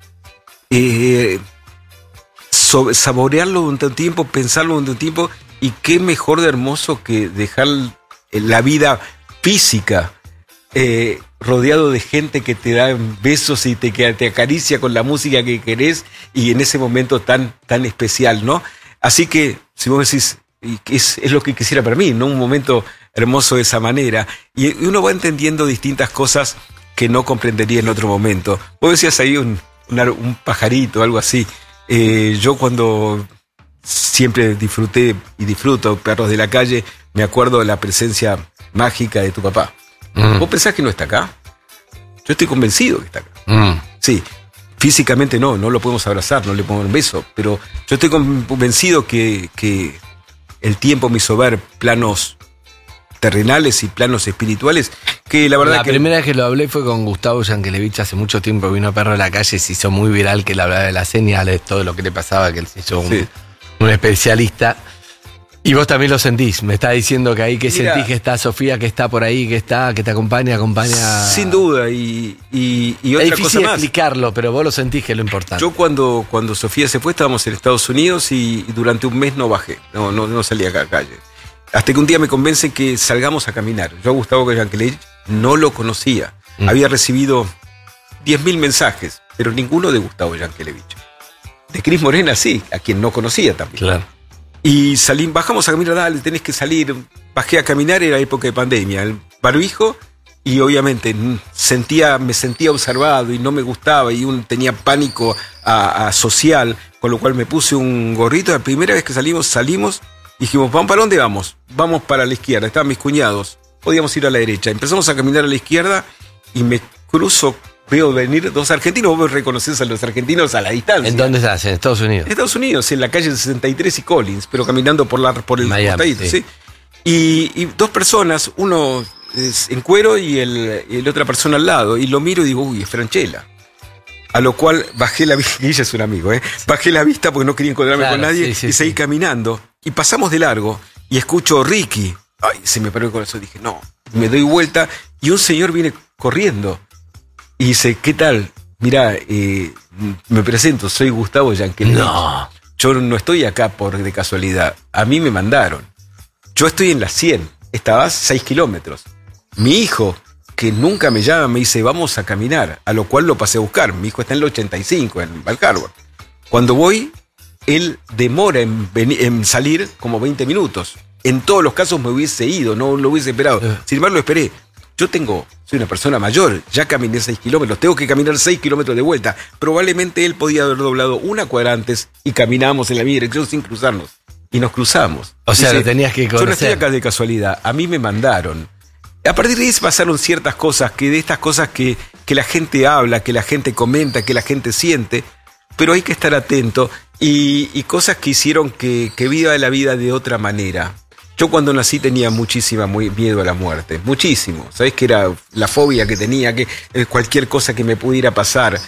saborearlo durante un tiempo, pensarlo durante un tiempo, y qué mejor de hermoso que dejar la vida física rodeado de gente que te da besos y te acaricia con la música que querés, y en ese momento tan especial, ¿no? Así que, si vos decís, es lo que quisiera para mí, ¿no? Un momento hermoso de esa manera, y uno va entendiendo distintas cosas que no comprendería en otro momento. Vos decías ahí un pajarito, algo así. Yo cuando siempre disfruté y disfruto Perros de la Calle, me acuerdo de la presencia mágica de tu papá. ¿Vos pensás que no está acá? Yo estoy convencido que está acá. Sí, físicamente no lo podemos abrazar, no le pongo un beso, pero yo estoy convencido que el tiempo me hizo ver planos terrenales y planos espirituales, que la verdad La primera vez que lo hablé fue con Gustavo Yankelevich hace mucho tiempo, vino Perro de la Calle, se hizo muy viral que él hablaba de las señales, todo lo que le pasaba, que él se hizo un especialista. Y vos también lo sentís, me está diciendo que ahí que Mira, sentís que está Sofía, que está por ahí, que te acompaña. Sin duda, y otra es difícil cosa más. explicarlo, pero vos lo sentís que es lo importante. Yo cuando Sofía se fue, estábamos en Estados Unidos, y durante un mes no bajé, no salí a la calle. Hasta que un día me convencen que salgamos a caminar. Yo a Gustavo Yankelevich no lo conocía. Había recibido 10.000 mensajes, pero ninguno de Gustavo Yankelevich. De Cris Morena sí, a quien no conocía también. Claro. Y bajamos a caminar, dale, tenés que salir. Bajé a caminar, era época de pandemia. El barbijo y obviamente me sentía observado y no me gustaba y tenía pánico a social, con lo cual me puse un gorrito. La primera vez que salimos, dijimos, ¿vamos para dónde vamos? Vamos para la izquierda, estaban mis cuñados, podíamos ir a la derecha. Empezamos a caminar a la izquierda y me cruzo, veo venir dos argentinos, vos reconoces a los argentinos a la distancia. ¿En dónde estás? ¿En Estados Unidos? En Estados Unidos, en la calle 63 y Collins, pero caminando por el Miami, costadito, sí. ¿sí? Y dos personas, uno en cuero y la otra persona al lado, y lo miro y digo, uy, es Franchella. A lo cual bajé la vista, Guilla es un amigo, bajé la vista porque no quería encontrarme con nadie, y seguí caminando. Y pasamos de largo y escucho Ricky. Ay, se me paró el corazón, dije, no. Me doy vuelta y un señor viene corriendo y dice, ¿qué tal? Mirá, me presento, soy Gustavo Yankelevich. No. Yo no estoy acá de casualidad, a mí me mandaron. Yo estoy en las 100, estaba a 6 kilómetros. Mi hijo, que nunca me llama, me dice, vamos a caminar, a lo cual lo pasé a buscar. Mi hijo está en el 85, en Val Harbor. Cuando voy, él demora en salir como 20 minutos. En todos los casos me hubiese ido, no lo hubiese esperado. Sin embargo, lo esperé. Soy una persona mayor, ya caminé 6 kilómetros, tengo que caminar 6 kilómetros de vuelta. Probablemente él podía haber doblado una cuadra antes y caminábamos en la misma dirección sin cruzarnos. Y nos cruzamos. O sea, lo tenías que conocer. Yo no estoy acá de casualidad, a mí me mandaron. A partir de ahí pasaron ciertas cosas, de estas cosas que la gente habla, que la gente comenta, que la gente siente, pero hay que estar atento y cosas que hicieron que viva la vida de otra manera. Yo cuando nací tenía muchísimo miedo a la muerte, muchísimo. ¿Sabés que era la fobia que tenía, que cualquier cosa que me pudiera pasar?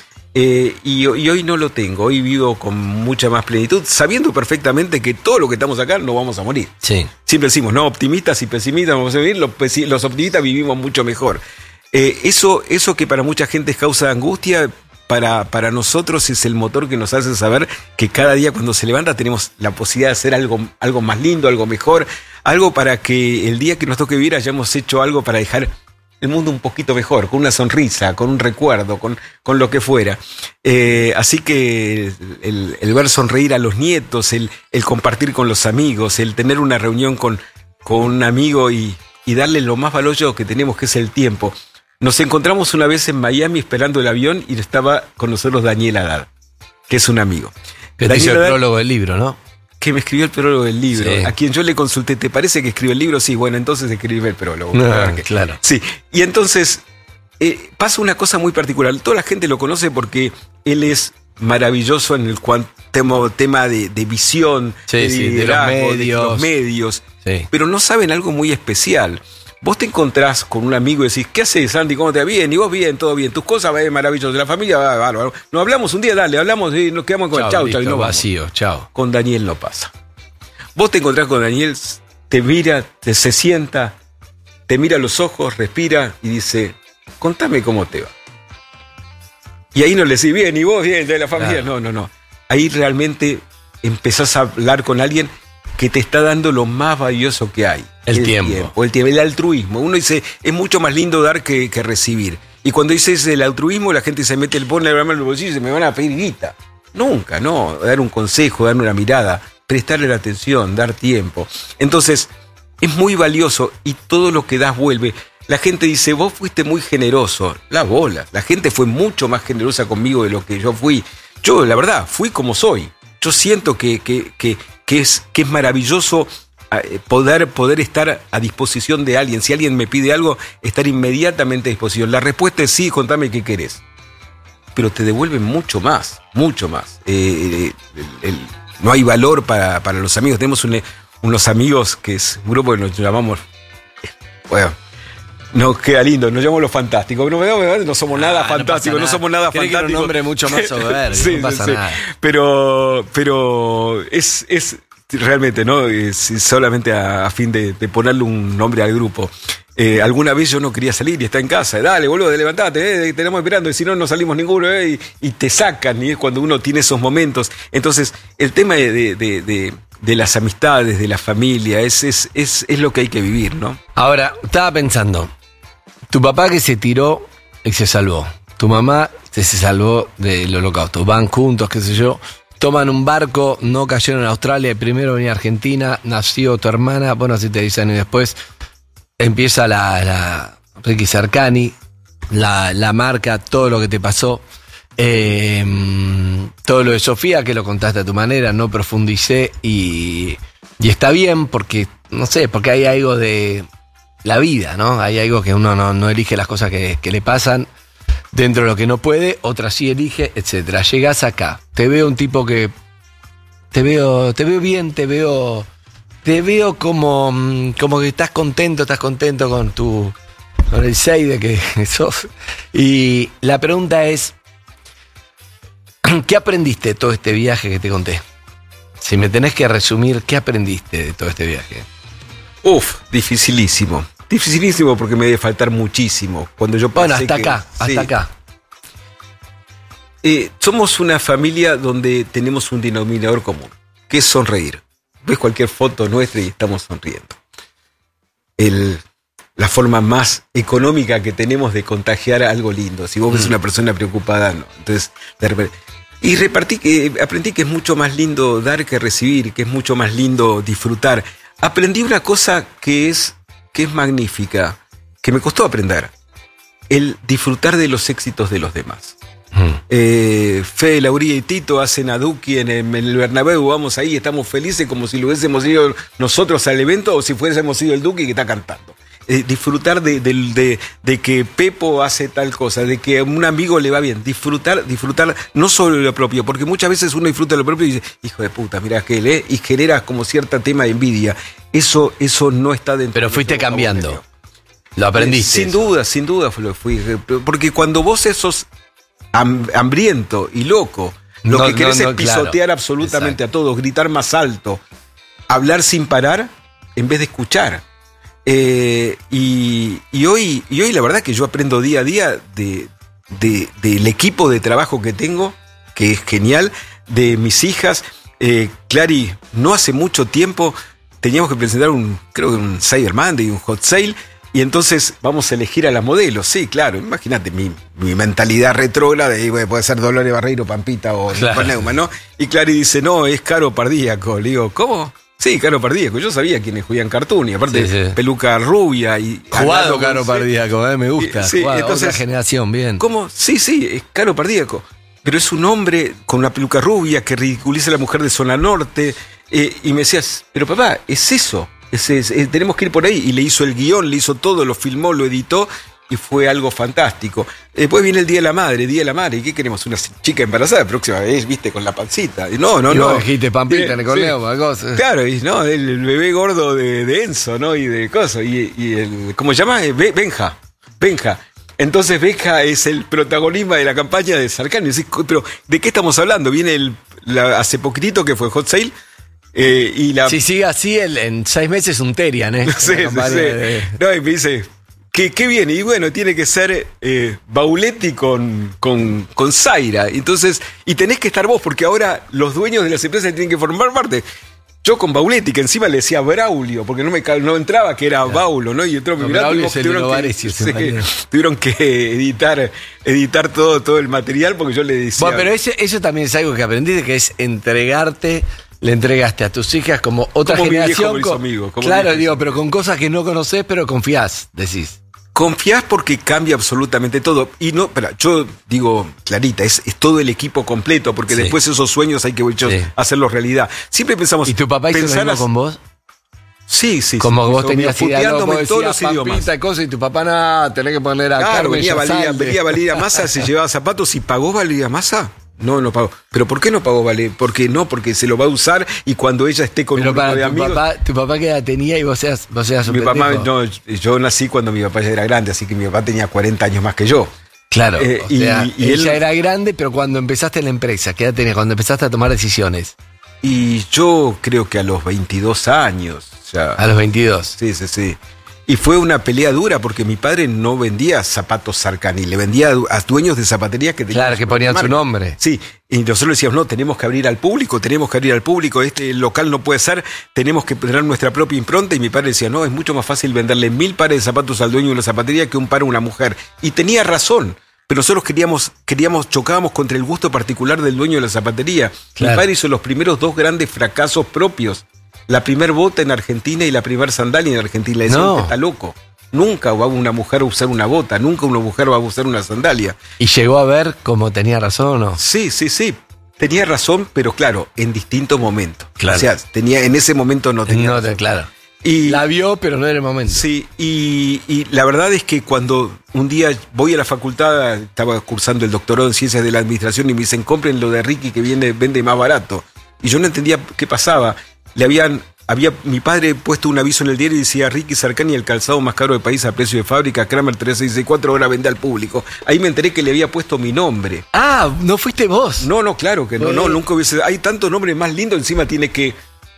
Y hoy no lo tengo, hoy vivo con mucha más plenitud, sabiendo perfectamente que todo lo que estamos acá no vamos a morir. Sí. Siempre decimos, no, optimistas y pesimistas vamos a vivir, los optimistas vivimos mucho mejor. Eso que para mucha gente causa angustia, para nosotros es el motor que nos hace saber que cada día cuando se levanta tenemos la posibilidad de hacer algo más lindo, algo mejor, algo para que el día que nos toque vivir hayamos hecho algo para dejar el mundo un poquito mejor, con una sonrisa, con un recuerdo, con lo que fuera. Así que el ver sonreír a los nietos, el compartir con los amigos, el tener una reunión con un amigo y darle lo más valioso que tenemos, que es el tiempo. Nos encontramos una vez en Miami esperando el avión y estaba con nosotros Daniel Haddad, que es un amigo. Que te hizo el prólogo del libro, ¿no? Que me escribió el prólogo del libro, sí. A quien yo le consulté, ¿te parece que escribe el libro? Sí, bueno, entonces escribe el prólogo. Claro. Sí, y entonces pasa una cosa muy particular. Toda la gente lo conoce porque él es maravilloso en el tema de visión, de los medios. Sí. Pero no saben algo muy especial. Vos te encontrás con un amigo y decís, ¿qué haces, Sandy? ¿Cómo te va? Bien, y vos bien, todo bien. Tus cosas van maravillosas, la familia va bárbaro. Nos hablamos un día, dale, hablamos y nos quedamos con chau, y no vacío, chao. Con Daniel no pasa. Vos te encontrás con Daniel, te mira, se sienta, te mira a los ojos, respira y dice, contame cómo te va. Y ahí no le decís, bien, y vos bien, de la familia. Claro. No. Ahí realmente empezás a hablar con alguien que te está dando lo más valioso que hay. El tiempo. El altruismo. Uno dice, es mucho más lindo dar que recibir. Y cuando dices el altruismo, la gente se pone la mano en el bolsillo y dice, me van a pedir guita. Nunca, no. Dar un consejo, dar una mirada, prestarle la atención, dar tiempo. Entonces, es muy valioso y todo lo que das vuelve. La gente dice, vos fuiste muy generoso. La bola. La gente fue mucho más generosa conmigo de lo que yo fui. Yo, la verdad, fui como soy. Yo siento que es maravilloso poder estar a disposición de alguien. Si alguien me pide algo, estar inmediatamente a disposición. La respuesta es sí, contame qué querés. Pero te devuelven mucho más, mucho más. No hay valor para los amigos. Tenemos unos amigos que es un grupo que nos llamamos... Bueno, nos queda lindo, nos llamamos los fantásticos. No somos nada fantásticos, no somos nada fantásticos. Un nombre mucho más soberbio, sí, no pasa nada. Pero es realmente, ¿no? Solamente a fin de ponerle un nombre al grupo. Alguna vez yo no quería salir y está en casa. Dale, boludo, levantate, tenemos esperando, y si no salimos ninguno, y te sacan, y es cuando uno tiene esos momentos. Entonces, el tema de las amistades, de la familia, es lo que hay que vivir, ¿no? Ahora, estaba pensando, tu papá que se tiró y se salvó, tu mamá se salvó del holocausto, van juntos, qué sé yo, toman un barco, no cayeron en Australia, primero venía a Argentina, nació tu hermana, bueno, 7 10 años después, empieza Ricky Cercani, la marca, todo lo que te pasó. Todo lo de Sofía, que lo contaste a tu manera, no profundicé y está bien porque, no sé, porque hay algo de la vida, ¿no? Hay algo que uno no elige las cosas que le pasan dentro de lo que no puede, otras sí elige, etcétera. Llegás acá, te veo un tipo que te veo bien, te veo como que estás contento con el 6 de que sos. Y la pregunta es, ¿qué aprendiste de todo este viaje que te conté? Si me tenés que resumir, ¿qué aprendiste de todo este viaje? Dificilísimo. Dificilísimo porque me debe faltar muchísimo. Cuando yo pasé hasta acá. Somos una familia donde tenemos un denominador común, que es sonreír. Ves cualquier foto nuestra y estamos sonriendo. La forma más económica que tenemos de contagiar algo lindo. Si vos ves una persona preocupada, no. Entonces, de repente. Y aprendí que es mucho más lindo dar que recibir, que es mucho más lindo disfrutar. Aprendí una cosa que es magnífica, que me costó aprender. El disfrutar de los éxitos de los demás. Fede, Lauría y Tito hacen a Duki en el Bernabéu, vamos ahí, estamos felices como si lo hubiésemos ido nosotros al evento o si fuésemos ido el Duki que está cantando. Disfrutar de que Pepo hace tal cosa, de que a un amigo le va bien, disfrutar no solo de lo propio, porque muchas veces uno disfruta de lo propio y dice, hijo de puta, mirá que él, y genera como cierto tema de envidia. Eso no está dentro. Pero fuiste cambiando. Lo aprendiste. Sin duda fui. Porque cuando vos sos hambriento y loco, lo que querés es pisotear absolutamente a todos, gritar más alto, hablar sin parar en vez de escuchar. Y hoy la verdad que yo aprendo día a día del equipo de trabajo que tengo, que es genial, de mis hijas. Clary, no hace mucho tiempo teníamos que presentar un Cyber Monday, un Hot Sale, y entonces vamos a elegir a las modelos. Sí, claro, imagínate mi mentalidad retrógrada, puede ser Dolores Barreiro, Pampita o Neuma, ¿no? Y Clary dice, no, es Caro Pardíaco. Le digo, ¿cómo? Sí, Caro Pardíaco. Yo sabía quiénes jugaban cartoon y aparte peluca rubia y jugado Caro Pardíaco, me gusta. Sí, entonces, otra generación, bien. ¿Cómo? Sí, es Caro Pardíaco. Pero es un hombre con una peluca rubia que ridiculiza a la mujer de Zona Norte. Y me decías, pero papá, es eso. Tenemos que ir por ahí. Y le hizo el guión, le hizo todo, lo filmó, lo editó. Y fue algo fantástico. Después viene el Día de la Madre. ¿Y qué queremos? Una chica embarazada próxima vez, viste, con la pancita. No. Dijiste Pampita, Nicoleo, cosas. Claro, el bebé gordo de Enzo, ¿no? Y de cosas. Y el, ¿cómo se llama? Benja. Entonces Benja es el protagonista de la campaña de Cercani. Pero, ¿de qué estamos hablando? Viene hace poquitito que fue Hot Sale. Si sigue así, en 6 meses un Terian, Sí. No, y me dice... ¿Qué viene? Y bueno, tiene que ser Bauletti con Zaira. Entonces, y tenés que estar vos, porque ahora los dueños de las empresas tienen que formar parte. Yo con Bauletti, que encima le decía Braulio, porque no entraba que era Baulo, ¿no? Y entró tuvieron que editar todo el material, porque yo le decía... Bueno, pero eso también es algo que aprendiste, que es entregarte... Le entregaste a tus hijas como otra generación. Pero con cosas que no conocés, pero confías, decís. Confías porque cambia absolutamente todo. Y no, yo digo, Clarita, es todo el equipo completo, porque después esos sueños hay que hacerlos realidad. Siempre pensamos... ¿Y tu papá hizo lo mismo con vos? Sí. Como vos tenías ideas, todos los idiomas. Cosa, y tu papá tenés que poner a Carmen. Venía Valeria Massa, se llevaba zapatos y pagó Valeria Massa. No pagó. ¿Pero por qué no pagó Vale? Porque se lo va a usar y cuando ella esté con un grupo de amigos... ¿Tu papá qué edad tenía y vos seas un Mi papá, yo nací cuando mi papá ya era grande, así que mi papá tenía 40 años más que yo. Claro, y él ya era grande, pero cuando empezaste en la empresa, ¿qué edad tenías? Cuando empezaste a tomar decisiones. Y yo creo que a los 22 años. Ya. ¿A los 22? Sí. Y fue una pelea dura porque mi padre no vendía zapatos Cercani, le vendía a dueños de zapaterías que tenían. Claro, que ponían su nombre. Sí, y nosotros decíamos, no, tenemos que abrir al público, este local no puede ser, tenemos que tener nuestra propia impronta. Y mi padre decía, no, es mucho más fácil venderle 1000 pares de zapatos al dueño de una zapatería que un par a una mujer. Y tenía razón. Pero nosotros chocábamos contra el gusto particular del dueño de la zapatería. Claro. Mi padre hizo los primeros 2 grandes fracasos propios. La primer bota en Argentina y la primer sandalia en Argentina. Ese hombre está loco. Nunca va una mujer a usar una bota, nunca una mujer va a usar una sandalia. ¿Y llegó a ver cómo tenía razón o no? Sí. Tenía razón, pero claro, en distintos momentos. Claro. O sea, en ese momento no tenía razón. Claro. Y, la vio, pero no era el momento. Sí, y la verdad es que cuando un día voy a la facultad, estaba cursando el doctorado en Ciencias de la Administración y me dicen, compren lo de Ricky que vende más barato. Y yo no entendía qué pasaba. Había mi padre puesto un aviso en el diario y decía, Ricky Sarkany, el calzado más caro del país a precio de fábrica, Kramer 3664, ahora vende al público. Ahí me enteré que le había puesto mi nombre. Ah, ¿no fuiste vos? No, claro que no, nunca hubiese... Hay tantos nombres más lindos, encima tiene que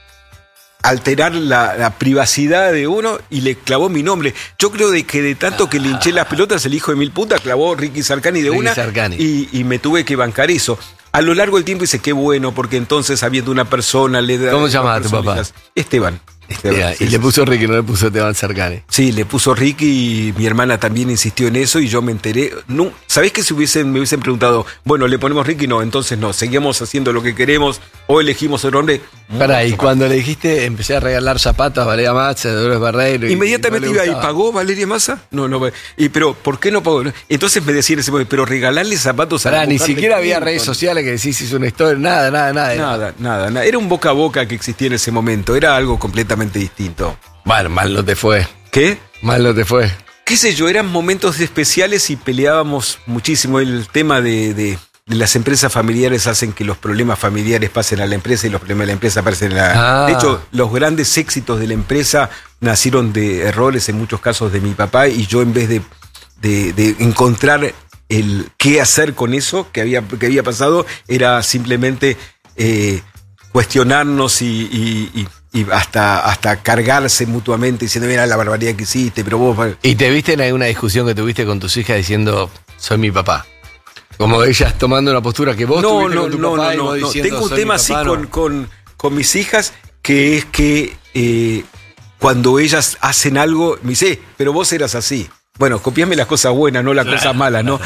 alterar la privacidad de uno y le clavó mi nombre. Yo creo que de tanto que le hinché las pelotas, el hijo de mil putas clavó Ricky Sarkany de una y me tuve que bancar eso. A lo largo del tiempo dice, qué bueno, porque entonces habiendo una persona le da... ¿Cómo se llamaba tu papá? Esteban. Y le puso Ricky, no le puso Esteban Sarkany. Sí, le puso Ricky y mi hermana también insistió en eso y yo me enteré. No, ¿sabés que si me hubiesen preguntado, bueno, le ponemos Ricky? No, entonces no, seguimos haciendo lo que queremos o elegimos otro nombre. Pará, y cuando le dijiste, empecé a regalar zapatos a Valeria Massa, a Dolores Barreiro. Inmediatamente iba, ¿y pagó Valeria Massa? No, pero ¿por qué no pagó? Entonces me decían ese momento, pero regalarle zapatos a la ni siquiera había redes sociales que decís hizo una historia, nada. Era un boca a boca que existía en ese momento, era algo completamente distinto. Bueno, mal no te fue. ¿Qué? Mal no te fue. Qué sé yo, eran momentos especiales y peleábamos muchísimo. El tema de las empresas familiares hacen que los problemas familiares pasen a la empresa y los problemas de la empresa pasen a la... De hecho, los grandes éxitos de la empresa nacieron de errores en muchos casos de mi papá y yo en vez de encontrar el qué hacer con eso que había pasado, era simplemente cuestionarnos y hasta cargarse mutuamente diciendo, mira la barbaridad que hiciste, pero vos... ¿Y te viste en alguna discusión que tuviste con tus hijas diciendo, soy mi papá? Como ellas tomando una postura que vos tuviste con tu papá y vos diciendo, tengo un tema así papá, con mis hijas, que es que cuando ellas hacen algo, me dice, pero vos eras así. Bueno, copiame las cosas buenas, no las cosas malas, ¿no?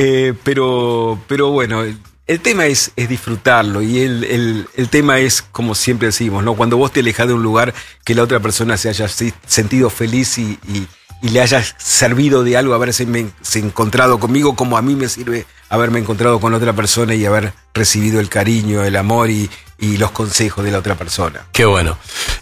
Pero bueno, el tema es disfrutarlo y el tema es, como siempre decimos, ¿no? Cuando vos te alejas de un lugar, que la otra persona se haya sentido feliz y le haya servido de algo haberse encontrado conmigo, como a mí me sirve haberme encontrado con otra persona y haber recibido el cariño, el amor y los consejos de la otra persona. Qué bueno.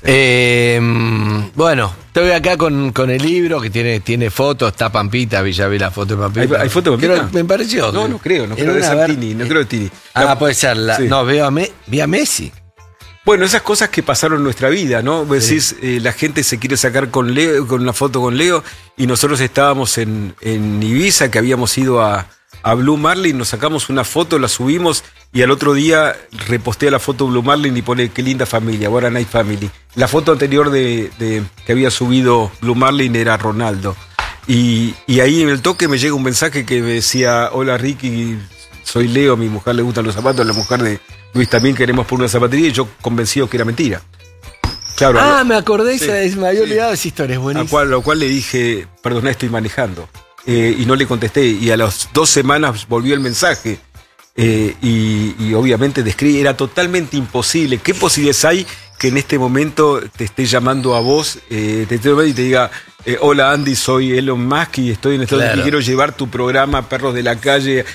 Bueno, estoy acá con el libro que tiene fotos, está Pampita, ya vi la foto de Pampita. ¿Hay foto de Pampita? Me pareció. No creo de Santini, no creo de Tini. Puede ser. Sí. No, vi a Messi. Bueno, esas cosas que pasaron en nuestra vida, ¿no? Vos decís, la gente se quiere sacar con una foto con Leo, y nosotros estábamos en Ibiza, que habíamos ido a Blue Marlin, nos sacamos una foto, la subimos, y al otro día reposté la foto Blue Marlin y pone, qué linda familia, What a Nice Family. La foto anterior que había subido Blue Marlin era Ronaldo. Y ahí en el toque me llega un mensaje que me decía, hola Ricky, soy Leo, a mi mujer le gustan los zapatos, a la mujer de Luis también queremos por una zapatería, y yo convencido que era mentira. Claro, me acordé, me había olvidado de esa historia, es buenísimo. A lo cual le dije, perdona, estoy manejando. Y no le contesté, y a las 2 semanas volvió el mensaje. Y obviamente describí, era totalmente imposible. ¿Qué posibilidades hay que en este momento te esté llamando a vos, te esté llamando y te diga, hola Andy, soy Elon Musk y estoy en Estados Unidos y quiero llevar tu programa Perros de la Calle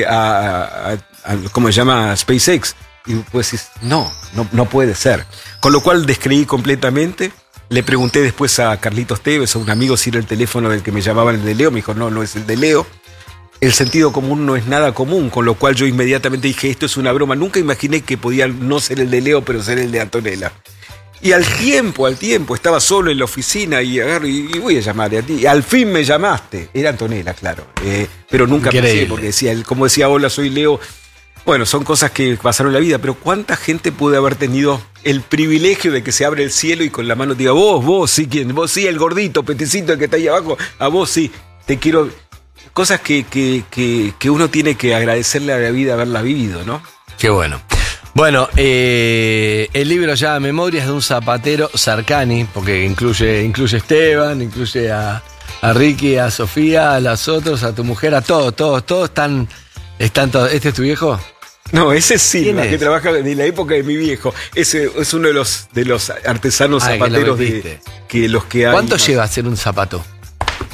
a ¿cómo se llama? SpaceX? Y pues no puede ser. Con lo cual descreí completamente. Le pregunté después a Carlitos Tevez, a un amigo, si era el teléfono del que me llamaban el de Leo. Me dijo, no es el de Leo. El sentido común no es nada común, con lo cual yo inmediatamente dije, esto es una broma. Nunca imaginé que podía no ser el de Leo, pero ser el de Antonella. Y al tiempo, estaba solo en la oficina y agarro y voy a llamar a ti. Y al fin me llamaste. Era Antonella, claro. Pero nunca pensé, porque decía, como decía, hola, soy Leo. Bueno, son cosas que pasaron en la vida, pero ¿cuánta gente puede haber tenido el privilegio de que se abre el cielo y con la mano te diga, vos sí, ¿quién? Vos sí, el gordito, petecito, el que está ahí abajo, a vos sí, te quiero... Cosas que uno tiene que agradecerle a la vida haberla vivido, ¿no? Qué bueno. Bueno, el libro ya Memorias de un zapatero Sarkany, porque incluye a Esteban, incluye a Ricky, a Sofía, a las otras, a tu mujer, a todos están todos. ¿Este es tu viejo? No, ese sí, que trabaja de la época de mi viejo. Ese es uno de los artesanos zapateros que los que hay. ¿Cuánto lleva hacer un zapato?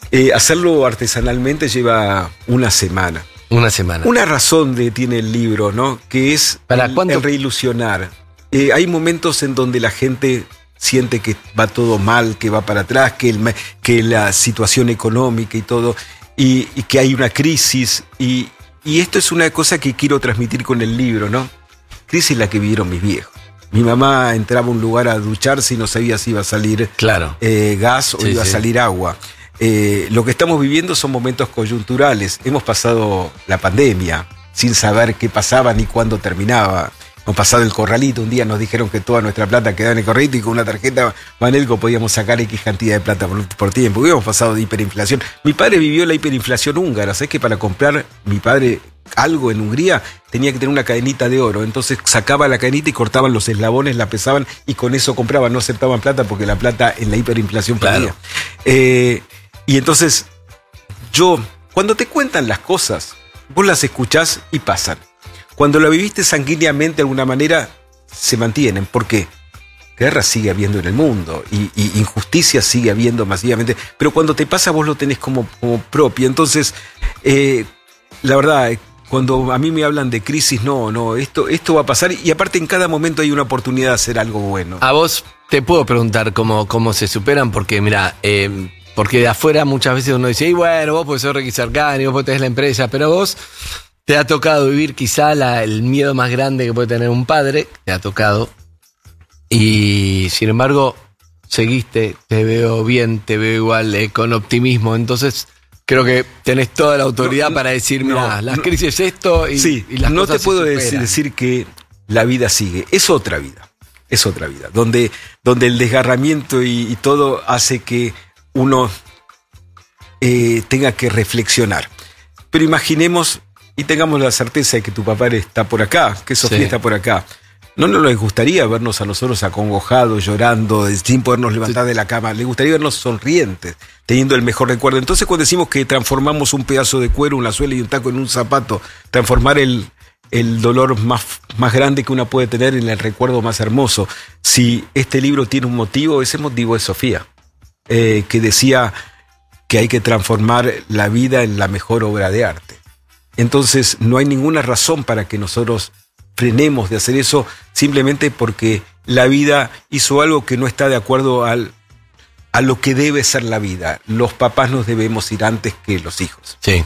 Hacerlo artesanalmente lleva una semana. Una semana. Una razón tiene el libro, ¿no? Que es el reilusionar. Hay momentos en donde la gente siente que va todo mal, que va para atrás, que la situación económica y todo, y que hay una crisis. Y esto es una cosa que quiero transmitir con el libro, ¿no? Crisis la que vivieron mis viejos. Mi mamá entraba a un lugar a ducharse y no sabía si iba a salir gas o iba a salir agua. Lo que estamos viviendo son momentos coyunturales. Hemos pasado la pandemia sin saber qué pasaba ni cuándo terminaba. Hemos pasado el corralito. Un día nos dijeron que toda nuestra plata quedaba en el corralito y con una tarjeta Banelco podíamos sacar X cantidad de plata por tiempo. Hemos pasado de hiperinflación. Mi padre vivió la hiperinflación húngara. ¿Sabes que para comprar mi padre algo en Hungría tenía que tener una cadenita de oro? Entonces sacaba la cadenita y cortaban los eslabones, la pesaban y con eso compraban. No aceptaban plata porque la plata en la hiperinflación perdía. Y entonces cuando te cuentan las cosas, vos las escuchás y pasan. Cuando lo viviste sanguíneamente de alguna manera, se mantienen. ¿Por qué? Guerra sigue habiendo en el mundo y injusticia sigue habiendo masivamente. Pero cuando te pasa, vos lo tenés como propio. Entonces, la verdad, cuando a mí me hablan de crisis, esto va a pasar. Y aparte, en cada momento hay una oportunidad de hacer algo bueno. A vos te puedo preguntar cómo se superan, porque mira, porque de afuera muchas veces uno dice, bueno, vos podés ser Ricky Cercani, vos tenés la empresa, pero vos te ha tocado vivir quizá el miedo más grande que puede tener un padre, te ha tocado, y sin embargo seguiste, te veo bien, te veo igual, con optimismo. Entonces creo que tenés toda la autoridad para decir, mira, las crisis es esto y las no cosas te puedo se superan. decir que la vida sigue, es otra vida, donde el desgarramiento y todo hace que uno tenga que reflexionar. Pero imaginemos y tengamos la certeza de que tu papá está por acá, que Sofía está por acá. ¿No nos gustaría vernos a nosotros acongojados, llorando, sin podernos levantar de la cama? Le gustaría vernos sonrientes, teniendo el mejor recuerdo. Entonces, cuando decimos que transformamos un pedazo de cuero, una suela y un taco en un zapato, transformar el dolor más grande que uno puede tener en el recuerdo más hermoso. Si este libro tiene un motivo, ese motivo es Sofía, que decía que hay que transformar la vida en la mejor obra de arte. Entonces, no hay ninguna razón para que nosotros frenemos de hacer eso, simplemente porque la vida hizo algo que no está de acuerdo a lo que debe ser la vida. Los papás nos debemos ir antes que los hijos. Sí.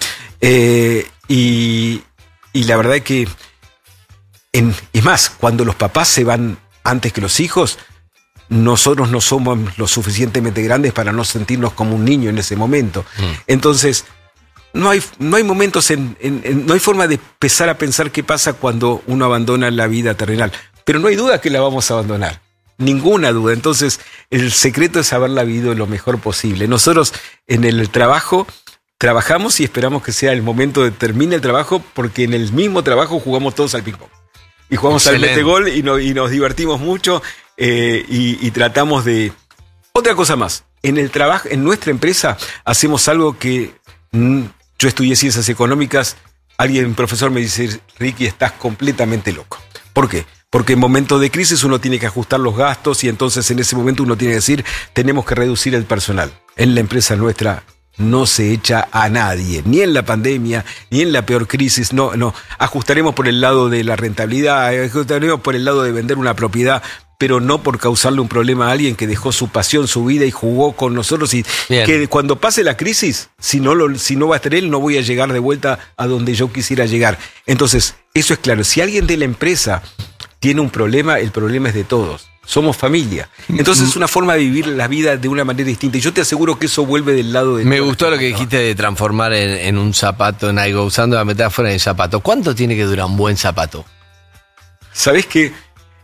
Y la verdad es que, es más, cuando los papás se van antes que los hijos, nosotros no somos lo suficientemente grandes para no sentirnos como un niño en ese momento. Entonces, no hay momentos, no hay forma de empezar a pensar qué pasa cuando uno abandona la vida terrenal. Pero no hay duda que la vamos a abandonar. Ninguna duda. Entonces, el secreto es haberla vivido lo mejor posible. Nosotros en el trabajo trabajamos y esperamos que sea el momento de termine el trabajo, porque en el mismo trabajo jugamos todos al ping-pong. Y jugamos al mete-gol y nos divertimos mucho y tratamos de... Otra cosa más. En el trabajo, en nuestra empresa, hacemos algo que... Yo estudié ciencias económicas, un profesor me dice, Ricky, estás completamente loco. ¿Por qué? Porque en momentos de crisis uno tiene que ajustar los gastos y entonces en ese momento uno tiene que decir, tenemos que reducir el personal. En la empresa nuestra no se echa a nadie, ni en la pandemia, ni en la peor crisis, no. Ajustaremos por el lado de la rentabilidad, ajustaremos por el lado de vender una propiedad, pero no por causarle un problema a alguien que dejó su pasión, su vida y jugó con nosotros. Y que cuando pase la crisis, si no va a estar él, no voy a llegar de vuelta a donde yo quisiera llegar. Entonces, eso es claro. Si alguien de la empresa tiene un problema, el problema es de todos. Somos familia. Entonces es una forma de vivir la vida de una manera distinta. Y yo te aseguro que eso vuelve del lado de... Me gustó lo que dijiste de transformar en un zapato, en algo, usando la metáfora del zapato. ¿Cuánto tiene que durar un buen zapato? ¿Sabés qué?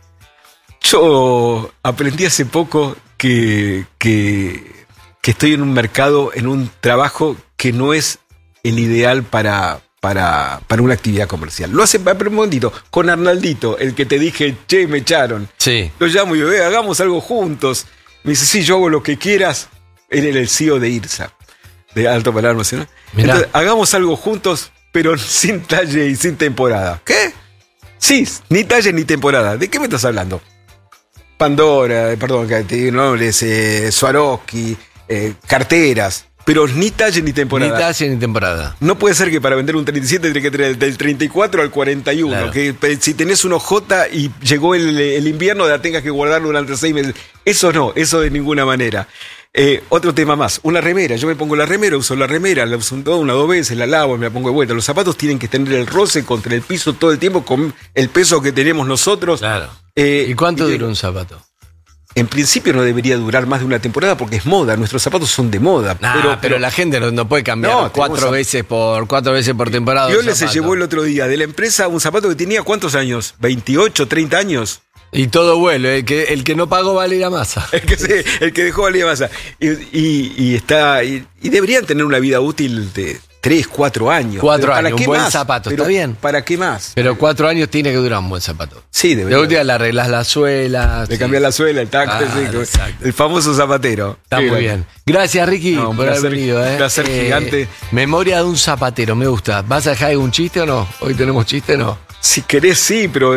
Yo aprendí hace poco que estoy en un mercado, en un trabajo que no es el ideal para una actividad comercial. Lo hace, pero un momentito, con Arnaldito, el que te dije, che, me echaron. Sí. Lo llamo y digo, hagamos algo juntos. Me dice, sí, yo hago lo que quieras. Él era el CEO de IRSA, de Alto Palermo, ¿no? Entonces, hagamos algo juntos, pero sin talle y sin temporada. ¿Qué? Sí, ni talle ni temporada. ¿De qué me estás hablando? Pandora, perdón, que te digo nombres, Swarovski, carteras. Pero ni talle ni temporada. Ni talle ni temporada. No puede ser que para vender un 37 tiene que tener del 34 al 41. Claro. Que si tenés un OJ y llegó el invierno, la tengas que guardar durante 6 meses. Eso no, eso de ninguna manera. Otro tema más, una remera. Yo me pongo la remera, uso la remera, la uso una o 2 veces, la lavo, me la pongo de vuelta. Los zapatos tienen que tener el roce contra el piso todo el tiempo con el peso que tenemos nosotros. Claro. ¿Y cuánto dura un zapato? En principio no debería durar más de una temporada porque es moda. Nuestros zapatos son de moda. Pero la gente no puede cambiar cuatro veces por temporada. Yole se llevó el otro día de la empresa un zapato que tenía ¿cuántos años? ¿28, 30 años? Y todo vuelve, el que no pagó vale la masa. El que dejó valía masa. Y deberían tener una vida útil de 3, 4 años. 4 años, ¿para qué un buen más? zapato, Pero, ¿está bien? ¿para qué más? Pero 4 años tiene que durar un buen zapato. Sí, debería. De última le arreglas la suela. Le cambias la suela, el tacto, el famoso zapatero. Está muy bien. Gracias, Ricky, por haber venido. Un placer gigante. Memoria de un zapatero, me gusta. ¿Vas a dejar algún chiste o no? ¿Hoy tenemos chiste o no? Si querés, sí, pero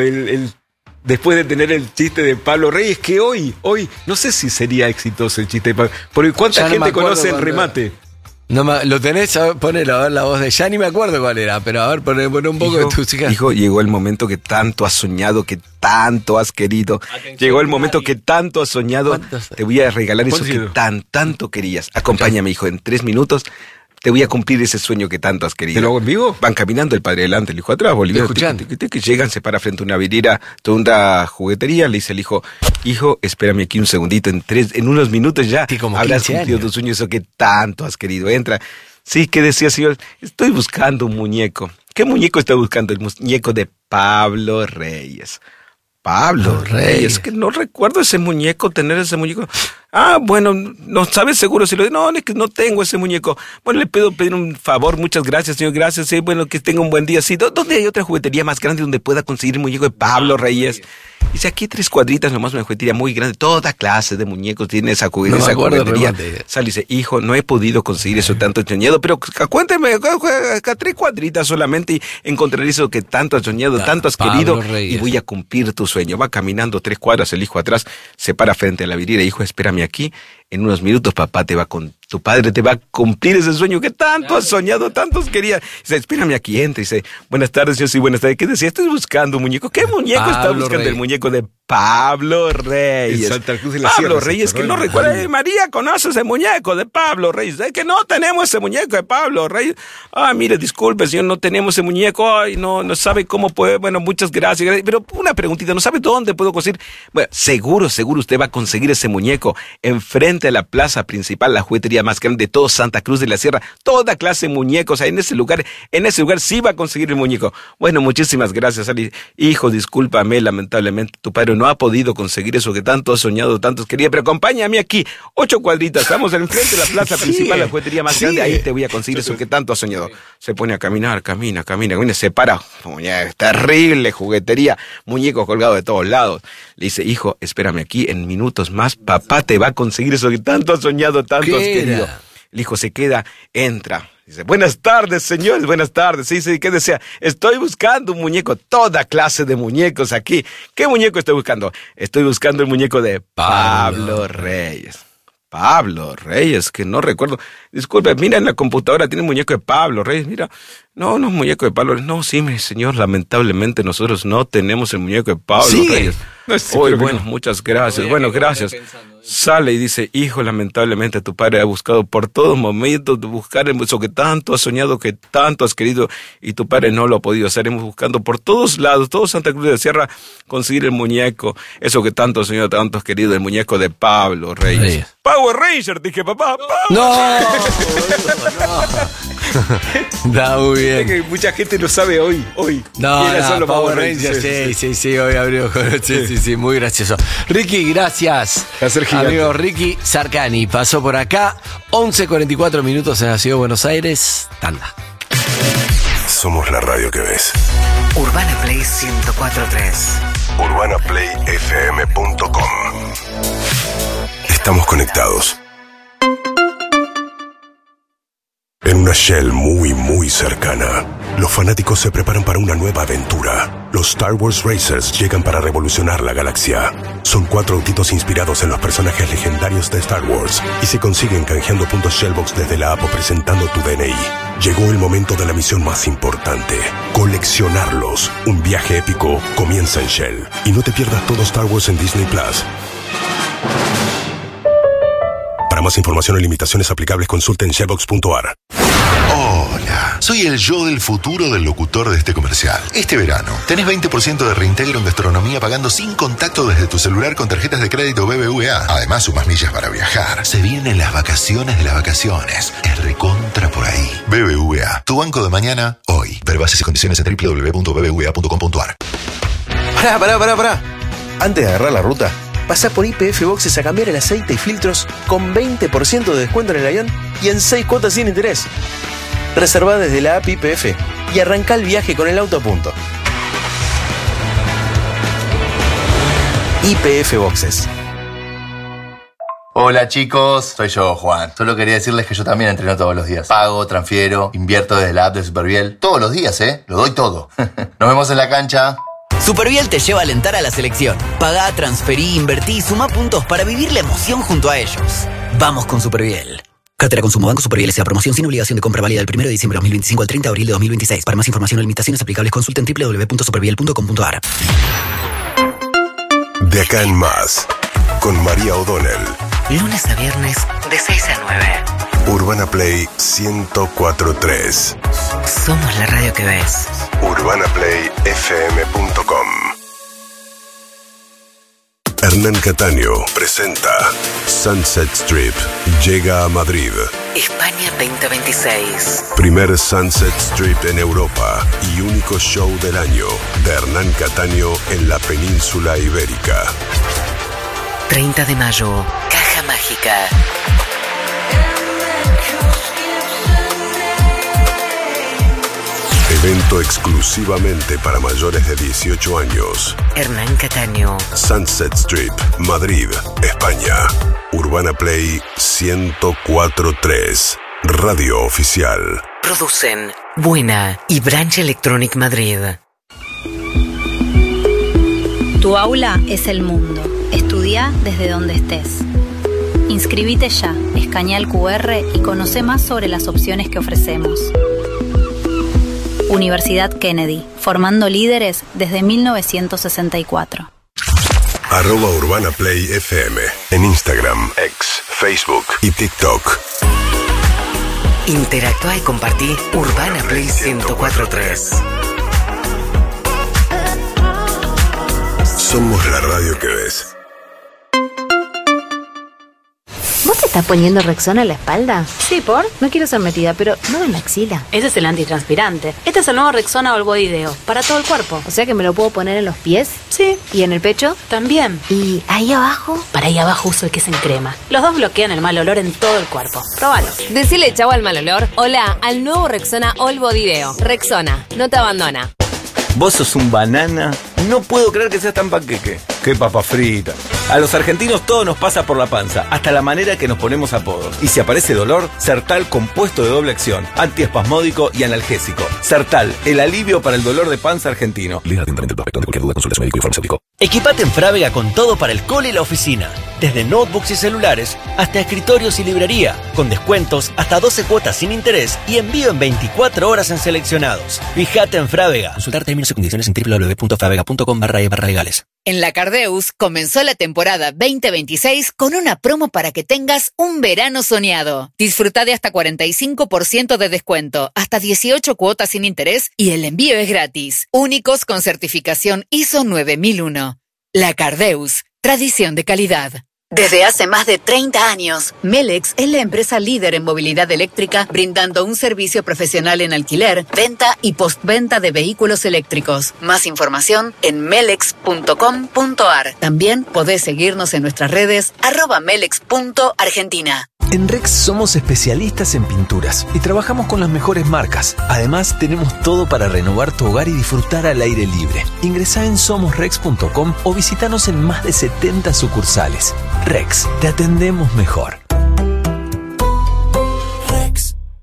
después de tener el chiste de Pablo Reyes, que hoy, no sé si sería exitoso el chiste de Pablo. Porque ¿cuánta gente conoce el remate? ¿Lo tenés? A ver, ponelo, a ver la voz de... Ya ni me acuerdo cuál era, pero a ver, poné un poco de tu chica. Hijo, llegó el momento que tanto has soñado, que tanto has querido. Atención, llegó el momento que tanto has soñado. Te voy a regalar eso que tanto querías. Acompáñame, hijo, en 3 minutos. Te voy a cumplir ese sueño que tanto has querido. ¿Te lo hago en vivo? Van caminando, el padre adelante, el hijo atrás, boliviano. Que llegan, se para frente a una vidriera, toda una juguetería, le dice el hijo, espérame aquí un segundito, en unos minutos ya habrás cumplido tu sueño, eso que tanto has querido. Entra. Sí, ¿qué decía, señor? Estoy buscando un muñeco. ¿Qué muñeco está buscando? El muñeco de Pablo Reyes. Pablo Reyes, que no recuerdo ese muñeco, tener ese muñeco. Bueno, no sabes seguro si lo... No, es que no tengo ese muñeco. Bueno, le puedo pedir un favor, muchas gracias, señor, gracias. Bueno, que tenga un buen día. Sí, ¿dónde hay otra juguetería más grande donde pueda conseguir el muñeco de Pablo Reyes? Dice, aquí 3 cuadritas nomás, una juguetería muy grande, toda clase de muñecos tiene esa juguetería. Sale y dice, hijo, no he podido conseguir eso tanto soñado, pero cuénteme, acá 3 cuadritas solamente y encontraré eso que tanto has soñado, tanto has querido, y voy a cumplir tu sueño. Va caminando 3 cuadras, el hijo atrás se para frente a la vidriera, hijo, espérame aquí, en unos minutos tu padre te va a cumplir ese sueño que tanto has soñado, tantos querías. Dice, espérame aquí, entra. Dice, buenas tardes, yo sí, buenas tardes. ¿Qué decía? Estoy buscando un muñeco. ¿Qué muñeco está buscando? Reyes. El muñeco de Pablo Reyes. Santa Cruz de la Pablo Sierra, Reyes, que no recuerda. María conoce ese muñeco de Pablo Reyes. Es que no tenemos ese muñeco de Pablo Reyes. Mire, disculpe, señor, no tenemos ese muñeco. No sabe cómo puede. Bueno, muchas gracias. Pero una preguntita, ¿no sabe dónde puedo conseguir? Bueno, seguro usted va a conseguir ese muñeco enfrente de la plaza principal, la juguetería más grande de todo Santa Cruz de la Sierra, toda clase de muñecos, en ese lugar sí va a conseguir el muñeco. Bueno, muchísimas gracias, Ali. Hijo, discúlpame, lamentablemente tu padre no ha podido conseguir eso que tanto has soñado, tantos quería, pero acompáñame aquí, 8 cuadritas, estamos enfrente de la plaza principal, la juguetería más grande, ahí te voy a conseguir eso que tanto has soñado. Se pone a caminar, camina, se para, terrible juguetería, muñecos colgados de todos lados. Le dice, hijo, espérame aquí, en minutos más, papá te va a conseguir eso que tanto has soñado, tanto has querido. El hijo se queda, entra. Dice, buenas tardes, señores, buenas tardes. Sí, ¿qué desea? Estoy buscando un muñeco, toda clase de muñecos aquí. ¿Qué muñeco estoy buscando? Estoy buscando el muñeco de Pablo Reyes. Pablo Reyes, que no recuerdo. Disculpe, mira en la computadora, tiene un muñeco de Pablo Reyes, mira. No es muñeco de Pablo Reyes. No, sí, mi señor, lamentablemente nosotros no tenemos el muñeco de Pablo Reyes. Bueno, muchas gracias. Bueno, gracias. Sale y dice, hijo, lamentablemente tu padre ha buscado por todos momentos de buscar eso que tanto has soñado, que tanto has querido, y tu padre no lo ha podido hacer. Hemos buscando por todos lados, todo Santa Cruz de la Sierra, conseguir el muñeco, eso que tanto has soñado, tanto has querido, el muñeco de Pablo Reyes. Power Ranger, dije, papá. No. Está muy bien. Es que mucha gente lo sabe hoy. No, Power Rangers, sí, hoy abrió. Sí, muy gracioso. Ricky, gracias. Amigo Ricky Sarcani pasó por acá. 11:44 minutos en la ciudad de Buenos Aires. Tanda. Somos la radio que ves. Urbana Play 104.3. UrbanaPlayFM.com. Estamos conectados. En una Shell muy, muy cercana, los fanáticos se preparan para una nueva aventura. Los Star Wars Racers llegan para revolucionar la galaxia. Son 4 autitos inspirados en los personajes legendarios de Star Wars y se consiguen canjeando puntos Shellbox desde la app o presentando tu DNI. Llegó el momento de la misión más importante: coleccionarlos. Un viaje épico comienza en Shell. Y no te pierdas todo Star Wars en Disney Plus. Para más información y limitaciones aplicables, consulten shellbox.ar. Hola, soy el yo del futuro del locutor de este comercial. Este verano tenés 20% de reintegro en gastronomía pagando sin contacto desde tu celular con tarjetas de crédito BBVA. Además, sumas millas para viajar. Se vienen las vacaciones de las vacaciones. Es recontra por ahí. BBVA, tu banco de mañana, hoy. Ver bases y condiciones en www.bbva.com.ar. Pará. Antes de agarrar la ruta, pasá por YPF Boxes a cambiar el aceite y filtros con 20% de descuento en el avión y en 6 cuotas sin interés. Reservá desde la app YPF y arrancá el viaje con el auto a punto. YPF Boxes. Hola chicos, soy yo, Juan. Solo quería decirles que yo también entreno todos los días. Pago, transfiero, invierto desde la app de Superviel. Todos los días, Lo doy todo. Nos vemos en la cancha. Superviel te lleva a alentar a la selección. Pagá, transferí, invertí y sumá puntos para vivir la emoción junto a ellos. Vamos con Superviel. Cartera Consumo Banco Superviel S.A. Promoción sin obligación de compra válida del 1 de diciembre de 2025 al 30 de abril de 2026. Para más información o limitaciones aplicables, consulten www.superviel.com.ar. De acá en más, con María O'Donnell. Lunes a viernes, de 6 a 9. Urbana Play 104.3. Somos la radio que ves. UrbanaPlayFM.com. Hernán Cataño presenta Sunset Strip. Llega a Madrid. España 2026. Primer Sunset Strip en Europa y único show del año de Hernán Cataño en la península ibérica. 30 de mayo, Caja Mágica. Evento exclusivamente para mayores de 18 años. Hernán Cataño. Sunset Strip, Madrid, España. Urbana Play 104.3. Radio oficial. Producen Buena y Branch Electronic Madrid. Tu aula es el mundo. Estudia desde donde estés. Inscribite ya, escanea el QR y conoce más sobre las opciones que ofrecemos. Universidad Kennedy, formando líderes desde 1964. @Urbana Play FM en Instagram, X, Facebook y TikTok. Interactúa y compartí Urbana Play 104.3. Somos la radio que ves. ¿Vos te estás poniendo Rexona en la espalda? Sí, ¿por? No quiero ser metida, pero no en la axila. Ese es el antitranspirante. Este es el nuevo Rexona All Body Deo, para todo el cuerpo. O sea que me lo puedo poner en los pies. Sí. ¿Y en el pecho? También. ¿Y ahí abajo? Para ahí abajo uso el que es en crema. Los dos bloquean el mal olor en todo el cuerpo. Próbalo. Decile chau al mal olor. Hola al nuevo Rexona All Body Deo. Rexona, no te abandona. Vos sos un banana. No puedo creer que seas tan panqueque. Qué papa frita. A los argentinos todo nos pasa por la panza, hasta la manera que nos ponemos apodos. Y si aparece dolor, Sertal compuesto de doble acción, antiespasmódico y analgésico. Sertal, el alivio para el dolor de panza argentino. Lea atentamente el prospecto. Ante cualquier duda, consulte a su médico y farmacéutico. Equipate en Frávega con todo para el cole y la oficina. Desde notebooks y celulares hasta escritorios y librería. Con descuentos hasta 12 cuotas sin interés y envío en 24 horas en seleccionados. Fíjate en Frávega. Consultar términos y condiciones en www.fravega.com/legales. En la Cardeus comenzó la temporada 2026 con una promo para que tengas un verano soñado. Disfruta de hasta 45% de descuento, hasta 18 cuotas sin interés y el envío es gratis. Únicos con certificación ISO 9001. La Cardeus, tradición de calidad. Desde hace más de 30 años, Melex es la empresa líder en movilidad eléctrica, brindando un servicio profesional en alquiler, venta y postventa de vehículos eléctricos. Más información en melex.com.ar. También podés seguirnos en nuestras redes @melex.argentina. En Rex somos especialistas en pinturas y trabajamos con las mejores marcas. Además, tenemos todo para renovar tu hogar y disfrutar al aire libre. Ingresá en somosrex.com o visítanos en más de 70 sucursales. Rex, te atendemos mejor. Rex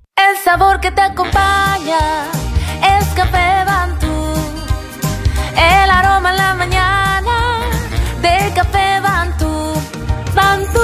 sabor que te acompaña es Café Bantú. El aroma en la mañana de Café Bantú. Bantú.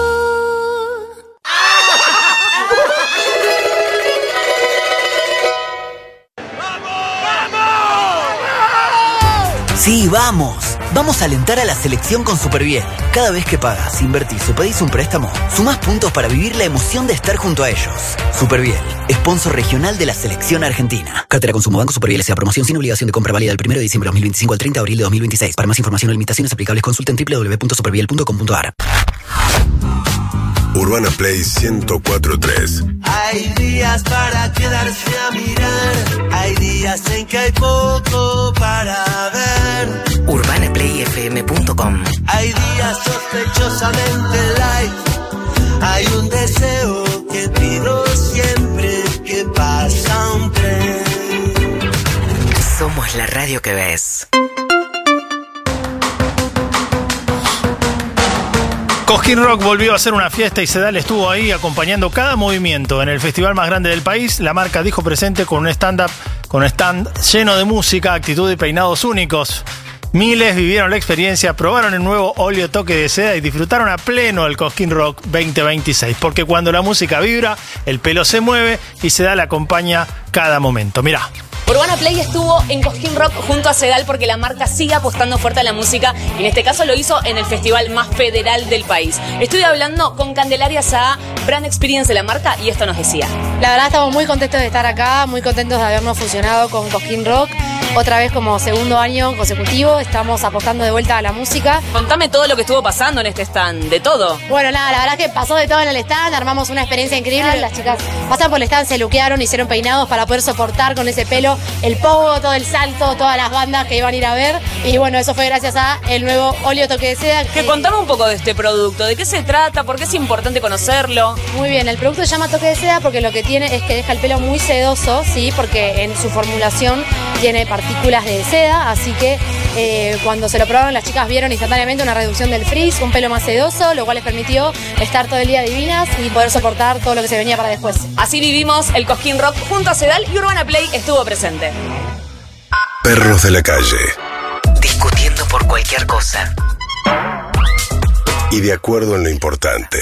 Sí, vamos. Vamos a alentar a la selección con Superbiel. Cada vez que pagas, invertís o pedís un préstamo, sumás puntos para vivir la emoción de estar junto a ellos. Superbiel, sponsor regional de la selección argentina. Cartera Consumo Banco Superbiel S.A. Promoción sin obligación de compra válida del 1 de diciembre de 2025 al 30 de abril de 2026. Para más información o limitaciones aplicables, consulten www.superbiel.com.ar. Urbana Play 104.3. Hay días para quedarse a mirar, hay días en que hay poco para ver. UrbanaPlayFM.com. Hay días sospechosamente light, hay un deseo que pido siempre que pasa un tren. Somos la radio que ves. Cosquín Rock volvió a hacer una fiesta y Sedal estuvo ahí acompañando cada movimiento. En el festival más grande del país, la marca dijo presente con un stand lleno de música, actitud y peinados únicos. Miles vivieron la experiencia, probaron el nuevo óleo toque de seda y disfrutaron a pleno el Cosquín Rock 2026. Porque cuando la música vibra, el pelo se mueve y Sedal acompaña cada momento. Mirá. Urbana Play estuvo en Cosquín Rock junto a Sedal porque la marca sigue apostando fuerte a la música y en este caso lo hizo en el festival más federal del país. Estuve hablando con Candelaria Saá, Brand Experience de la marca, y esto nos decía. La verdad estamos muy contentos de estar acá, muy contentos de habernos fusionado con Cosquín Rock. Otra vez como segundo año consecutivo, estamos apostando de vuelta a la música. Contame todo lo que estuvo pasando en este stand, de todo. Bueno, nada, la verdad es que pasó de todo en el stand, armamos una experiencia increíble. Las chicas pasan por el stand, se luquearon, hicieron peinados para poder soportar con ese pelo el pogo, todo el salto, todas las bandas que iban a ir a ver. Y bueno, eso fue gracias a el nuevo óleo toque de seda. Que contame un poco de este producto, de qué se trata, por qué es importante conocerlo. Muy bien, el producto se llama toque de seda porque lo que tiene es que deja el pelo muy sedoso, ¿sí? Porque en su formulación tiene partículas de seda, así que cuando se lo probaron las chicas vieron instantáneamente una reducción del frizz, un pelo más sedoso, lo cual les permitió estar todo el día divinas y poder soportar todo lo que se venía para después. Así vivimos el Cosquín Rock junto a Sedal y Urbana Play estuvo presente. Perros de la calle. Discutiendo por cualquier cosa. Y de acuerdo en lo importante.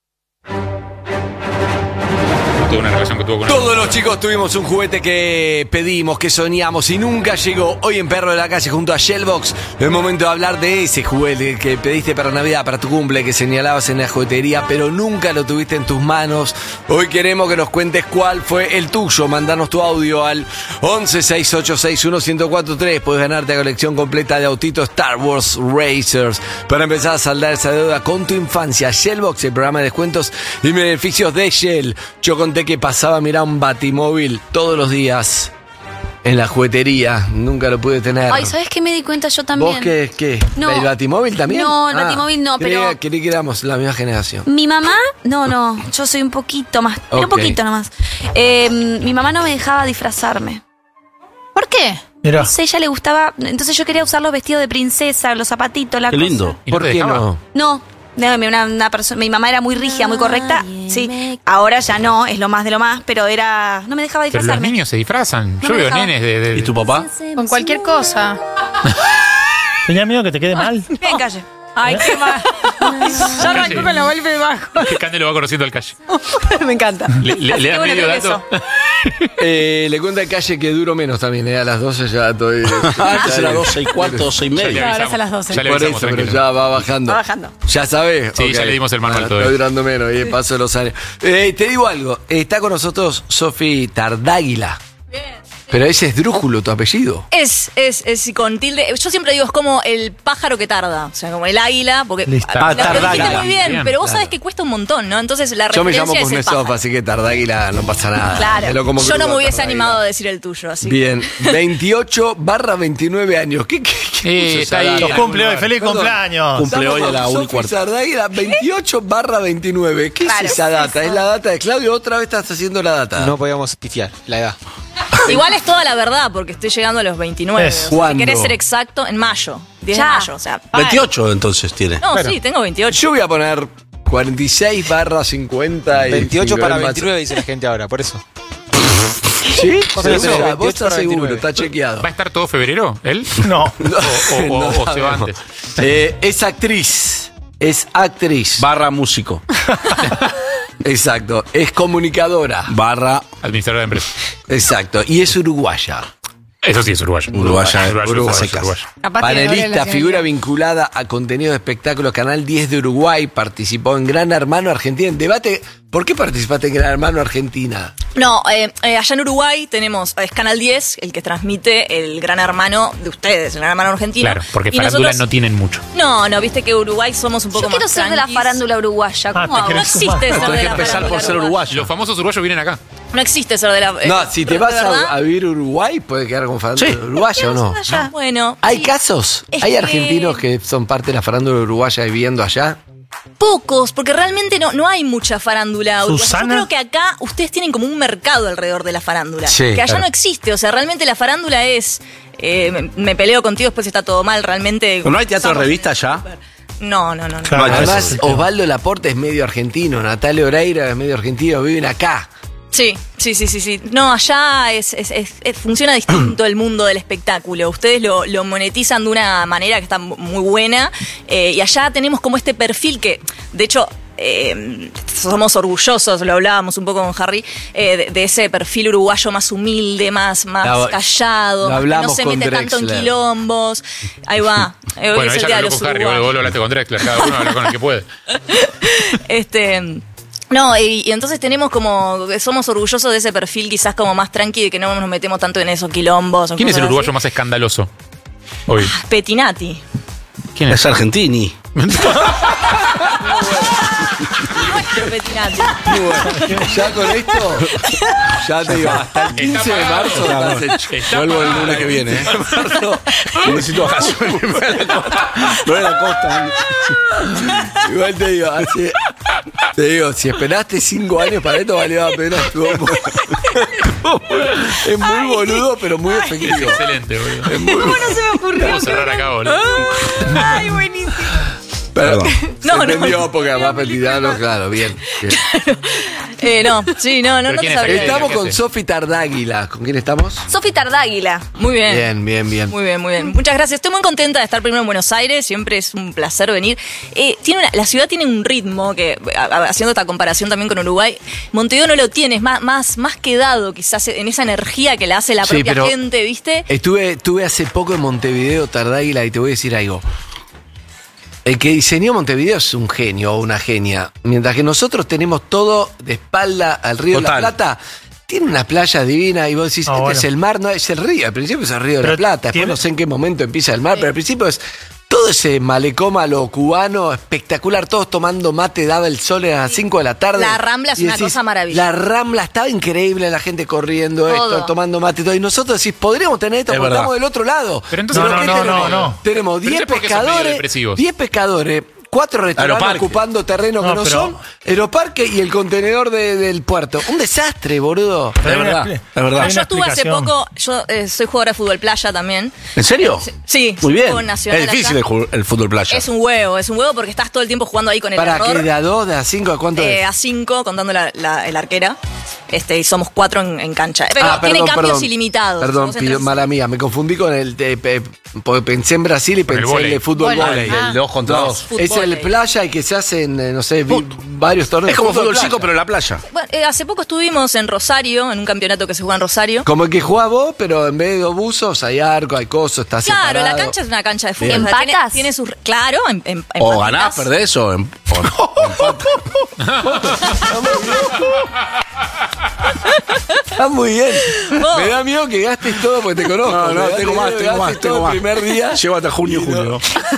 Una relación que tuvo con Todos los chicos tuvimos un juguete que pedimos, que soñamos y nunca llegó. Hoy en Perro de la Calle junto a Shellbox es momento de hablar de ese juguete que pediste para Navidad, para tu cumple, que señalabas en la juguetería, pero nunca lo tuviste en tus manos. Hoy queremos que nos cuentes cuál fue el tuyo. Mandanos tu audio al 1168611043. Puedes ganarte la colección completa de autitos Star Wars Racers para empezar a saldar esa deuda con tu infancia. Shellbox, el programa de descuentos y beneficios de Shell. Yo conté que pasaba a mirar un batimóvil todos los días en la juguetería. Nunca lo pude tener. Ay, ¿sabes qué me di cuenta yo también? ¿Vos qué? No. ¿El batimóvil también? No, el batimóvil no, pero... Creí que éramos la misma generación. Mi mamá, no, yo soy un poquito más, pero un poquito nomás. Mi mamá no me dejaba disfrazarme. ¿Por qué? Mirá. No sé, ella le gustaba, entonces yo quería usar los vestidos de princesa, los zapatitos, la Qué cosa. lindo. ¿Por qué no? No. Mi mamá era muy rígida, muy correcta. Sí. Ahora ya no, es lo más de lo más, pero era. No me dejaba Pero disfrazarme. los niños se disfrazan. No Yo me veo dejaba. nenes de... ¿Y tu papá? Con cualquier cosa. ¿Tenía miedo que te quede mal? Ven, calle. Ay, qué mal. Ya arrancó con la golpe bajo. Que Cande lo va conociendo al calle. Me encanta. Le da medio dato. Le cuenta a Calle que duro menos también, a las 12 ya estoy... Antes era 12:15, 12:30. No, ahora es a las 12. Ya le Por avisamos, eso, pero tranquilo. ya va bajando. Va bajando. Ya sabes. Sí, ya le dimos el manual todo. Estoy durando menos y paso los años. Te digo algo, está con nosotros Sofi Tardáguila. Pero ese es Drújulo, tu apellido. Es con tilde. Yo siempre digo, es como el pájaro que tarda. O sea, como el águila, porque Listo. la Tardáguila. dijiste muy bien, Bien, pero vos claro. sabés que cuesta un montón, ¿no? Entonces la Yo me llamo referencia es el Kuznetsov, pájaro. así que Tardáguila no pasa nada. Claro. Me lo como Yo no crudo, me hubiese Tardáguila. animado a decir el tuyo, así. Bien, 28/29 años. ¿Qué puso está esa ahí. data? Los cumple hoy, feliz Perdón. cumpleaños. Cumple hoy a la Sofi 1:15. Tardáguila, 28/29. ¿Qué Claro. es esa data? ¿Es la data de Claudio? Otra vez estás haciendo la data. No podíamos pifiar la edad. Igual es toda la verdad, porque estoy llegando a los 29. Es. O sea, si ¿Cuándo? querés ser exacto, en mayo. 10 Ya. de mayo, o sea. 28 entonces tiene. No, sí, tengo 28. Yo voy a poner 46/50 y 28 para y 29 dice la gente ahora, por eso. ¿Sí? Cosa que ¿Seguro? tengo. Vos estás 28 seguro, 29. está chequeado. ¿Va a estar todo febrero, él? No. O se va antes. Es actriz. Es actriz. Barra músico. Exacto. Es comunicadora. Barra administradora de empresas. Exacto. Y es uruguaya. Eso sí es uruguayo. Uruguaya. Panelista, figura vinculada a contenido de espectáculos, Canal 10 de Uruguay, participó en Gran Hermano Argentina en debate. ¿Por qué participaste en Gran Hermano Argentina? No, allá en Uruguay tenemos, es Canal 10, el que transmite el Gran Hermano de ustedes, el Gran Hermano Argentino. Claro, porque Y farándula nosotros- no tienen mucho. No, viste que Uruguay somos un poco Yo quiero más ser de la tranquis. farándula uruguaya. ¿Cómo hago? No existe ser de la farándula uruguaya. Los famosos uruguayos vienen acá. No existe ser de la... No, si te ¿de vas verdad? a vivir a Uruguay, puede quedar con farándula uruguaya o no. Allá. Bueno, ¿Hay sí. casos? Es ¿Hay que- argentinos que son parte de la farándula uruguaya viviendo allá? Pocos, porque realmente no hay mucha farándula uruguaya. Susana. Yo creo que acá ustedes tienen como un mercado alrededor de la farándula. Sí, que allá claro. no existe. O sea, realmente la farándula es... me peleo contigo, después está todo mal. Realmente... ¿No hay teatro somos- revista allá? No. Además, Osvaldo Laporte es medio argentino, Natalia Oreira es medio argentino, viven acá. Sí. No, allá funciona distinto el mundo del espectáculo. Ustedes lo monetizan de una manera que está muy buena. Y allá tenemos como este perfil que, de hecho, somos orgullosos, lo hablábamos un poco con Harry, de ese perfil uruguayo más humilde, más callado, lo que hablamos no se con mete tanto en Drexler. quilombos. Ahí va. Bueno, Es el ella día de habló los con Harry, uruguayos. vos lo hablaste con Drexler, cada uno habla con el que puede. No, y entonces tenemos como, somos orgullosos de ese perfil quizás como más tranqui, de que no nos metemos tanto en esos quilombos. o ¿Quién es el cosas uruguayo más escandaloso hoy? así. Petinati. ¿Quién es? Es argentini. Nuestro Petinati. Ya con esto, ya te digo, hasta el 15 de marzo estás hecho. Vuelvo el lunes que viene. Necesito vacaciones. Me voy a la costa. Igual te digo, si esperaste 5 años para esto, valió la pena. Es muy boludo, pero muy efectivo. Excelente, boludo. ¿Cómo no se me ocurrió? Vamos a cerrar acá, boludo. Ay, buenísimo. Perdón. No, Se no. entendió porque además Petitano, claro, bien. No te sabría. Estamos con Sofi Tardáguila. ¿Con quién estamos? Sofi Tardáguila. Muy bien. Bien. Muy bien. Muchas gracias. Estoy muy contenta de estar primero en Buenos Aires. Siempre es un placer venir. La ciudad tiene un ritmo que, haciendo esta comparación también con Uruguay, Montevideo no lo tiene. Es más quedado quizás en esa energía que la hace la Sí, propia pero gente, ¿viste? Estuve hace poco en Montevideo, Tardáguila, y te voy a decir algo. El que diseñó Montevideo es un genio o una genia. Mientras que nosotros tenemos todo de espalda al Río de la Plata, tiene una playa divina y vos decís, es el mar, no es el río. Al principio es el Río de la Plata, después no sé en qué momento empieza el mar, pero al principio es todo ese malecón a lo cubano, espectacular, todos tomando mate, daba el sol a las 5 de la tarde. La Rambla es Y una cosa maravillosa. La Rambla estaba increíble, la gente corriendo Todo. esto, tomando mate y todo. Y nosotros decís, podríamos tener esto Es porque verdad. estamos del otro lado. Pero entonces, ¿qué tenemos? no. Tenemos Pero 10 ¿por qué son medio pescadores, depresivos? 10 pescadores, 4 restaurantes Aeroparque. ocupando terrenos que No, no pero- son, Aeroparque y el contenedor del puerto. Un desastre, boludo. Es verdad. Es verdad. Yo estuve hace poco, soy jugadora de fútbol playa también. ¿En serio? Sí, Muy bien. fútbol nacional Es difícil acá. el fútbol playa. Es un huevo porque estás todo el tiempo jugando ahí con el ¿Para error. qué? ¿De a 2, de a 5, a cuánto es? A 5, contando el arquera. Y somos 4 en cancha. Pero tiene cambios ilimitados. Perdón, Vos entras- mala mía, me confundí con el porque pensé en Brasil y Con el pensé en vóley. el fútbol Vóley. vóley. El de 2 contra 2. Es Fútbol, el playa y que se hacen, no sé, varios torneos. Es como fútbol playa. 5, pero en la playa. Bueno, hace poco estuvimos en Rosario, en un campeonato que se juega en Rosario. Como el que jugás vos, pero en vez de 2 buzos hay arco, hay coso, está Claro, separado. la cancha es una cancha de fútbol. Bien. O sea, ¿Empatas? tiene sus... Claro, O ganás, perdés o Está muy bien. Vos. Me da miedo que gastes todo porque te conozco. No, Me no, da tengo miedo más, que tengo gastes más, todo tengo más. el primer día. Llevo hasta junio y julio.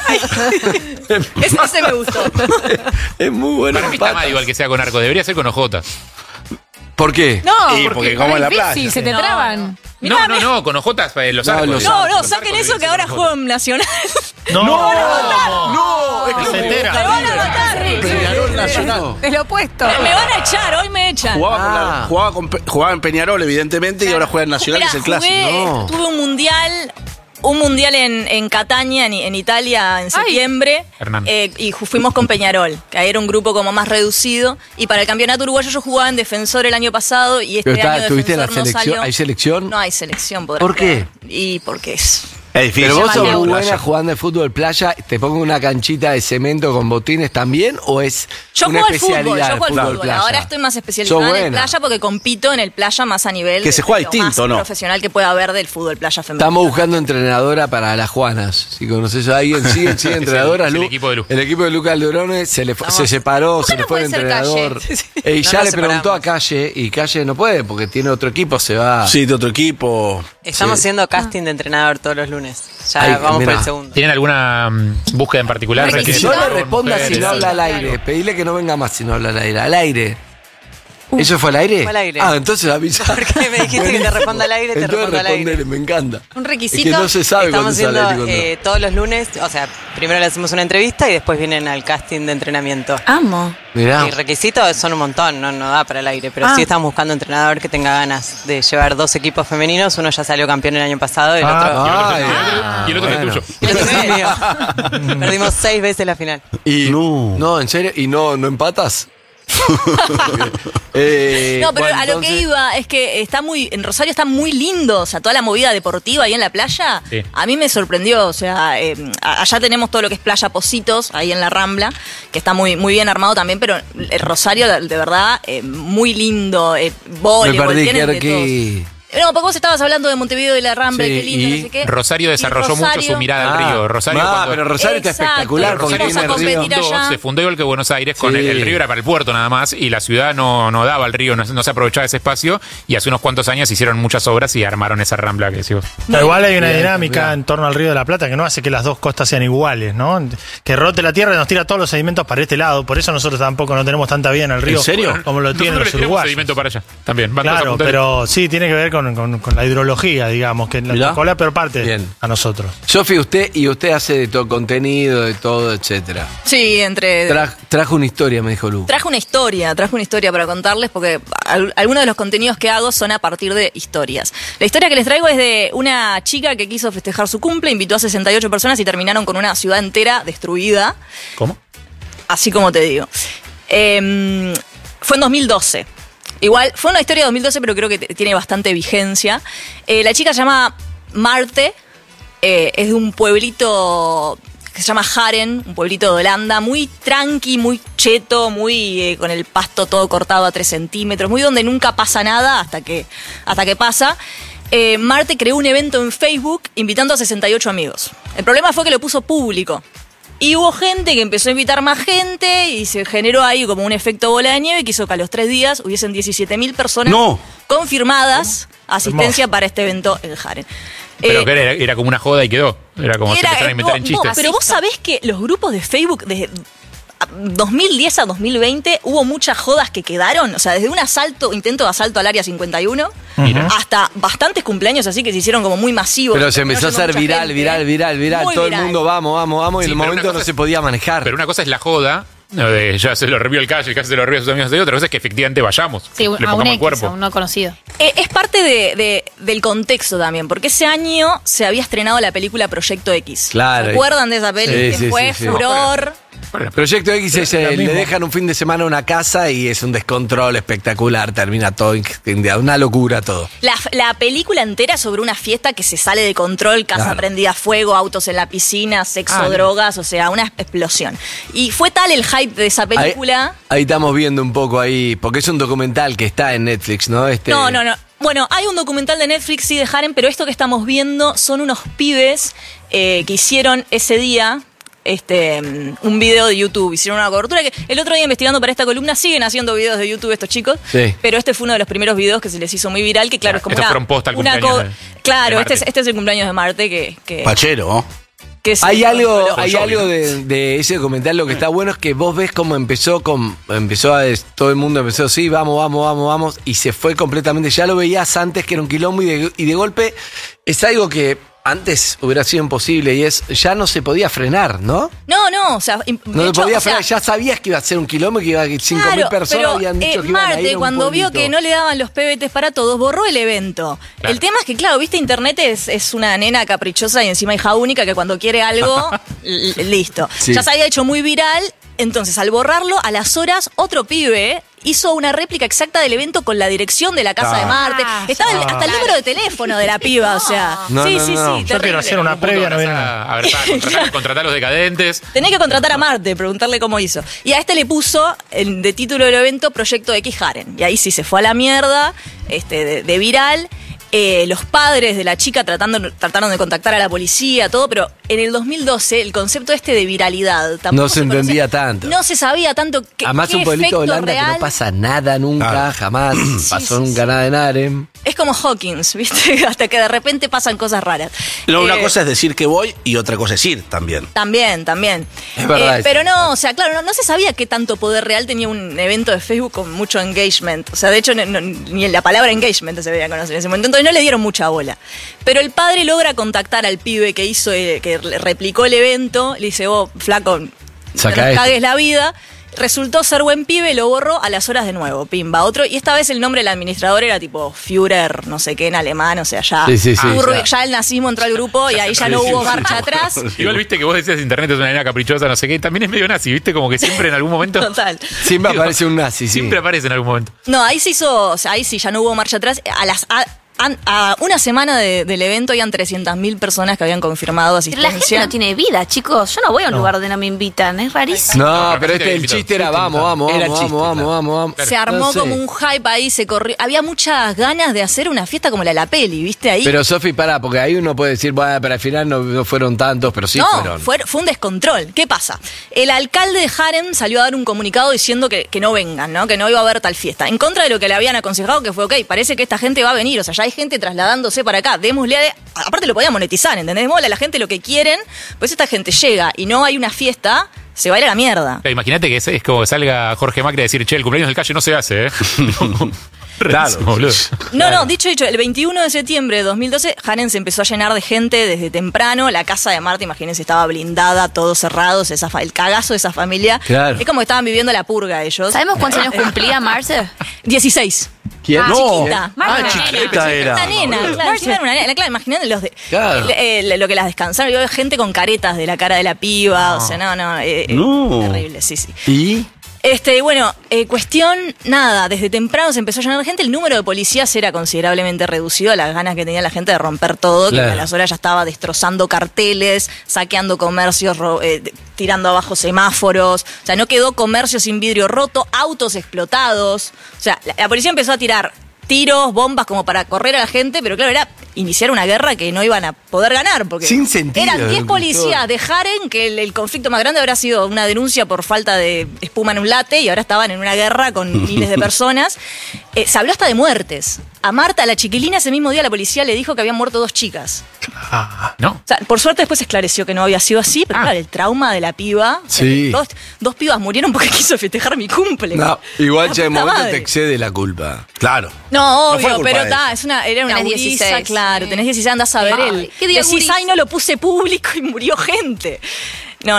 Ese me gustó. Es muy bueno. Para mí está mal igual que sea con arco, debería ser con ojotas. ¿Por qué? No, Y porque como en la playa. Sí, se te traban. No, con ojotas los arcos. los digamos. No, Los saquen arcos eso que ahora juego en Nacional. No, es se entera. Me van a matar, Rick. Peñarol Nacional. Es lo opuesto. Me van a echar, hoy me echan. Jugaba en Peñarol, evidentemente, y ahora juega en Nacional, Mirá, que es el clásico. tuve un mundial un mundial en Catania, en Italia, en septiembre. Y fuimos con Peñarol, que ahí era un grupo como más reducido. Y para el campeonato uruguayo yo jugaba en Defensor el año pasado y este año ¿tuviste la Defensor no selección? salió. ¿Hay selección? No hay selección, ¿Por qué? Y porque es... Es difícil. Pero vos sos muy Playa. buena jugando de fútbol playa, ¿te pongo una canchita de cemento con botines también o es Yo una juego al fútbol, especialidad yo el juego al fútbol. playa? Ahora estoy más especializada Sos en el buena. playa porque compito en el playa más a nivel Que se juega lo distinto, más ¿no? profesional que pueda haber del fútbol playa femenino. Estamos buscando entrenadora para las Juanas. Si conoces a alguien, sí, entrenadoras. el equipo de Lu. El equipo de Lucas Aldorone se separó, se le fue el entrenador. Y No ya nos le preguntó separamos. a Calle, y Calle no puede porque tiene otro equipo, se va. Sí, de otro equipo. Estamos Sí. haciendo casting de entrenador todos los lunes. Ya Ay, vamos mirá. por el segundo. ¿Tienen alguna búsqueda en particular? Que ¿Requisito? no le responda si Mujeres. no habla al aire. Pedile que no venga más si no habla al aire. Al aire. ¿Eso fue al aire? Fue al aire. Ah, entonces avisa. Porque me dijiste que te responda al aire, te Entonces respondo al aire. respondele, me encanta. Un Es requisito. que no se sabe cuándo Estamos sale al haciendo aire y cuándo no. todos los lunes, o sea, primero le hacemos una entrevista y después vienen al casting de entrenamiento. Amo. Mirá. Y requisitos son un montón, no da para el aire, pero sí estamos buscando un entrenador que tenga ganas de llevar 2 equipos femeninos. Uno ya salió campeón el año pasado, el Y el otro es tuyo. otro mío. Perdimos 6 veces la final. Y no, ¿en serio? ¿Y no empatas? No, pero bueno, a lo que entonces- iba es que en Rosario está muy lindo, o sea, toda la movida deportiva ahí en la playa, Sí. a mí me sorprendió, o sea, allá tenemos todo lo que es Playa Positos, ahí en la Rambla, que está muy, muy bien armado también, pero el Rosario, de verdad, muy lindo, Me voleibol, perdí, tienen de que todo. No, porque vos estabas hablando de Montevideo y la Rambla, Sí, y qué lindo, y no sé qué. Rosario Y desarrolló mucho su mirada al río. Rosario pero Rosario está Exacto, espectacular porque fuimos tiene a el río. competir allá. Se fundó igual que Buenos Aires, con Sí. el río era para el puerto nada más, y la ciudad no daba al río, no se aprovechaba ese espacio, y hace unos cuantos años hicieron muchas obras y armaron esa Rambla que decís vos. Pero igual hay una Bien, dinámica mirá. en torno al Río de la Plata que no hace que las dos costas sean iguales, ¿no? Que rote la tierra y nos tira todos los sedimentos para este lado. Por eso nosotros tampoco no tenemos tanta vida en el río. ¿En serio? Como lo tienen Nosotros le los tiramos uruguayos. sedimento para allá también. Van todos a Claro, apuntar. pero sí, tiene que ver con la hidrología, digamos, que Mirá. nos tocó la peor parte Bien. a nosotros. Sofi, usted hace de todo contenido, de todo, etcétera. Sí, entre... Trajo una historia, me dijo Lu. Traje una historia para contarles porque algunos de los contenidos que hago son a partir de historias. La historia que les traigo es de una chica que quiso festejar su cumple, invitó a 68 personas y terminaron con una ciudad entera destruida. ¿Cómo? Así como te digo. Fue en 2012. Igual, fue una historia de 2012, pero creo que tiene bastante vigencia. La chica se llama Marte, es de un pueblito que se llama Haren, un pueblito de Holanda, muy tranqui, muy cheto, muy con el pasto todo cortado a 3 centímetros, muy donde nunca pasa nada hasta que pasa. Marte creó un evento en Facebook invitando a 68 amigos. El problema fue que lo puso público. Y hubo gente que empezó a invitar más gente y se generó ahí como un efecto bola de nieve que hizo que a los 3 días hubiesen 17.000 personas confirmadas asistencia para este evento en Haren. Pero que era como una joda y quedó. Era como se empezaron a inventar en chistes. Pero vos sabés que los grupos de Facebook desde 2010 a 2020 hubo muchas jodas que quedaron, o sea, desde un intento de asalto al área 51, Mira. hasta bastantes cumpleaños así que se hicieron como muy masivos. Pero se empezó a Terminó hacer yendo mucha viral. gente. Muy Todo viral. el mundo vamos, y Sí, en el pero momento una no cosa se podía manejar. Pero una cosa es la joda, ya se lo revió el Calle se lo revió a sus amigos de otra cosa es que efectivamente vayamos. Sí, le a un pongamos el X, cuerpo. a un no conocido. Es parte del contexto también, porque ese año se había estrenado la película Proyecto X. Claro. ¿Se acuerdan de esa peli? Sí, que sí, fue sí, sí. furor. Proyecto X es Lo le mismo. dejan un fin de semana a una casa y es un descontrol espectacular, termina todo una locura todo. La película entera sobre una fiesta que se sale de control, casa Claro. prendida a fuego, autos en la piscina, sexo, drogas, o sea, una explosión. Y fue tal el hype de esa película. Ahí estamos viendo un poco ahí, porque es un documental que está en Netflix, ¿no? No. Bueno, hay un documental de Netflix, sí, de Haren, pero esto que estamos viendo son unos pibes que hicieron ese día un video de YouTube. Hicieron una cobertura que el otro día investigando para esta columna siguen haciendo videos de YouTube estos chicos. Sí. Pero este fue uno de los primeros videos que se les hizo muy viral, que claro, es como Estos una... fueron posta al una cumpleaños Claro, de Marte. este es el cumpleaños de Marte que Pachero. que es Hay algo Jovi, ¿no? de ese documental, lo que está bueno es que vos ves cómo todo el mundo empezó, sí, vamos, y se fue completamente. Ya lo veías antes que era un quilombo y de golpe es algo que antes hubiera sido imposible y ya no se podía frenar, ¿no? No, o sea, No se podía frenar, ya sabías que iba a ser un kilómetro, que iba a 5.000 personas pero, habían dicho que iban a ir a Marte, un cuando vio pueblito. que no le daban los PBTs para todos, borró el evento. Claro. El tema es que, claro, viste, Internet es una nena caprichosa y encima hija única que cuando quiere algo, listo. Sí. Ya se había hecho muy viral, entonces al borrarlo, a las horas, otro pibe hizo una réplica exacta del evento con la dirección de la casa de Marte. Estaba hasta el número de teléfono de la piba, o sea. Sí. Yo quiero hacer una previa, no viene nada. A ver, contratar a los decadentes. Tenés que contratar a Marte, preguntarle cómo hizo. Y a este le puso de título del evento Proyecto X Haren. Y ahí sí se fue a la mierda, de viral. Los padres de la chica trataron de contactar a la policía, todo, pero en el 2012 el concepto de viralidad tampoco No se entendía tanto. No se sabía tanto Además, un pueblito de Holanda que no pasa nada nunca, jamás. Pasó nunca nada en Arem. Es como Hawkins, ¿viste? Hasta que de repente pasan cosas raras. No, una cosa es decir que voy y otra cosa es ir también. También. Es verdad pero no, o sea, claro, no se sabía qué tanto poder real tenía un evento de Facebook con mucho engagement. O sea, de hecho, ni la palabra engagement se veía conocer en ese momento. Entonces no le dieron mucha bola. Pero el padre logra contactar al pibe que hizo, que replicó el evento. Le dice, flaco, no cagues la vida. Resultó ser buen pibe, lo borró a las horas de nuevo, pimba, otro. Y esta vez el nombre del administrador era tipo Führer, no sé qué, en alemán, o sea, ya ya el nazismo entró al grupo y ahí ya no hubo marcha atrás. Igual viste que vos decías Internet es una nena caprichosa, no sé qué, también es medio nazi, viste, como que siempre en algún momento. Total. Siempre aparece un nazi, Siempre aparece en algún momento. No, ahí se hizo, o sea, ahí sí ya no hubo marcha atrás. A una semana del evento habían 300.000 personas que habían confirmado Pero la gente asistencia. no tiene vida, chicos. Yo no voy a un lugar donde no me invitan, es rarísimo. No, pero el chiste era vamos. Se armó como un hype ahí, se corrió. Había muchas ganas de hacer una fiesta como la peli, ¿viste? Ahí. Pero Sofi, pará, porque ahí uno puede decir, bueno, pero al final no fueron tantos, pero sí fueron. Fue un descontrol. ¿Qué pasa? El alcalde de Harem salió a dar un comunicado diciendo que no vengan, ¿no? Que no iba a haber tal fiesta. En contra de lo que le habían aconsejado, que fue, ok, parece que esta gente va a venir, o sea, ya hay gente trasladándose para acá, démosle aparte lo podían monetizar, ¿entendés? Démosle a la gente lo que quieren, pues esta gente llega y no hay una fiesta, se va a ir a la mierda. Imagínate que es como que salga Jorge Macri a decir, che, el cumpleaños del Calle no se hace, Claro. No, dicho, el 21 de septiembre de 2012, Harem se empezó a llenar de gente desde temprano. La casa de Marte, imagínense, estaba blindada, todos cerrados, el cagazo de esa familia. Claro. Es como que estaban viviendo la purga ellos. ¿Sabemos cuántos años cumplía Marce? 16. ¿Quién? Chiquita. chiquita era. Una nena, claro, encima era una nena. Claro, imagínate lo que las descansaron. Yo veo gente con caretas de la cara de la piba. O sea, terrible, sí. ¿Y? Bueno, cuestión, nada, desde temprano se empezó a llenar de gente, el número de policías era considerablemente reducido a las ganas que tenía la gente de romper todo, Claro. que a las horas ya estaba destrozando carteles, saqueando comercios, tirando abajo semáforos, o sea, no quedó comercio sin vidrio roto, autos explotados, o sea, la policía empezó a tirar tiros, bombas como para correr a la gente, pero claro, era iniciar una guerra que no iban a poder ganar, porque Sin sentido, eran 10 doctor. policías de Harem, que el conflicto más grande habrá sido una denuncia por falta de espuma en un latte, y ahora estaban en una guerra con miles de personas. Se habló hasta de muertes. A Marta, la chiquilina, ese mismo día la policía le dijo que habían muerto 2 chicas. ¿No? O sea, por suerte después se esclareció que no había sido así, pero claro, el trauma de la piba. Sí. Dos pibas murieron porque quiso festejar mi cumple. No, igual La ya de puta momento madre. te excede la culpa. Claro. No, No fue obvio, culpa pero de era una Tenés gurisa, 16, claro. Tenés 16, andás a ver Ay, él. ¿qué día Decís, gurisa? ay, no lo puse público y murió gente. No.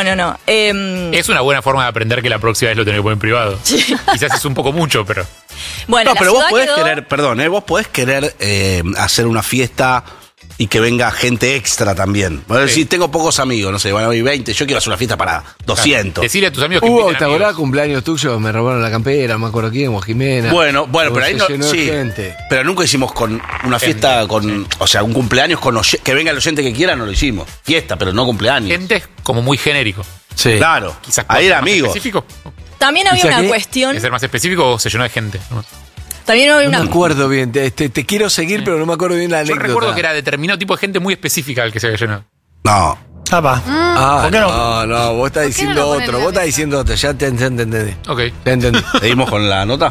Es una buena forma de aprender que la próxima vez lo tenés que poner en privado. Quizás es un poco mucho, pero... Bueno, No, la pero vos ciudad podés quedó- querer, perdón, vos podés querer hacer una fiesta y que venga gente extra también. Vos decís, tengo pocos amigos, no sé, van a haber 20, yo quiero hacer una fiesta para 200. Decirle a tus amigos que Hubo, inviten ¿te acordás amigos. cumpleaños tuyos? Me robaron la campera, no me acuerdo quién, o Jimena. Bueno, pero ahí no, Se llenó de sí, gente. pero nunca hicimos con una fiesta con, o sea, un cumpleaños con que venga el oyente que quiera, no lo hicimos. Fiesta, pero no cumpleaños. Gente es como muy genérico. Sí. Claro, Quizás ahí era más amigos. específico. También había ¿Y sabés una qué? cuestión. ¿Es ser más específico o se llenó de gente? ¿No? También había No una. me acuerdo bien, te quiero seguir, pero no me acuerdo bien la Yo anécdota. recuerdo que era determinado tipo de gente muy específica al que se había llenado. No. Ah, ¿Por qué no? no, vos estás diciendo no lo ponen en otro, la vos estás mesa? diciendo otro, ya te entendí. Ok. Ya entendí. ¿Seguimos con la nota?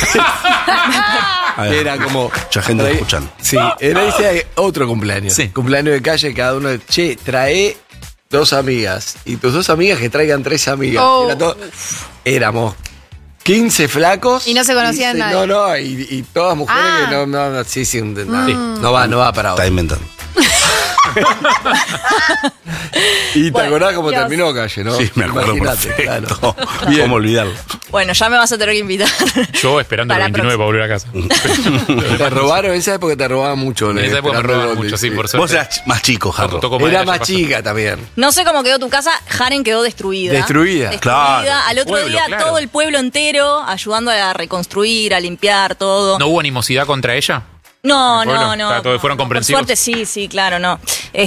A ver, Era como... mucha gente escuchando. Sí, era ese otro cumpleaños. Sí. Cumpleaños de calle, cada uno, che, trae 2 amigas. Y tus 2 amigas que traigan 3 amigas. Oh. Éramos 15 flacos. Y no se conocían nadie. No, y todas mujeres Ah. que no, sí, no va para Está ahora. inventando. Y te Bueno, acordás cómo Dios. terminó Calle, ¿no? Sí, me acuerdo Imagínate, perfecto. Bien. ¿Cómo olvidarlo? Bueno, ya me vas a tener que invitar. Yo esperando el Para 29 para volver a casa. Te robaron, en esa época te robaban mucho. En esa época me robaban mucho, sí, por suerte. Vos eras más chico, Jarro. Tocó madera, Era ya más pasó. chica también. No sé cómo quedó tu casa, Jaren quedó destruida. Destruida. Claro. Al otro Pueblo, día claro. todo el pueblo entero ayudando a reconstruir, a limpiar todo. ¿No hubo animosidad contra ella? No, ¿El pueblo? no, no. Claro, todos fueron comprensivos. Por suerte sí, claro, no.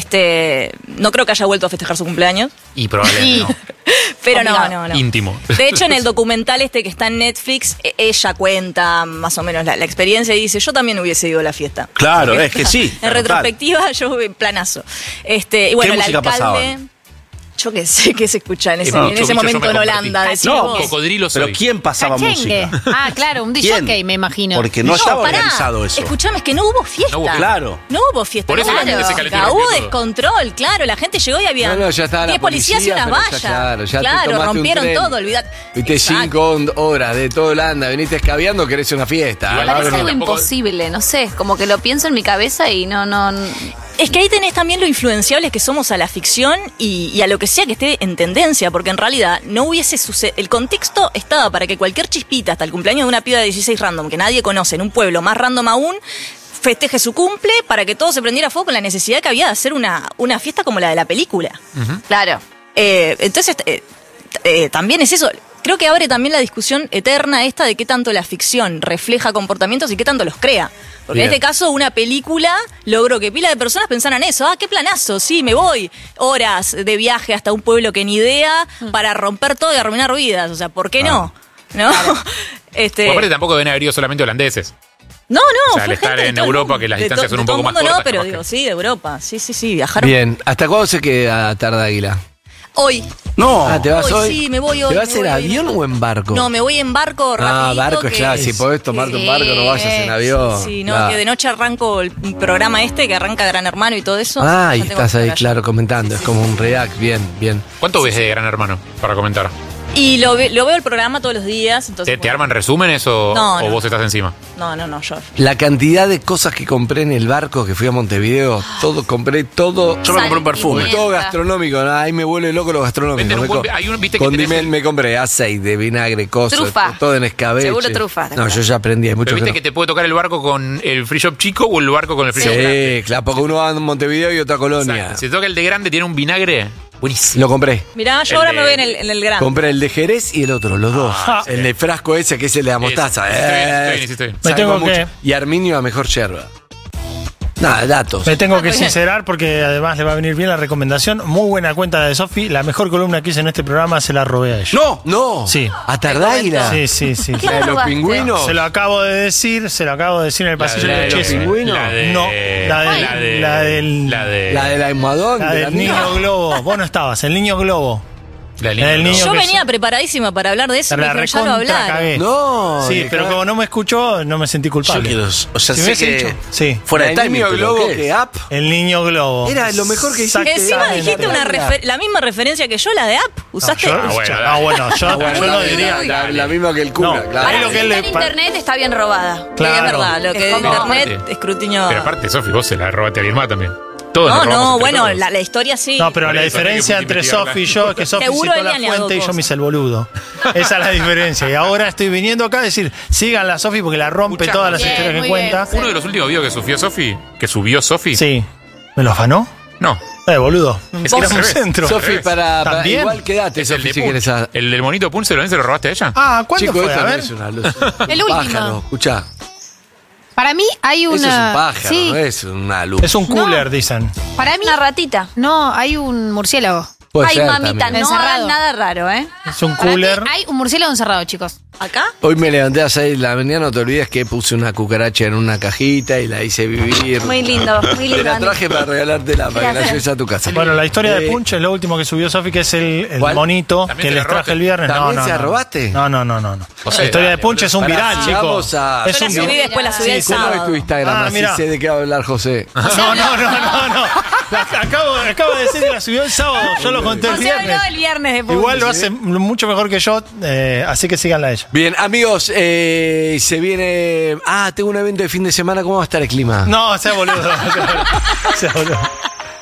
No creo que haya vuelto a festejar su cumpleaños. Y probablemente no. Pero no. Íntimo. De hecho, en el documental que está en Netflix, ella cuenta más o menos la experiencia y dice, yo también hubiese ido a la fiesta. Claro, es que sí. En total. retrospectiva, yo planazo. Y bueno, el música alcalde... pasaban? Yo qué sé qué se escucha en ese, No, en yo ese me momento en convertí. Holanda. decís No, vos. Cocodrilo Pero soy. ¿quién pasaba Cachengue. música? Ah, claro, un ¿Quién? DJ, me imagino. Porque no estaba pará. organizado eso. Escuchame, es que no hubo fiesta. No hubo- Claro. No hubo fiesta. Por eso no la hubo gente se música, calentó y hubo rompió todo. descontrol, claro. La gente llegó y había No, ya estaba la 10 policías y policía, unas pero ya, vallas. claro, ya te tomaste un rompieron tren. todo, olvidate. Viste, 5 horas de todo Holanda, veniste escabeando, querés una fiesta. Me Igual, parece no, algo tampoco- imposible, no sé, como que lo pienso en mi cabeza y no. Es que ahí tenés también lo influenciables que somos a la ficción y a lo que sea que esté en tendencia, porque en realidad no hubiese sucedido. El contexto estaba para que cualquier chispita, hasta el cumpleaños de una piba de 16 random, que nadie conoce, en un pueblo más random aún, festeje su cumple para que todo se prendiera fuego con la necesidad que había de hacer una fiesta como la de la película. Claro. Entonces, también es eso. Creo que abre también la discusión eterna esta de qué tanto la ficción refleja comportamientos y qué tanto los crea. Porque Bien. en este caso una película logró que pila de personas pensaran eso. Ah, qué planazo, sí, me voy. Horas de viaje hasta un pueblo que ni idea para romper todo y arruinar vidas. O sea, ¿por qué no? ¿No? Por aparte tampoco deben haber ido solamente holandeses. No, O sea, fue al estar gente de en todo el Europa, mundo. que las De distancias son un de todo poco el más mundo cortas, No, pero capaz digo, que- sí, de Europa. Sí, viajaron. Bien, ¿hasta cuándo se queda Tarde Águila? Hoy. No. Ah, ¿te vas hoy? Sí, me voy hoy. ¿Te vas me en voy hoy. avión o en barco? No, me voy en barco rapidito. Ah, barco, que- claro. Si podés tomarte un barco, no vayas en avión. Sí, no, Claro. que de noche arranco el programa que arranca Gran Hermano y todo eso. Ah, y Ya tengo estás que ahí, estar allá. claro, comentando. Es como un react. Bien. ¿Cuánto ves de Gran Hermano para comentar? Y lo veo el programa todos los días. Entonces, ¿Te arman resúmenes o No, vos estás encima? No, yo. La cantidad de cosas que compré en el barco que fui a Montevideo, compré todo. Yo me compré un perfume. Todo gastronómico, ¿no? Ahí me vuelve loco lo gastronómico. Venden un buen- hay viste que tenés me compré aceite, vinagre, cosas, Trufa. todo en escabeche. Seguro trufa. No, yo ya aprendí, hay mucho Pero viste que que te puede tocar el barco con el free shop chico o el barco con el free shop grande. Sí, claro, porque uno va a Montevideo y otra colonia. Exacto. Si te toca el de grande, tiene un vinagre buenísimo. Lo compré. Mirá, yo El ahora de- me voy en el gran. Compré el de Jerez y el otro, los dos. El de frasco ese que es el de la mostaza. Hiciste bien. Me tengo Sabemos que- mucho. Y Arminio a mejor yerba. Nada, datos. Me tengo que sincerar porque además le va a venir bien la recomendación. Muy buena cuenta de Sofi. La mejor columna que hice en este programa se la robé a ella. No. Sí. ¿A Tardáguila? Sí. ¿Qué ¿La de los robaste? pingüinos? Se lo acabo de decir en el pasillo de de los Chessy. pingüinos? No, la del La del almohadón. la de la del mía. niño globo. Vos no estabas, el niño globo. La del niño Yo que venía preparadísima para hablar de eso, la pero ya lo recontra hablaron. cagué. No. Sí, pero como no me escuchó, no me sentí Yo culpable. quiero. O sea, Si sé hubiese que. dicho, sí. Fuera de El timing, niño pero globo ¿qué es? que app. El niño globo. Era lo mejor que hiciste. Encima dijiste la misma referencia que yo, la de app. ¿Usaste? yo no Dale. diría. La misma que el cura, No, claro. ahí lo que él En le internet está bien robada. Claro. Es verdad, lo que es como- internet, aparte- escrutinio. Pero aparte, Sofi, vos se la robaste a alguien más también. Todos nos robamos No, entre bueno, todos. la historia sí. No, pero Por la eso, diferencia hay que entre investigarla. Sofi y yo es que Sofi Seguro citó la Elian le hago fuente y yo cosas. me hice el boludo. Esa es la diferencia. Y ahora estoy viniendo acá a decir, sigan la Sofi porque la rompe Escuchá, todas las bien, historias que muy cuenta. Uno de los últimos videos que subió Sofi. Sí. ¿Me lo afanó? No. Boludo. Es que Era al un revés. centro. Sofi, para ¿También? igual quédate, Es el Sofi, de si Punch. querés. El del monito Punch, ¿se lo robaste a ella? Ah, ¿cuándo Chico, fue? esto A no ver. es una luz. El Un último. pájaro, escuchá. Para mí hay una. Eso es un pájaro, Sí, no es una luz. Es un cooler, dicen. para mí. Una ratita. No, hay un murciélago. Puede Ay, ser mamita, también. no Encerrado. hagan nada raro, ¿eh? Es un Para mí cooler. hay un murciélago encerrado, chicos. ¿Acá? Hoy me levanté a las 6 de la mañana, no te olvides que puse una cucaracha en una cajita y la hice vivir. Muy lindo, muy Te lindo. la traje para regalártela, para que la Gracias. lleves a tu casa. Bueno, la historia de Eh, Punch es lo último que subió Sofi, que es el ¿Cuál? monito ¿También que se les la traje robaste? el viernes. ¿También no, se la robaste? No. O sea, La historia de dale, Punch es un Pará, viral, chico. vamos a- Es Yo un la subí viral. después, la subí el ¿Cómo es sábado. tu Instagram? Ah, Así mirá. sé de qué va a hablar José. No. Acabo de decir que la subió el sábado. Yo lo conté el O sea, viernes. habló el viernes de Punch. Igual lo hace mucho mejor que yo, así que síganla a ella. Bien, amigos, se viene... tengo un evento de fin de semana. ¿Cómo va a estar el clima? No, sea boludo. Sea boludo.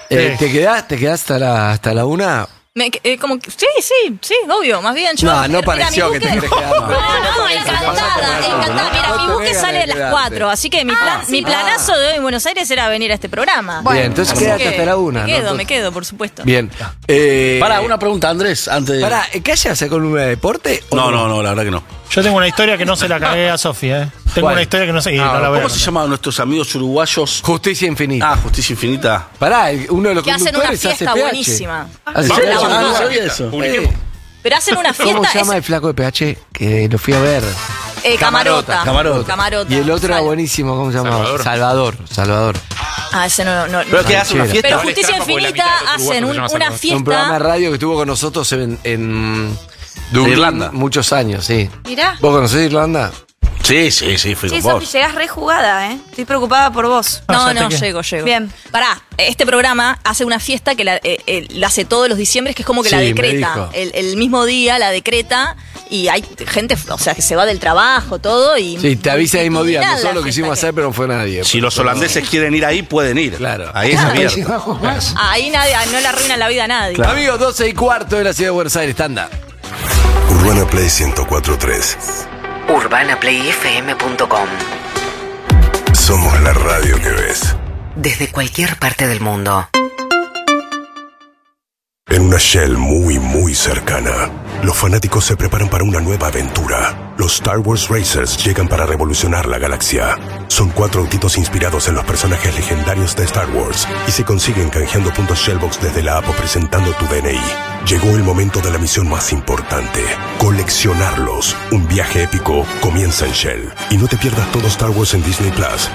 ¿Te quedás hasta la 1? Como que, sí, obvio, más bien yo. No pareció que te querés quedar. No, encantada. Mira, mi buque sale a las 4, así que mi planazo de hoy en Buenos Aires era venir a este programa. Bien, entonces quédate hasta la 1. Me quedo, por supuesto. Bien. Pará, una pregunta, Andrés, antes de... Pará, ¿qué hayas con un deporte? No, la verdad que no. Yo tengo una historia que no se la cagué a Sofía, Tengo ¿Cuál? una historia que no sé. No la voy a ¿Cómo se llaman nuestros amigos uruguayos? Justicia Infinita. Justicia Infinita. Pará, uno de los Que hacen una conductores hace fiesta PH. buenísima. No sabía eso. Pero hacen una fiesta. ¿Cómo se llama el flaco de PH? Que lo fui a ver. Camarota. Y el otro era buenísimo, ¿cómo se llamaba? Salvador. Ese no. ¿Pero qué hace una fiesta? Pero Justicia Infinita hacen una Un programa fiesta. de radio que estuvo con nosotros en Dublín, Irlanda. Muchos años, sí. Mirá. ¿Vos conocés Irlanda? Sí, fui Sí, con Sofi, vos. llegás rejugada, ¿eh? Estoy preocupada por vos. No, llego. Bien. Pará, este programa hace una fiesta que la hace todos los diciembres, que es como que la Sí, me decreta. dijo. El mismo día la decreta y hay gente, o sea, que se va del trabajo, todo. Y Sí, te avisa el mismo día. multitudinaria Nosotros lo la quisimos fiesta hacer, pero no fue nadie. Si los holandeses quieren ir ahí, pueden ir. Claro. Ahí es abierto. Ahí nadie, no le arruina la vida a nadie. Claro. Amigos, 12:15 de la ciudad de Buenos Aires, tanda. Urbana Play 104.3. UrbanaPlayFM.com. Somos la radio que ves. Desde cualquier parte del mundo. En una Shell muy cercana, los fanáticos se preparan para una nueva aventura. Los Star Wars Racers llegan para revolucionar la galaxia. Son 4 autitos inspirados en los personajes legendarios de Star Wars y se consiguen canjeando puntos Shellbox desde la app o presentando tu DNI. Llegó el momento de la misión más importante: coleccionarlos. Un viaje épico comienza en Shell. Y no te pierdas todo Star Wars en Disney Plus.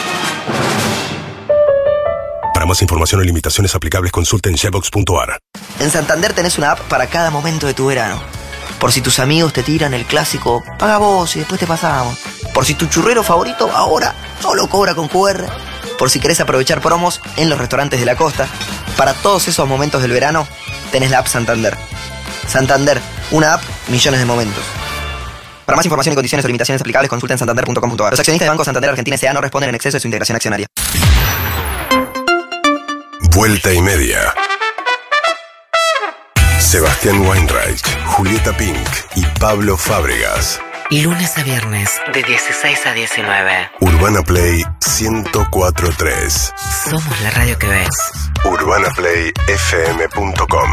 Para más información y limitaciones aplicables, consulta en shellbox.ar. En Santander tenés una app para cada momento de tu verano. Por si tus amigos te tiran el clásico "paga vos y después te pasamos". Por si tu churrero favorito ahora solo cobra con QR. Por si querés aprovechar promos en los restaurantes de la costa. Para todos esos momentos del verano, tenés la app Santander. Santander, una app, millones de momentos. Para más información y condiciones o limitaciones aplicables, consulta en santander.com.ar. Los accionistas de Banco Santander Argentina S.A. no responden en exceso de su integración accionaria. Vuelta y media. Sebastián Weinreich, Julieta Pink y Pablo Fábregas. Lunes a viernes, de 16 a 19. Urbana Play 104.3. Somos la radio que ves. UrbanaPlayFM.com.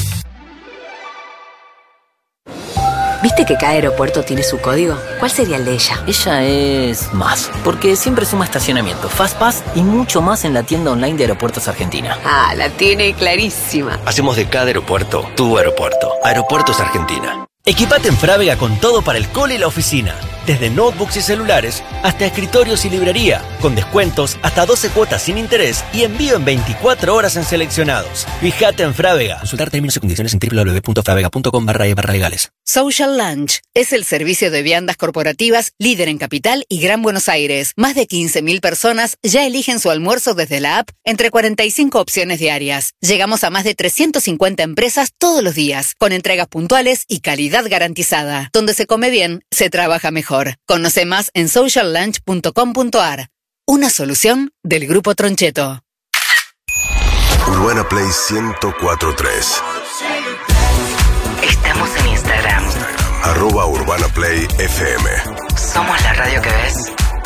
¿Viste que cada aeropuerto tiene su código? ¿Cuál sería el de ella? Ella es más, porque siempre suma estacionamiento, FastPass y mucho más en la tienda online de Aeropuertos Argentina. Ah, la tiene clarísima. Hacemos de cada aeropuerto tu aeropuerto. Aeropuertos Argentina. Equipate en Frávega con todo para el cole y la oficina. Desde notebooks y celulares hasta escritorios y librería. Con descuentos hasta 12 cuotas sin interés y envío en 24 horas en seleccionados. Fíjate en Frávega. Consultar términos y condiciones en www.fravega.com/legales. Social Lunch es el servicio de viandas corporativas líder en Capital y Gran Buenos Aires. Más de 15.000 personas ya eligen su almuerzo desde la app entre 45 opciones diarias. Llegamos a más de 350 empresas todos los días, con entregas puntuales y calidad garantizada. Donde se come bien, se trabaja mejor. Conoce más en sociallunch.com.ar. Una solución del Grupo Troncheto. Urbana Play 104.3. Estamos en Instagram. @UrbanaPlayFM. Somos la radio que ves.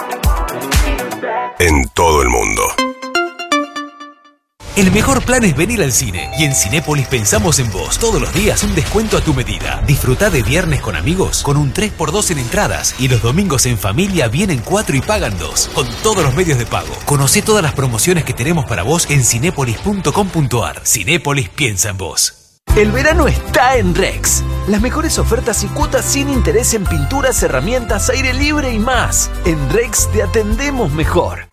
En todo el mundo. El mejor plan es venir al cine. Y en Cinépolis pensamos en vos. Todos los días un descuento a tu medida. Disfrutá de viernes con amigos con un 3x2 en entradas. Y los domingos en familia vienen 4 y pagan 2. Con todos los medios de pago. Conocé todas las promociones que tenemos para vos en cinépolis.com.ar. Cinépolis piensa en vos. El verano está en Rex. Las mejores ofertas y cuotas sin interés en pinturas, herramientas, aire libre y más. En Rex te atendemos mejor.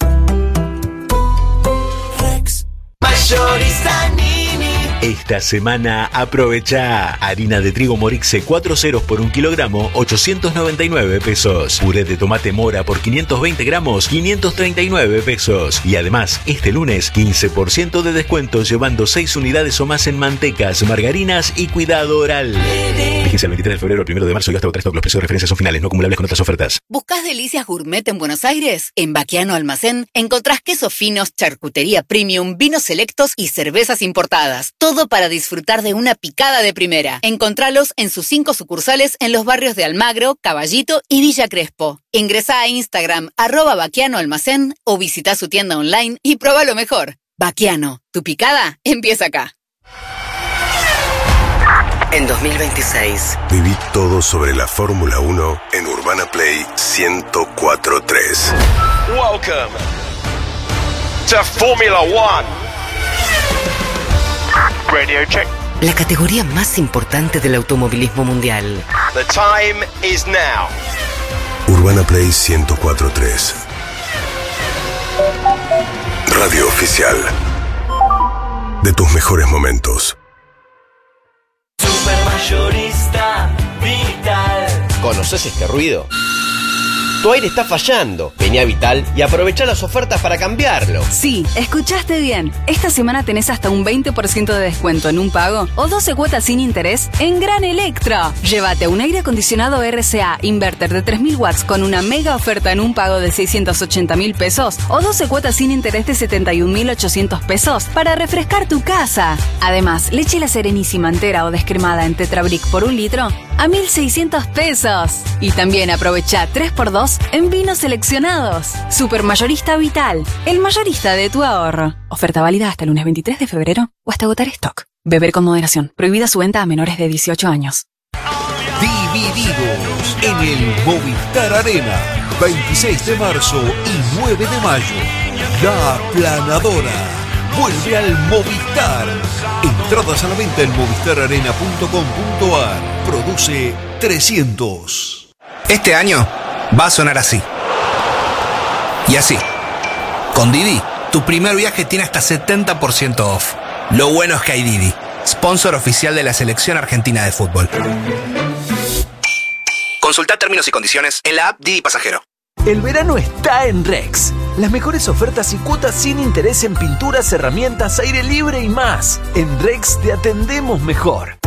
Mayorista Nini. Esta semana aprovecha harina de trigo Morixe 4 ceros por 1 kilogramo, 899 pesos. Puré de tomate mora por 520 gramos, 539 pesos. Y además, este lunes, 15% de descuento llevando 6 unidades o más en mantecas, margarinas y cuidado oral. Vigencia el 23 de febrero al 1 de marzo y hasta agotar stock. Los precios de referencia son finales, no acumulables con otras ofertas. ¿Buscás delicias gourmet en Buenos Aires? En Baquiano Almacén encontrás quesos finos, charcutería premium, vinos selectos y cervezas importadas. Todo para disfrutar de una picada de primera. Encontralos en sus 5 sucursales en los barrios de Almagro, Caballito y Villa Crespo. Ingresá a Instagram @Baquiano Almacén o visita su tienda online y prueba lo mejor. Baquiano, tu picada empieza acá. En 2026. Viví todo sobre la Fórmula 1 en Urbana Play 104.3. Welcome to Formula One. Radio check. La categoría más importante del automovilismo mundial. The time is now. Urbana Play 104.3. Radio oficial de tus mejores momentos. Supermayorista Vital. ¿Conoces este ruido? Tu aire está fallando. Vení a Vital y aprovecha las ofertas para cambiarlo. Sí, escuchaste bien. Esta semana tenés hasta un 20% de descuento en un pago o 12 cuotas sin interés en Gran Electro. Llévate un aire acondicionado RCA inverter de 3000 watts con una mega oferta en un pago de 680.000 pesos o 12 cuotas sin interés de 71.800 pesos para refrescar tu casa. Además, leche La Serenísima entera o descremada en Tetrabric por 1 litro a 1.600 pesos. Y también aprovecha 3x2 en vinos seleccionados. Supermayorista Vital, el mayorista de tu ahorro. Oferta válida hasta el lunes 23 de febrero o hasta agotar stock. Beber con moderación. Prohibida su venta a menores de 18 años. Divididos en el Movistar Arena. 26 de marzo y 9 de mayo. La Planadora vuelve al Movistar. Entradas a la venta en movistararena.com.ar. Produce 300. Este año va a sonar así. Y así. Con Didi, tu primer viaje tiene hasta 70% off. Lo bueno es que hay Didi, sponsor oficial de la selección argentina de fútbol. Consulta términos y condiciones en la app Didi Pasajero. El verano está en Rex. Las mejores ofertas y cuotas sin interés en pinturas, herramientas, aire libre y más. En Rex te atendemos mejor.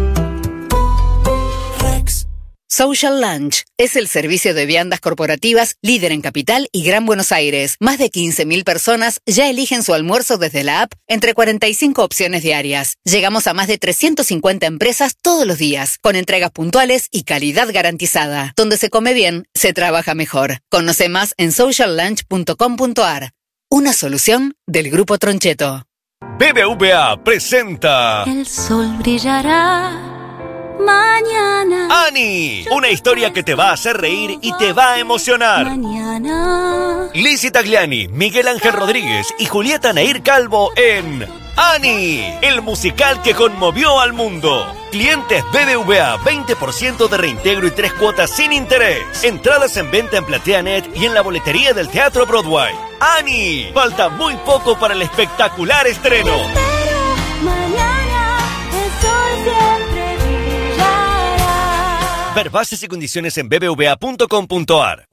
Social Lunch es el servicio de viandas corporativas líder en Capital y Gran Buenos Aires. Más de 15.000 personas ya eligen su almuerzo desde la app entre 45 opciones diarias. Llegamos a más de 350 empresas todos los días, con entregas puntuales y calidad garantizada. Donde se come bien, se trabaja mejor. Conoce más en sociallunch.com.ar. Una solución del Grupo Troncheto. BBVA presenta El sol brillará mañana. ¡Ani! Una historia que te va a hacer reír y te va a emocionar. Mañana. Lizzy Tagliani, Miguel Ángel Rodríguez y Julieta Nair Calvo en ¡Ani! El musical que conmovió al mundo. Clientes BBVA, 20% de reintegro y 3 cuotas sin interés. Entradas en venta en PlateaNet y en la boletería del Teatro Broadway. ¡Ani! Falta muy poco para el espectacular estreno. Mañana el sol siempre brillará. Ver bases y condiciones en bbva.com.ar.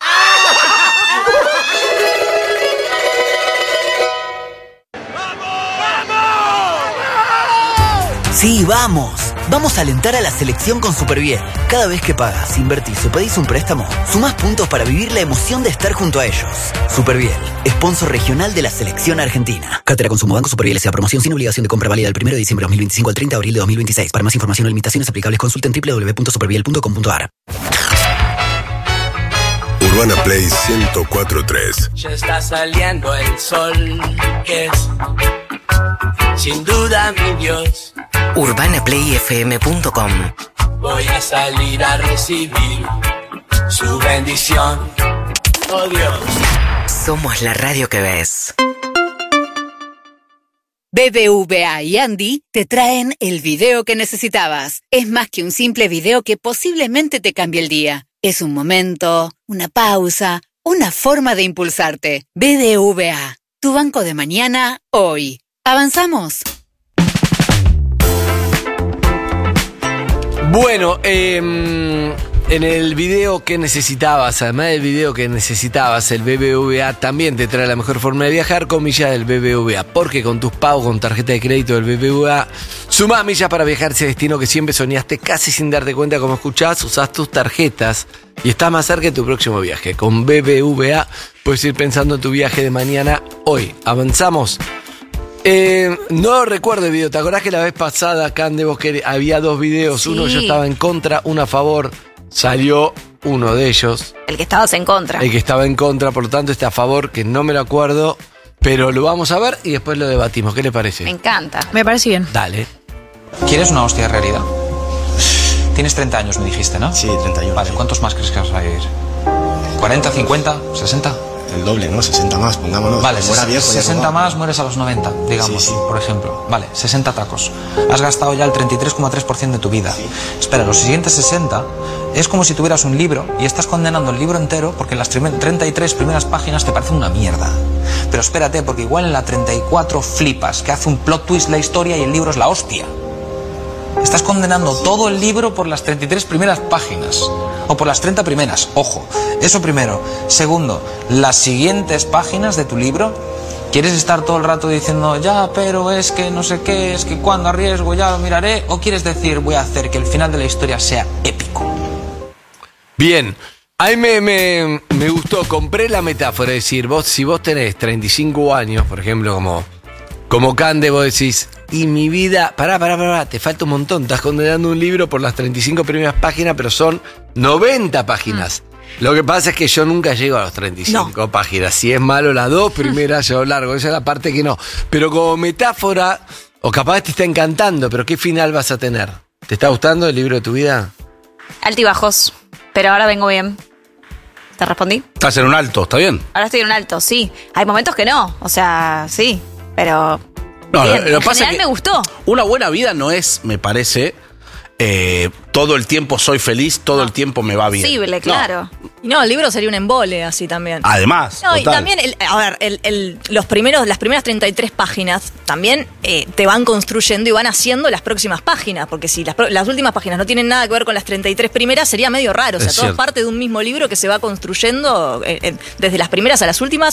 Sí, vamos. Vamos a alentar a la selección con Superviel. Cada vez que pagas, invertís o pedís un préstamo, sumás puntos para vivir la emoción de estar junto a ellos. Superviel, sponsor regional de la selección argentina. Cartera Consumo Banco Superviel S.A. Promoción sin obligación de compra válida del 1 de diciembre de 2025 al 30 de abril de 2026. Para más información o limitaciones aplicables, consulten www.superviel.com.ar. Urbana Play 104.3. Ya está saliendo el sol, que es sin duda mi Dios. UrbanaPlayFM.com. Voy a salir a recibir su bendición. Oh Dios. Somos la radio que ves. BBVA y Andy te traen el video que necesitabas. Es más que un simple video que posiblemente te cambie el día. Es un momento, una pausa, una forma de impulsarte. BBVA, tu banco de mañana, hoy. ¿Avanzamos? Bueno, en el video que necesitabas, además del video que necesitabas, el BBVA también te trae la mejor forma de viajar con millas del BBVA. Porque con tus pagos con tarjeta de crédito del BBVA Sumás millas para viajar ese destino que siempre soñaste casi sin darte cuenta. Como escuchás, usás tus tarjetas y estás más cerca de tu próximo viaje. Con BBVA puedes ir pensando en tu viaje de mañana hoy. Avanzamos. No recuerdo el video. ¿Te acordás que la vez pasada, Cande, vos que había 2 videos? Sí. Uno yo estaba en contra, uno a favor. Salió uno de ellos. El que estabas en contra. El que estaba en contra, por lo tanto, está a favor, que no me lo acuerdo. Pero lo vamos a ver y después lo debatimos. ¿Qué le parece? Me encanta. Me parece bien. Dale. ¿Quieres una hostia de realidad? Tienes 30 años, me dijiste, ¿no? Sí, 31. Vale, ¿cuántos más crees que vas a vivir? ¿40, 50, 60? El doble, ¿no? 60 más, pongámonos. Vale, Como era viejo, ya 60 tomaba. más, mueres a los 90, digamos, Sí, sí. por ejemplo. Vale, 60 tacos. Has gastado ya el 33,3% de tu vida. Espera, los siguientes 60 es como si tuvieras un libro y estás condenando el libro entero porque las 33 primeras páginas te parecen una mierda. Pero espérate, porque igual en la 34 flipas, que hace un plot twist la historia y el libro es la hostia. Estás condenando todo el libro por las 33 primeras páginas. O por las 30 primeras, ojo. Eso primero. Segundo, las siguientes páginas de tu libro, ¿quieres estar todo el rato diciendo, ya, pero es que no sé qué, es que cuando arriesgo ya lo miraré? ¿O quieres decir, voy a hacer que el final de la historia sea épico? Bien. Ahí me gustó, compré la metáfora. Es decir, si vos tenés 35 años, por ejemplo, como Cande, vos decís, y mi vida, pará, te falta un montón. Estás condenando un libro por las 35 primeras páginas, pero son 90 páginas. Lo que pasa es que yo nunca llego a las 35 páginas. Si es malo las 2 primeras, yo largo. Esa es la parte que no. Pero como metáfora, o capaz te está encantando, pero ¿qué final vas a tener? ¿Te está gustando el libro de tu vida? Altibajos. Pero ahora vengo bien. ¿Te respondí? Estás en un alto, ¿está bien? Ahora estoy en un alto, sí. Hay momentos que no. O sea, sí. Pero. No, bien. lo En pasa general que me gustó. Una buena vida no es, me parece, todo el tiempo soy feliz, todo el tiempo me va bien. Posible, claro. Y no, el libro sería un embole así también. Además, No, y total. también, las primeras 33 páginas también te van construyendo y van haciendo las próximas páginas, porque si las últimas páginas no tienen nada que ver con las 33 primeras, sería medio raro. O sea, Es todo es cierto. parte de un mismo libro que se va construyendo desde las primeras a las últimas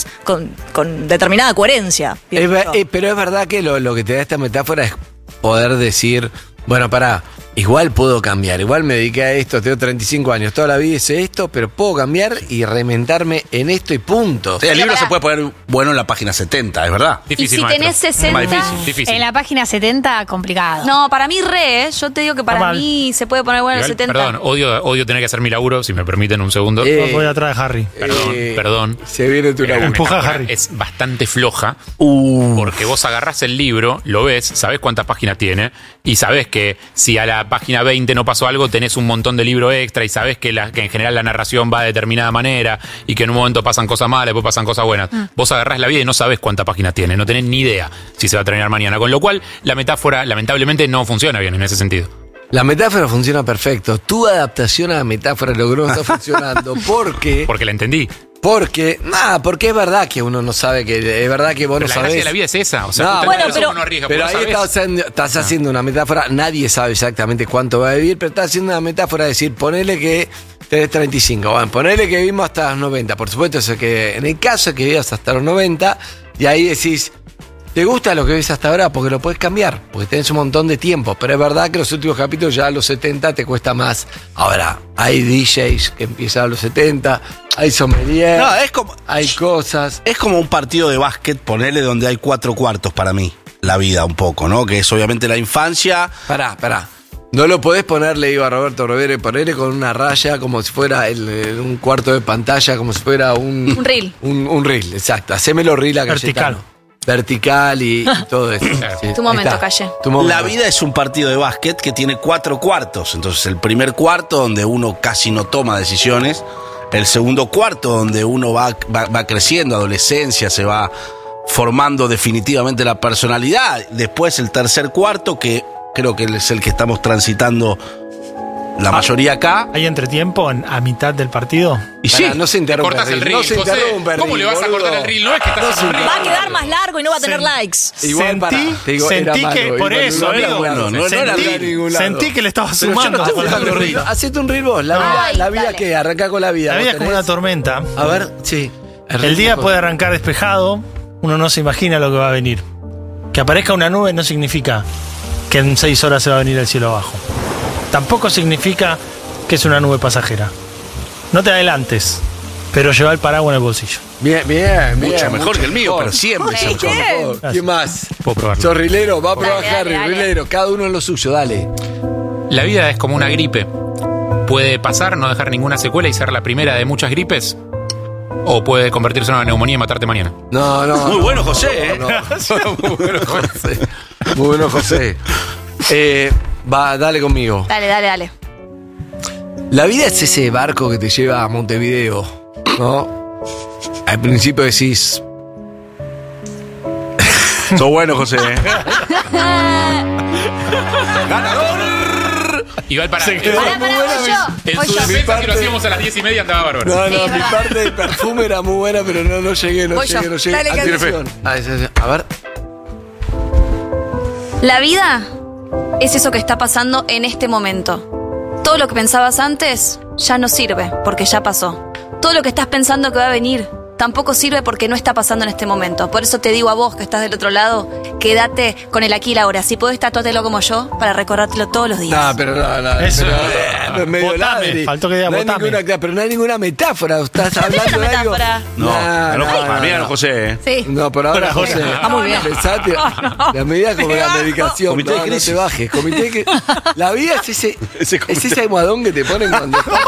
con determinada coherencia. Pero es verdad que lo que te da esta metáfora es poder decir, bueno, igual puedo cambiar, igual me dediqué a esto, tengo 35 años, toda la vida hice esto, pero puedo cambiar y reinventarme en esto y punto. Sí, el libro se puede poner bueno en la página 70, es verdad. Y si tenés 60, En la página 70, complicado. No, para mí yo te digo que para mí se puede poner bueno en el Igual, 70. perdón, odio tener que hacer mi laburo, si me permiten un segundo. Voy atrás de Harry. Perdón. Se viene tu laburo. La Empuja a metáfora Harry. es bastante floja, porque vos agarrás el libro, lo ves, sabés cuántas páginas tiene, y sabés que si a la página 20 no pasó algo, tenés un montón de libro extra, y sabés que en general la narración va de determinada manera, y que en un momento pasan cosas malas, después pasan cosas buenas. Vos agarrás la vida y no sabés cuántas páginas tiene, no tenés ni idea si se va a terminar mañana. Con lo cual, la metáfora lamentablemente no funciona bien en ese sentido. La metáfora funciona perfecto. Tu adaptación a la metáfora logró no está funcionando. Porque la entendí. Porque es verdad que uno no sabe, que es verdad que vos Pero no la sabés. gracia de la vida es esa. O sea, No, justamente bueno, eso uno arriesga, pero porque ahí no sabés. estás haciendo una metáfora. Nadie sabe exactamente cuánto va a vivir, pero estás haciendo una metáfora de decir, ponele que tenés 35. Bueno, ponele que vivimos hasta los 90. Por supuesto, eso que en el caso de que vivas hasta los 90, y ahí decís, ¿te gusta lo que ves hasta ahora? Porque lo puedes cambiar, porque tenés un montón de tiempo. Pero es verdad que los últimos capítulos ya a los 70 te cuesta más. Ahora, hay DJs que empiezan a los 70, hay sommelier, hay cosas. Es como un partido de básquet, ponele, donde hay 4 cuartos para mí. La vida un poco, ¿no? Que es obviamente la infancia. Pará. No lo podés poner, le digo a Roberto Rovere, ponerle con una raya como si fuera un cuarto de pantalla, como si fuera un reel. Un reel, exacto. Hacémelo reel a Cayetano. Vertical y todo eso. Sí, Tu ahí momento, está. Calle. Tu momento. La vida es un partido de básquet que tiene 4 cuartos. Entonces, el primer cuarto, donde uno casi no toma decisiones. El segundo cuarto, donde uno va creciendo, adolescencia, se va formando definitivamente la personalidad. Después, el tercer cuarto, que creo que es el que estamos transitando la mayoría acá. ¿Hay entretiempo a mitad del partido? Y sí, no se interrumpe. Cortás el reel, no se José. interrumpe. ¿Cómo le vas a cortar el reel? No es que estás haciendo un reel. Va a quedar más largo y no va a tener likes. Igual Sentí que por eso, amigo. Sentí que le estaba sumando. Hacete un reel vos. La vida que arranca con la vida. La vida ¿Vos es como tenés? una tormenta. A ver, sí. El día puede arrancar despejado. Uno no se imagina lo que va a venir. Que aparezca una nube no significa que en 6 horas se va a venir el cielo abajo. Tampoco significa que es una nube pasajera. No te adelantes, pero lleva el paraguas en el bolsillo. Bien. Mucho mejor que el mío, pero siempre se mejor. ¿Quién más? Puedo probarlo. Sos Rilero, va a probar Dale, Harry, dale. Rilero, cada uno en lo suyo, dale. La vida es como una gripe. Puede pasar, no dejar ninguna secuela y ser la primera de muchas gripes. O puede convertirse en una neumonía y matarte mañana. No. Muy bueno, José, ¿eh? Muy bueno, José. Muy bueno, José. Dale conmigo. Dale. La vida es ese barco que te lleva a Montevideo, ¿no? Al principio decís... Sos bueno, José, ¿eh? Igual para... Pará, voy En yo. su defensa, que lo hacíamos a las 10:30, andaba bárbaro. No, Sí, mi verdad. parte del perfume era muy buena, pero no llegué. Voy yo. Dale, Atención. A ver. La vida es eso que está pasando en este momento. Todo lo que pensabas antes ya no sirve, porque ya pasó. Todo lo que estás pensando que va a venir tampoco sirve porque no está pasando en este momento. Por eso te digo a vos que estás del otro lado, quédate con el aquí y la ahora. Si podés, tatuátelo como yo para recordártelo todos los días. No, pero no. Eso. Es medio Botame, ladri. faltó que diga no hay botame. pero no hay ninguna metáfora. Estás No tiene hablando una de algo. metáfora. No, mira, José, ¿eh? Sí. No, por ahora, José. José. Ah, muy bien. Pensate, la medida como la medicación. Comité de No crisis. te bajes. La vida es Ese comité. ese almohadón que te ponen cuando estás.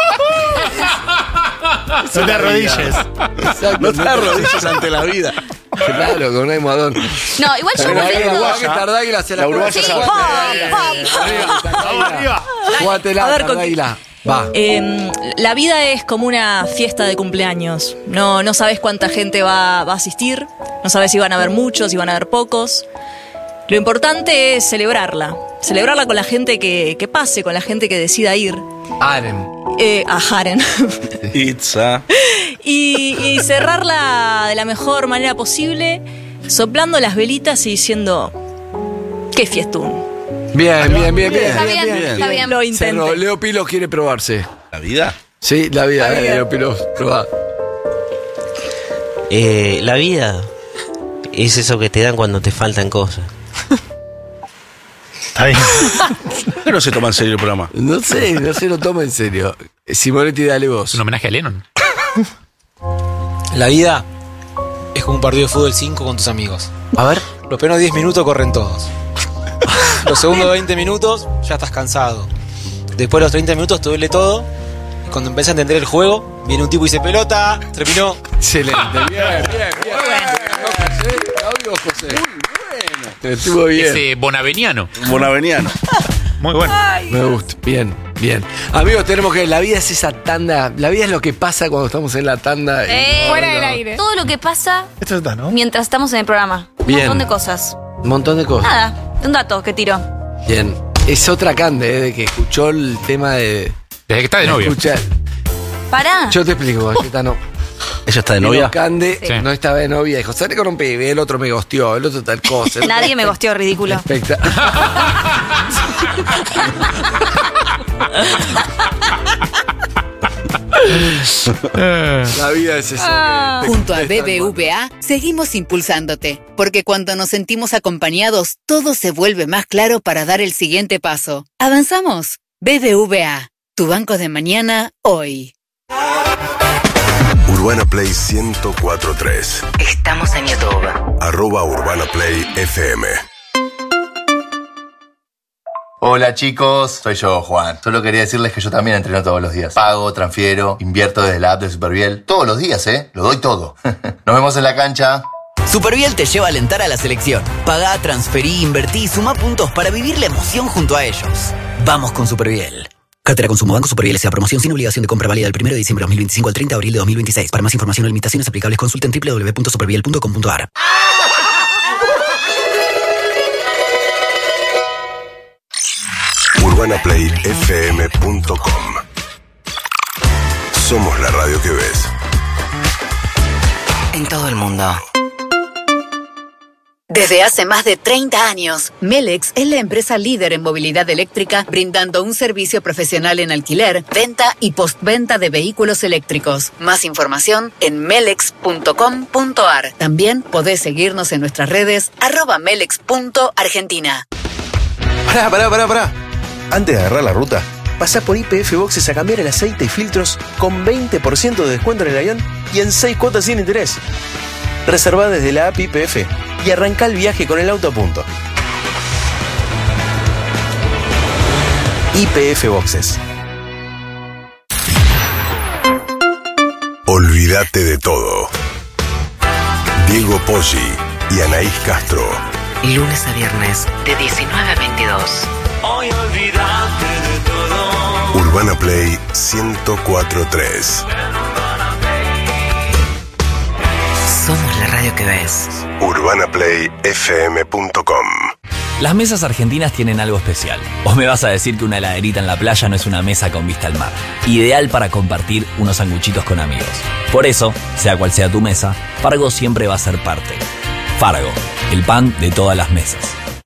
No te arrodilles. Exacto, No te arrodilles ante la vida. Claro, con un almohadón. No, igual yo Pero ahí volviendo. va que tardá y la hace la La uruguaya prueba. Sí, Jugátela, Vamos arriba. Jugátela, A ver, con- Tardaila. Va. La vida es como una fiesta de cumpleaños. No sabes cuánta gente va a asistir, no sabes si van a haber muchos, si van a haber pocos. Lo importante es celebrarla con la gente que pase, con la gente que decida ir. Aren. A Haren. Itza. y cerrarla de la mejor manera posible, soplando las velitas y diciendo, ¡qué fiestún! Bien. Está bien. Lo Cerró. intenté. Leo Pilos quiere probarse. ¿La vida? Sí, la vida, La vida. Leo Pilos, probá. La vida es eso que te dan cuando te faltan cosas. Está bien. ¿Por qué no se toma en serio el programa? No sé, lo toma en serio. Simonetti, dale vos. Un homenaje a Lennon. La vida es como un partido de fútbol 5 con tus amigos. A ver. Los primeros 10 minutos corren todos. Los segundos 20 minutos ya estás cansado. Después de los 30 minutos te duele todo. Y cuando empiezas a entender el juego, viene un tipo y dice pelota, terminó. Excelente. Bien. José. Estuvo bien. Ese bonaveniano. Bonaveniano. Muy bueno. Me gusta. Bien. Amigos, tenemos que... La vida es esa tanda. La vida es lo que pasa cuando estamos en la tanda. Fuera del aire. Todo lo que pasa Esto está, ¿no? mientras estamos en el programa. Un Bien. montón de cosas. Un montón de cosas. Nada, un dato que tiro. Bien. Es otra Cande, de que escuchó el tema de... Desde que está de novio. Escuchar. Pará. Yo te explico, Galleta, no. ¿Ella está de Vino novia? Cande Sí. no estaba de novia. Dijo, salí con un pibe, el otro me gosteó, el otro tal cosa. Nadie me gosteó, ridículo. La vida es eso. Junto a BBVA seguimos impulsándote, porque cuando nos sentimos acompañados, todo se vuelve más claro para dar el siguiente paso. ¿Avanzamos? BBVA, tu banco de mañana, hoy. Urbana Play 104.3. Estamos en YouTube. @Urbana Play FM. Hola chicos, soy yo, Juan. Solo quería decirles que yo también entreno todos los días. Pago, transfiero, invierto desde la app de Superviel. Todos los días, Lo doy todo. Nos vemos en la cancha. Superviel te lleva a alentar a la selección. Pagá, transferí, invertí y suma puntos para vivir la emoción junto a ellos. Vamos con Superviel. Cartera Consumo Banco Superviel S.A. Promoción sin obligación de compra válida del 1 de diciembre de 2025 al 30 de abril de 2026. Para más información o limitaciones aplicables consulten www.superviel.com.ar. UrbanaPlayFM.com. Somos la radio que ves. En todo el mundo. Desde hace más de 30 años, Melex es la empresa líder en movilidad eléctrica, brindando un servicio profesional en alquiler, venta y postventa de vehículos eléctricos. Más información en melex.com.ar. También podés seguirnos en nuestras redes @melex.argentina. Pará. Antes de agarrar la ruta, pasá por YPF Boxes a cambiar el aceite y filtros con 20% de descuento en el avión y en 6 cuotas sin interés. Reservá desde la app YPF y arrancá el viaje con el auto a punto. YPF Boxes. Olvídate de todo. Diego Poggi y Anaís Castro. Lunes a viernes, de 19 a 22. Hoy olvídate de todo. Urbana Play 104.3. Somos la radio que ves. UrbanaPlayFM.com. Las mesas argentinas tienen algo especial. ¿O me vas a decir que una heladerita en la playa no es una mesa con vista al mar? Ideal para compartir unos sanguchitos con amigos. Por eso, sea cual sea tu mesa, Fargo siempre va a ser parte. Fargo, el pan de todas las mesas.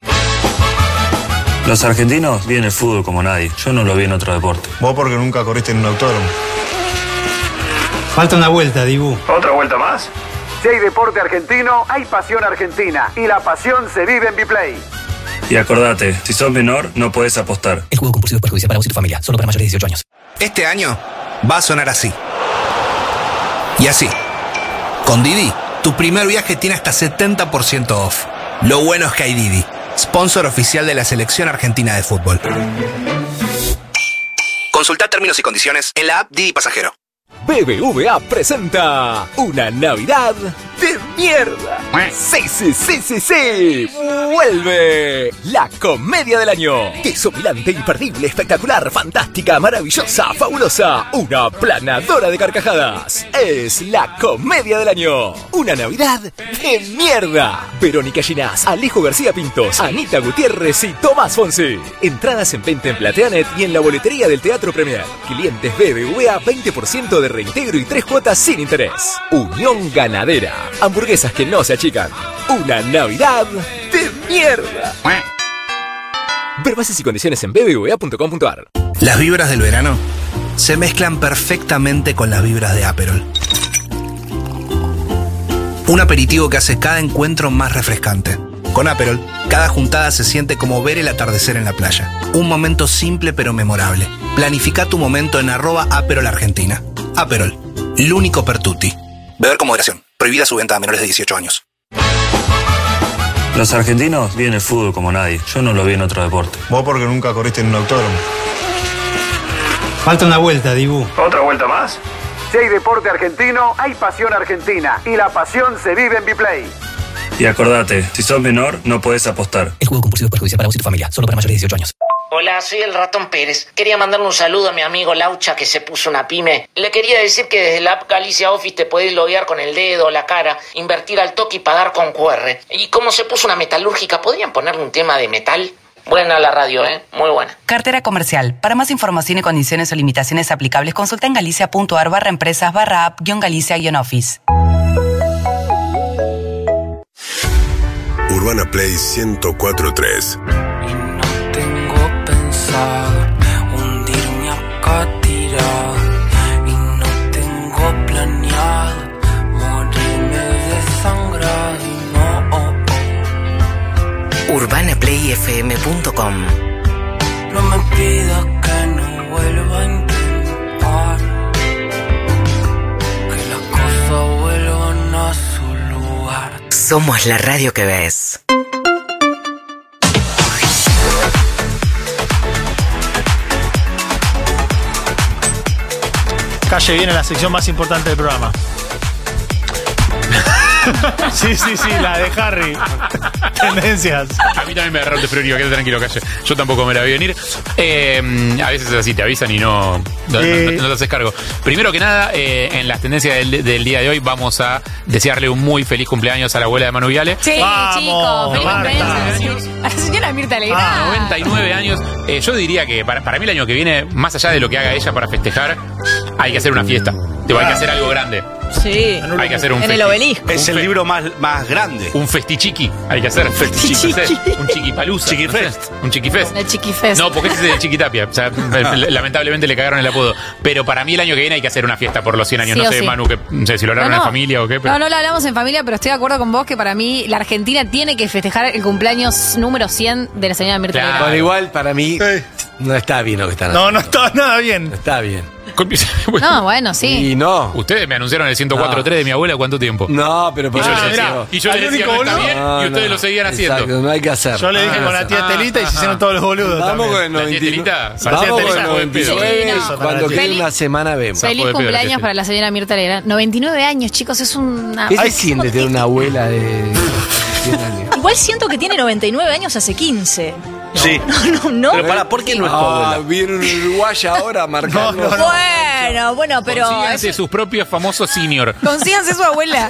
Los argentinos viven el fútbol como nadie. Yo no lo vi en otro deporte. Vos porque nunca corriste en un autódromo. Falta una vuelta, Dibu. ¿Otra vuelta más? Si hay deporte argentino, hay pasión argentina. Y la pasión se vive en Biplay. Y acordate, si sos menor, no podés apostar. El juego compulsivo es perjudicial para vos y tu familia. Solo para mayores de 18 años. Este año va a sonar así. Y así. Con Didi, tu primer viaje tiene hasta 70% off. Lo bueno es que hay Didi, sponsor oficial de la selección argentina de fútbol. Consultá términos y condiciones en la app Didi Pasajero. BBVA presenta una Navidad de mierda. Sí. Vuelve la comedia del año. Desopilante, imperdible, espectacular, fantástica, maravillosa, fabulosa. Una planadora de carcajadas. Es la comedia del año. Una Navidad de mierda. Verónica Ginás, Alejo García Pintos, Anita Gutiérrez y Tomás Fonsi. Entradas en venta en Plateanet y en la boletería del Teatro Premier. Clientes BBVA 20% de reintegro y 3 cuotas sin interés. Unión Ganadera. Hamburguesas que no se achican. Una Navidad de mierda. Ver bases y condiciones en bbva.com.ar. Las vibras del verano se mezclan perfectamente con las vibras de Aperol. Un aperitivo que hace cada encuentro más refrescante. Con Aperol, cada juntada se siente como ver el atardecer en la playa. Un momento simple pero memorable. Planifica tu momento en @AperolArgentina. Aperol, el único per tutti. Beber con moderación. Prohibida su venta a menores de 18 años. Los argentinos viven el fútbol como nadie. Yo no lo vi en otro deporte. Vos porque nunca corriste en un autódromo. Falta una vuelta, Dibu. ¿Otra vuelta más? Si hay deporte argentino, hay pasión argentina. Y la pasión se vive en Biplay. Y acordate, si sos menor, no podés apostar. El juego compulsivo es perjudicial para vos y tu familia. Solo para mayores de 18 años. Hola, soy el Ratón Pérez. Quería mandarle un saludo a mi amigo Laucha que se puso una pyme. Le quería decir que desde la app Galicia Office te podés loguear con el dedo, la cara, invertir al toque y pagar con QR. Y como se puso una metalúrgica, ¿podrían ponerle un tema de metal? Buena la radio, muy buena. Cartera comercial. Para más información y condiciones o limitaciones aplicables, consulta en galicia.ar/empresas/app-galicia-office. Urbana Play 104.3. Hundirme acá tirado y no tengo planeado morirme desangrado y no. UrbanaPlayFM.com. No me pidas que no vuelva a intentar que las cosas vuelvan a su lugar. Somos la radio que ves. Calle viene la sección más importante del programa. Sí, la de Harry. Tendencias. A mí también me agarraron de frío, quédate tranquilo, Calle. Yo tampoco me la vi venir. A veces es así, te avisan y no te haces cargo. Primero que nada, en las tendencias del día de hoy vamos a desearle un muy feliz cumpleaños a la abuela de Manu Viale. Sí, chicos, feliz cumpleaños a la señora Mirta Legrand. 99 años. Yo diría que para mí el año que viene, más allá de lo que haga ella para festejar, hay que hacer una fiesta. Hay que hacer algo grande. Sí. Hay que hacer un En el obelisco. Es el libro más grande. Un festichiqui. Hay que hacer. Un chiquipalusa. Chiquifest. Un chiquifest. El Chiquifest. No, porque ese es de Chiquitapia. O sea, lamentablemente le cagaron el apodo. Pero para mí el año que viene hay que hacer una fiesta por los 100 años. Sí no o sé, sí. Manu, que no sé si lo hablaron en familia o qué. Pero... No lo hablamos en familia, pero estoy de acuerdo con vos que para mí la Argentina tiene que festejar el cumpleaños número 100 de la señora Mirta Legrand. Bueno, igual para mí no está bien lo que están haciendo. No está nada bien. No está bien. No, bueno, sí. Y no. Ustedes me anunciaron el 104.3 de mi abuela, ¿cuánto tiempo? No, pero por Y yo eso les decía, y yo les decía, no está bien, y ustedes lo seguían haciendo. Exacto, no hay que hacer. Yo le dije con la tía Telita y se hicieron todos los boludos. Vamos con el La tía 99. Telita, Vamos con el Telita, 99. Sí, no. Cuando quede una semana vemos. Feliz cumpleaños para la señora Mirta Legrand. 99 años, chicos, es una... ¿Qué se siente tener una abuela de 100 años? Igual siento que tiene 99 años hace 15. Sí. No. Pero ¿por qué no es tu abuela? Viene un uruguayo ahora marcando. Bueno, pero... Consíganse sus propios famosos senior. Consíganse su abuela.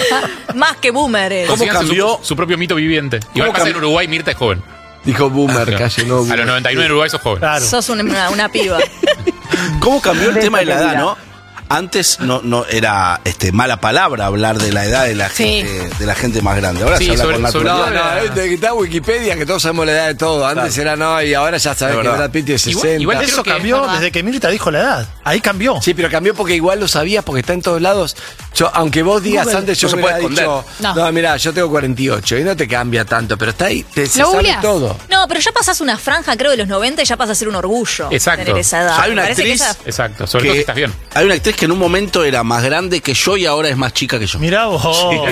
Más que boomer. ¿Cómo cambió? Su propio mito viviente. Igual pasa en Uruguay, Mirta es joven. Dijo boomer, calle, no. A los 99 en Uruguay sos joven. Claro. Sos una piba. ¿Cómo cambió el tema de la edad, no? Antes no era mala palabra hablar de la edad de la gente más grande. Ahora se habla con naturalidad. No, que está Wikipedia, que todos sabemos la edad de todo. Antes era no, y ahora ya sabes que Brad Pitt es 60. Igual eso cambió desde que Mirta dijo la edad. Ahí cambió. Sí, pero cambió porque igual lo sabías, porque está en todos lados. Aunque vos digas antes, yo se me puede hubiera dicho, no, mirá, yo tengo 48 y no te cambia tanto, pero está ahí, se sabe todo. No, pero ya pasás una franja, creo, de los 90 y ya pasa a ser un orgullo. Exacto. Tener esa edad. Hay una actriz. Exacto, sobre todo si estás bien. Hay una actriz que en un momento era más grande que yo y ahora es más chica que yo. Mirá vos.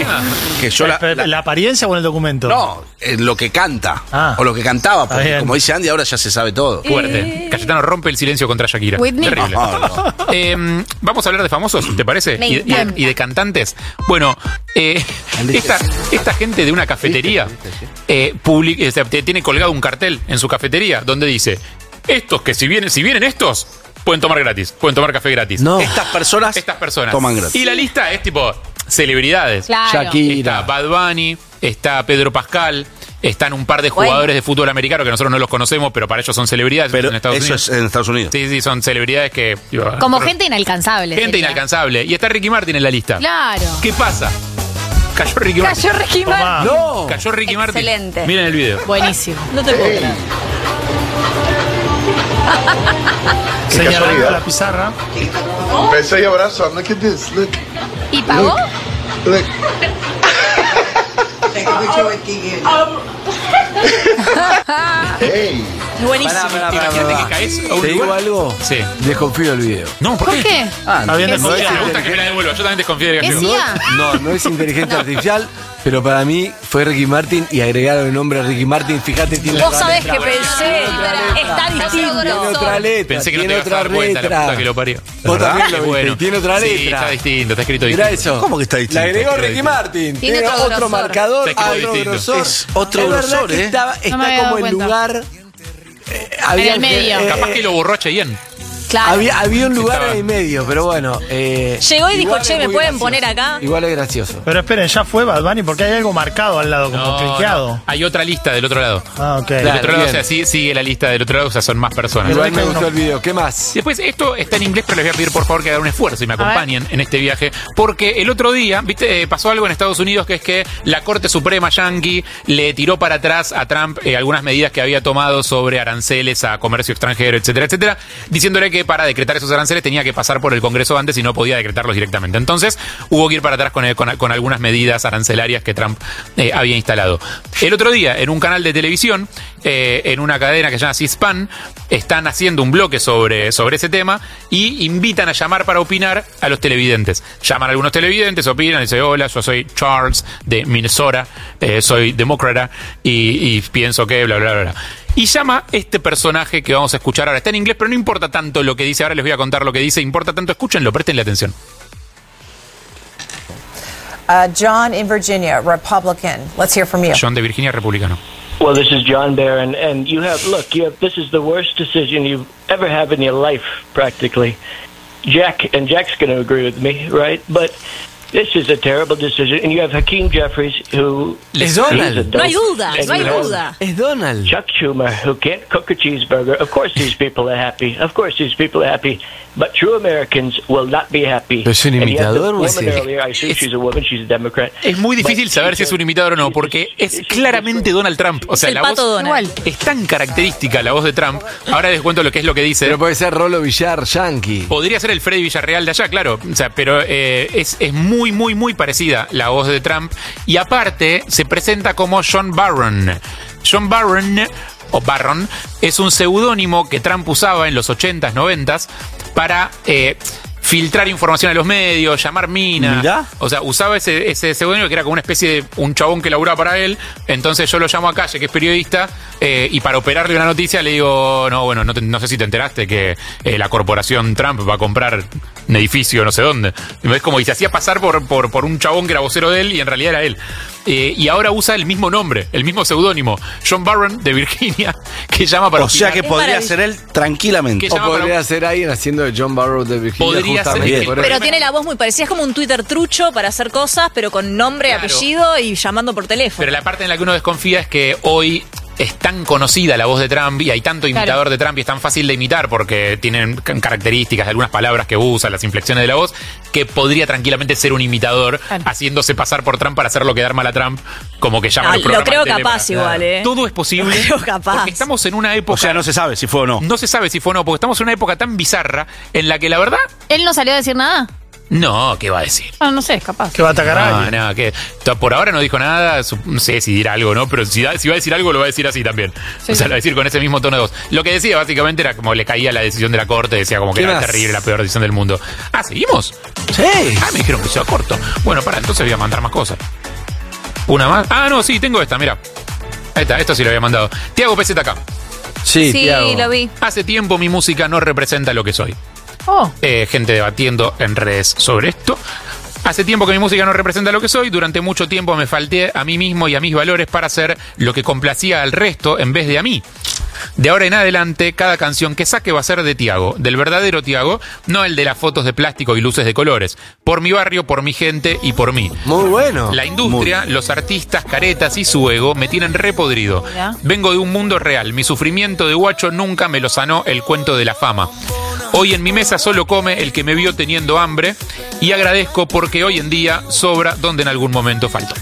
Que yo ¿La apariencia o en el documento? No, en lo que canta. O lo que cantaba, porque como dice Andy, ahora ya se sabe todo. Fuerte. Cayetano rompe el silencio contra Shakira. Whitney. Terrible. Vamos a hablar de famosos, ¿te parece? Y de cantantes. Bueno, esta gente de una cafetería tiene colgado un cartel en su cafetería donde dice: estos que si vienen estos, pueden tomar gratis, pueden tomar café gratis. No. Estas personas toman gratis. Y la lista es tipo celebridades. Claro. Shakira. Está Bad Bunny, está Pedro Pascal, están un par de jugadores de fútbol americano que nosotros no los conocemos, pero para ellos son celebridades. Pero en Estados eso Unidos. es en Estados Unidos. Sí, son celebridades que... Como gente inalcanzable. Gente sería. inalcanzable. Y está Ricky Martin en la lista. Claro. ¿Qué pasa? Cayó Ricky Martin. Cayó Ricky Martin. No. Cayó Ricky Martin. Excelente. Miren el video. Buenísimo. No te puedo creer. Señalando la pizarra. Beso y abrazo. Look at this. Look. ¿Y pagó? Look. Hey. Buenísimo. Imagínate que caes a un ¿Te digo lugar. algo? Sí. Desconfío del video. No, ¿por ¿Por qué? Está bien ¿Qué desconfiado. decía? Me gusta que me la devuelva. Yo también desconfío de ¿Qué García. decía? No es inteligencia artificial, pero para mí fue Ricky Martin y agregaron el nombre a Ricky Martin. Fíjate, tiene Vos otra sabés letra. que pensé. Está Tiene distinto. otra letra. Pensé que no te tiene ibas a otra dar cuenta, la puta letra. que lo parió. Vos también lo Qué viste, bueno. tiene otra Sí, letra. está distinto, está escrito Mirá distinto. eso. ¿Cómo que está distinto? Le agregó Está Ricky distinto. Martin. Tiene Tiene otro otro grosor. marcador, Está escrito otro distinto. grosor. Es otro Es verdad grosor, que está No me había como dado el cuenta. lugar. En el medio. Capaz que lo borró a Cheyenne. Claro. Había un lugar Estaba- en el medio, pero bueno. Llegó y dijo, igual che, es ¿me muy pueden gracioso. poner acá? Igual es gracioso. Pero esperen, ya fue Bad Bunny porque hay algo marcado al lado, como cliqueado. Hay otra lista del otro lado. Ah, ok. Del otro lado, bien. o sea, sí sigue la lista del otro lado, o sea, son más personas. Igual me gustó el video. ¿Qué más? Después, esto está en inglés, pero les voy a pedir por favor que hagan un esfuerzo y me acompañen en este viaje. Porque el otro día, viste, pasó algo en Estados Unidos que es que la Corte Suprema Yankee le tiró para atrás a Trump algunas medidas que había tomado sobre aranceles a comercio extranjero, etcétera, etcétera, diciéndole que para decretar esos aranceles tenía que pasar por el Congreso antes y no podía decretarlos directamente. Entonces, hubo que ir para atrás con algunas medidas arancelarias que Trump había instalado. El otro día, en un canal de televisión, en una cadena que se llama C-SPAN, están haciendo un bloque sobre ese tema y invitan a llamar para opinar a los televidentes. Llaman a algunos televidentes, opinan, dicen: hola, yo soy Charles de Minnesota, soy demócrata y pienso que bla, bla, bla, bla. Y llama este personaje que vamos a escuchar ahora. Está en inglés, pero no importa tanto lo que dice. Ahora les voy a contar lo que dice. Importa tanto, escúchenlo, préstenle atención. John in Virginia, Republican. Let's hear from you. John de Virginia, republicano. Well, this is John Barron, and this is the worst decision you've ever had in your life, practically. Jack's going to agree with me, right? But This is a terrible decision, and you have Hakeem Jeffries, who Es Donald. No hay duda, no hay duda. Es Donald. Chuck Schumer, who can't cook a cheeseburger. Of course, these people are happy. Of course, these people are happy. But true Americans will not be happy. ¿Pero es un imitador o es she's a woman, she's a Democrat. Es muy difícil saber si es un imitador o no, porque es claramente Donald Trump. O sea, el la pato voz Donald. es tan característica la voz de Trump. Ahora les cuento lo que es lo que dice. Pero puede ser Rolo Villar, Yankee. Podría ser el Freddy Villarreal de allá, claro. O sea, pero es muy, muy, muy parecida la voz de Trump. Y aparte, se presenta como John Barron. John Barron, o Barron, es un seudónimo que Trump usaba en los 80s, 90s para filtrar información a los medios, llamar mina. ¿Mirá? O sea, usaba ese seudónimo que era como una especie de un chabón que laburaba para él. Entonces yo lo llamo a Calle, que es periodista, y para operarle una noticia le digo, no, bueno, no sé si te enteraste que la corporación Trump va a comprar un edificio no sé dónde. Es como y se hacía pasar por un chabón que era vocero de él y en realidad era él. Y ahora usa el mismo nombre, el mismo seudónimo, John Barron de Virginia, que llama para O sea opinar. que podría ser él tranquilamente. Que O llama podría para- ser alguien haciendo de John Barrow de Virginia. Podría justamente ser. por eso. Pero tiene la voz muy parecida, es como un Twitter trucho para hacer cosas, pero con nombre, Claro. apellido y llamando por teléfono. Pero la parte en la que uno desconfía es que hoy es tan conocida la voz de Trump y hay tanto imitador de Trump y es tan fácil de imitar porque tienen características de algunas palabras que usa, las inflexiones de la voz, que podría tranquilamente ser un imitador haciéndose pasar por Trump para hacerlo quedar mal a Trump, como que llama a los lo programas creo de tele capaz para- igual, ¿eh? Todo es posible. Lo creo capaz. Porque estamos en una época... O sea, no se sabe si fue o no. No se sabe si fue o no, porque estamos en una época tan bizarra en la que la verdad... ¿Él no salió a decir nada? No, ¿qué va a decir? No sé, es capaz. Que va a atacar a alguien. No, que por ahora no dijo nada, no sé si dirá algo, ¿no? Pero si va a decir algo, lo va a decir así también. O sea, lo va a decir con ese mismo tono de voz. Lo que decía básicamente era como le caía la decisión de la corte, decía como que ¿Qué era más? terrible, la peor decisión del mundo. Ah, ¿seguimos? Sí. Ah, me dijeron que se va corto. Bueno, entonces voy a mandar más cosas. ¿Una más? Ah, no, sí, tengo esta, mira. Ahí está, esto sí lo había mandado. Tiago PZK. Sí, Sí, Tiago. lo vi. Hace tiempo mi música no representa lo que soy. Oh. Gente debatiendo en redes sobre esto. Hace tiempo que mi música no representa lo que soy. Durante mucho tiempo me falté a mí mismo y a mis valores para hacer lo que complacía al resto en vez de a mí. De ahora en adelante, cada canción que saque va a ser de Tiago, del verdadero Tiago, no el de las fotos de plástico y luces de colores. Por mi barrio, por mi gente y por mí. Muy bueno. La industria, los artistas, caretas y su ego me tienen repodrido. Ya. Vengo de un mundo real. Mi sufrimiento de guacho nunca me lo sanó el cuento de la fama. Hoy en mi mesa solo come el que me vio teniendo hambre y agradezco porque hoy en día sobra donde en algún momento faltó.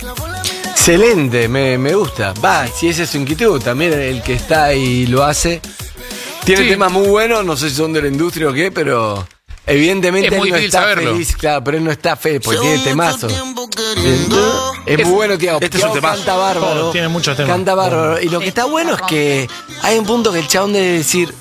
Excelente, me gusta. Va, si esa es su inquietud, también el que está ahí lo hace. Tiene Sí. temas muy buenos, no sé si son de la industria o qué, pero evidentemente Es muy él no difícil está saberlo. feliz, claro, pero él no está feliz porque tiene temazos. Es muy bueno, Tiago. Este es un Tiago temazo. canta bárbaro. Tiene muchos temas. Canta bárbaro. Y lo que está bueno es que hay un punto que el chabón debe decir.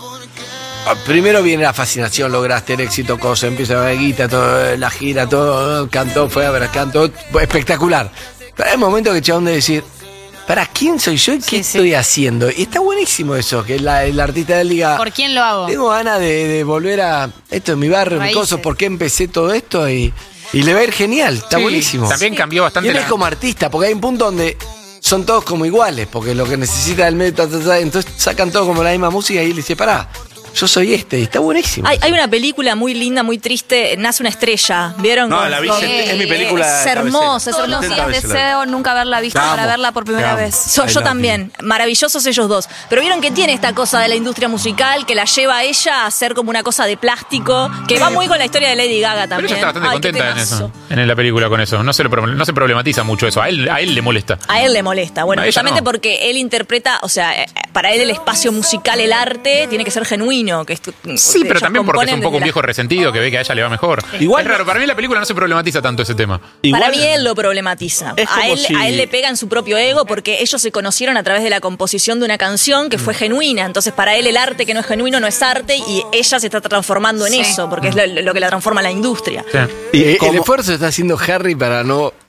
Primero viene la fascinación, lograste el éxito, cosa, empieza la guita, todo, la gira, todo, cantó, fue a ver, cantó, espectacular. Pero hay un momento que el chabón debe decir, ¿para quién soy yo y qué estoy haciendo? Y está buenísimo eso, que el artista de él diga, ¿Por quién lo hago? tengo ganas de volver a esto en mi barrio, mi Raíces. cosa, ¿por qué empecé todo esto? Y le va a ir genial, está Sí, buenísimo. también cambió Y bastante él es como artista, porque hay un punto donde son todos como iguales, porque lo que necesita el medio, entonces sacan todos como la misma música y él dice, pará, yo soy y está buenísimo. Hay una película muy linda, muy triste, Nace una estrella. ¿Vieron? No, la vi, es mi película Es de hermosa, es cabecera. hermosa. Todos los 70 días veces la vi. deseo nunca haberla visto Te para amo, verla por te primera amo. vez. Yo también. Maravillosos ellos dos. Pero vieron que tiene esta cosa de la industria musical que la lleva a ella a hacer como una cosa de plástico, que va muy con la historia de Lady Gaga Pero también. ella está bastante Ay, qué contenta en temazo. eso, en la película con eso. No se problematiza mucho eso. A él le molesta. A él le molesta. Bueno, A ella justamente no. porque él interpreta, o sea, para él el espacio musical, el arte, tiene que ser genuino. Que Sí, pero también porque es un poco un viejo viejo resentido que ve que a ella le va mejor. Igual es raro, para mí en la película no se problematiza tanto ese tema. Para mí él lo problematiza. Es como A él le pega en su propio ego porque ellos se conocieron a través de la composición de una canción que fue genuina. Entonces para él el arte que no es genuino no es arte y ella se está transformando en eso porque es lo que la transforma en la industria. Y el esfuerzo está haciendo Harry para no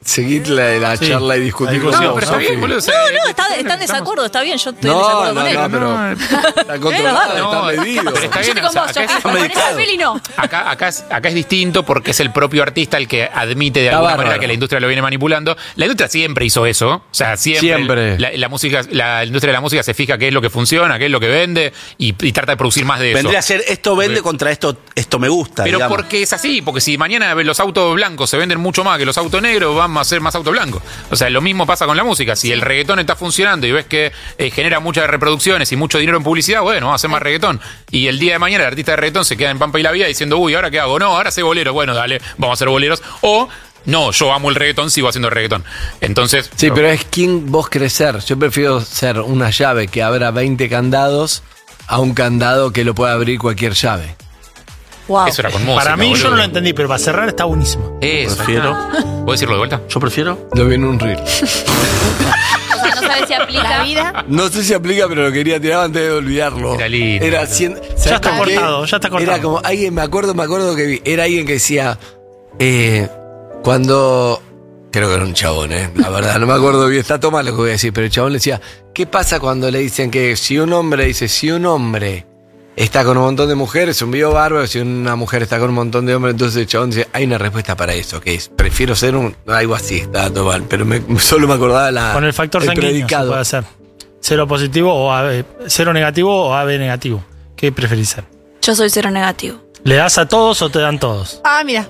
seguir la charla y discutir con No, vos, pero está Sofi. bien, boludo. Está en desacuerdo, está bien, yo estoy en desacuerdo con él. pero está controlado, está medido. Pero está bien, Yo o sea, con vos, acá Sofi, con esa peli no. Acá es distinto porque es el propio artista el que admite de alguna manera que la industria lo viene manipulando. La industria siempre hizo eso. O sea, siempre. La industria de la música se fija qué es lo que funciona, qué es lo que vende y trata de producir más de eso. Vendría a ser esto vende contra esto me gusta. Pero digamos. porque es así, porque si mañana los autos blancos se venden mucho más que los autos negros, vamos a hacer más autos blancos. O sea, lo mismo pasa con la música. Si el reggaetón está funcionando y ves que genera muchas reproducciones y mucho dinero en publicidad, bueno, vamos a hacer más reggaetón. Y el día de mañana el artista de reggaetón se queda en Pampa y la Vía diciendo, uy, ¿ahora qué hago? No, ahora sé bolero. Bueno, dale, vamos a hacer boleros. O, no, yo amo el reggaetón, sigo haciendo reggaetón. Entonces... Sí, pero es quién vos querés ser. Yo prefiero ser una llave que abra 20 candados a un candado que lo pueda abrir cualquier llave. Wow. Eso era con música, Para mí boludo. yo no lo entendí, pero para cerrar está buenísimo. Eso. Prefiero. ¿Puedo decirlo de vuelta? Yo prefiero. Lo vi en un reel. O sea, no sabes si aplica. La vida. No sé si aplica, pero lo quería tirar antes de olvidarlo. Era lindo. Era Ya está cortado, ya está cortado. Era como alguien, me acuerdo que vi, era alguien que decía, cuando... Creo que era un chabón, la verdad, no me acuerdo bien, está todo mal lo que voy a decir, pero el chabón le decía, ¿qué pasa cuando le dicen que si un hombre está con un montón de mujeres, un video bárbaro, si una mujer está con un montón de hombres, entonces el chabón dice, hay una respuesta para eso, que es, prefiero ser algo así, estaba todo mal, pero solo me acordaba Con el factor sanguíneo se puede hacer. Cero positivo o AB, cero negativo o AB negativo. ¿Qué preferís ser? Yo soy cero negativo. ¿Le das a todos o te dan todos? Ah, mira.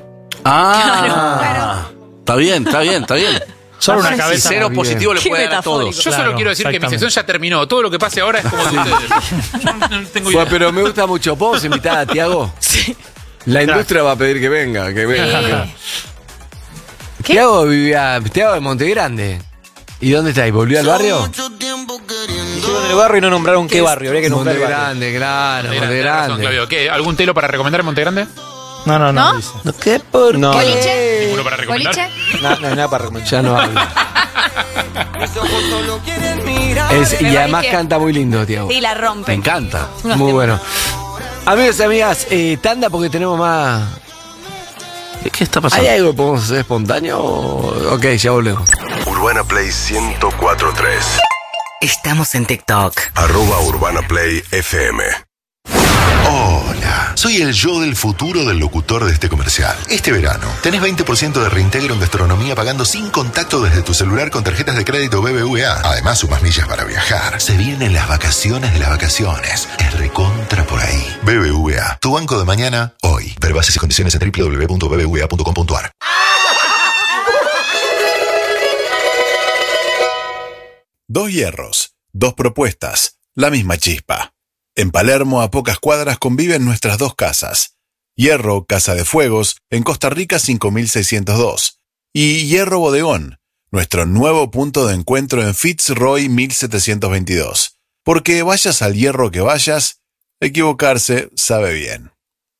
Está bien. Solo una cabeza. Cero positivo le Qué puede dar a todos. Yo solo quiero decir que mi sesión ya terminó. Todo lo que pase ahora es como de ustedes. No tengo idea. Bueno, pero me gusta mucho. ¿Podemos invitar a Tiago? Sí. La industria va a pedir que venga. Tiago Tiago de Montegrande. ¿Y dónde está? ¿Y volvió al barrio? Dijeron del barrio y no nombraron qué barrio. Habría que nombrar el barrio. Montegrande, claro, Tenés razón, Claudio. ¿Qué? ¿Algún telo para recomendar en Montegrande? No. Dice. ¿Qué? ¿Por No, qué? ¿Ninguno para recomendar? No hay nada para recomendar. ya no habla. Y además canta muy lindo, Tiago. Sí, la Me rompe. encanta. Muy bueno. Amigos y amigas, tanda porque tenemos más. ¿Qué está pasando? ¿Hay algo que podemos hacer espontáneo? Ok, ya volvemos. Urbana Play 104.3. Estamos en TikTok. @Urbana Play FM. Hola, soy el yo del futuro del locutor de este comercial. Este verano tenés 20% de reintegro en gastronomía pagando sin contacto desde tu celular con tarjetas de crédito BBVA. Además, sumas millas para viajar. Se vienen las vacaciones de las vacaciones. Es recontra por ahí. BBVA, tu banco de mañana, hoy. Ver bases y condiciones en www.bbva.com.ar. Dos hierros, dos propuestas, la misma chispa. En Palermo, a pocas cuadras, conviven nuestras dos casas. Hierro, Casa de Fuegos, en Costa Rica 5602. Y Hierro Bodegón, nuestro nuevo punto de encuentro en Fitzroy 1722. Porque vayas al hierro que vayas, equivocarse sabe bien.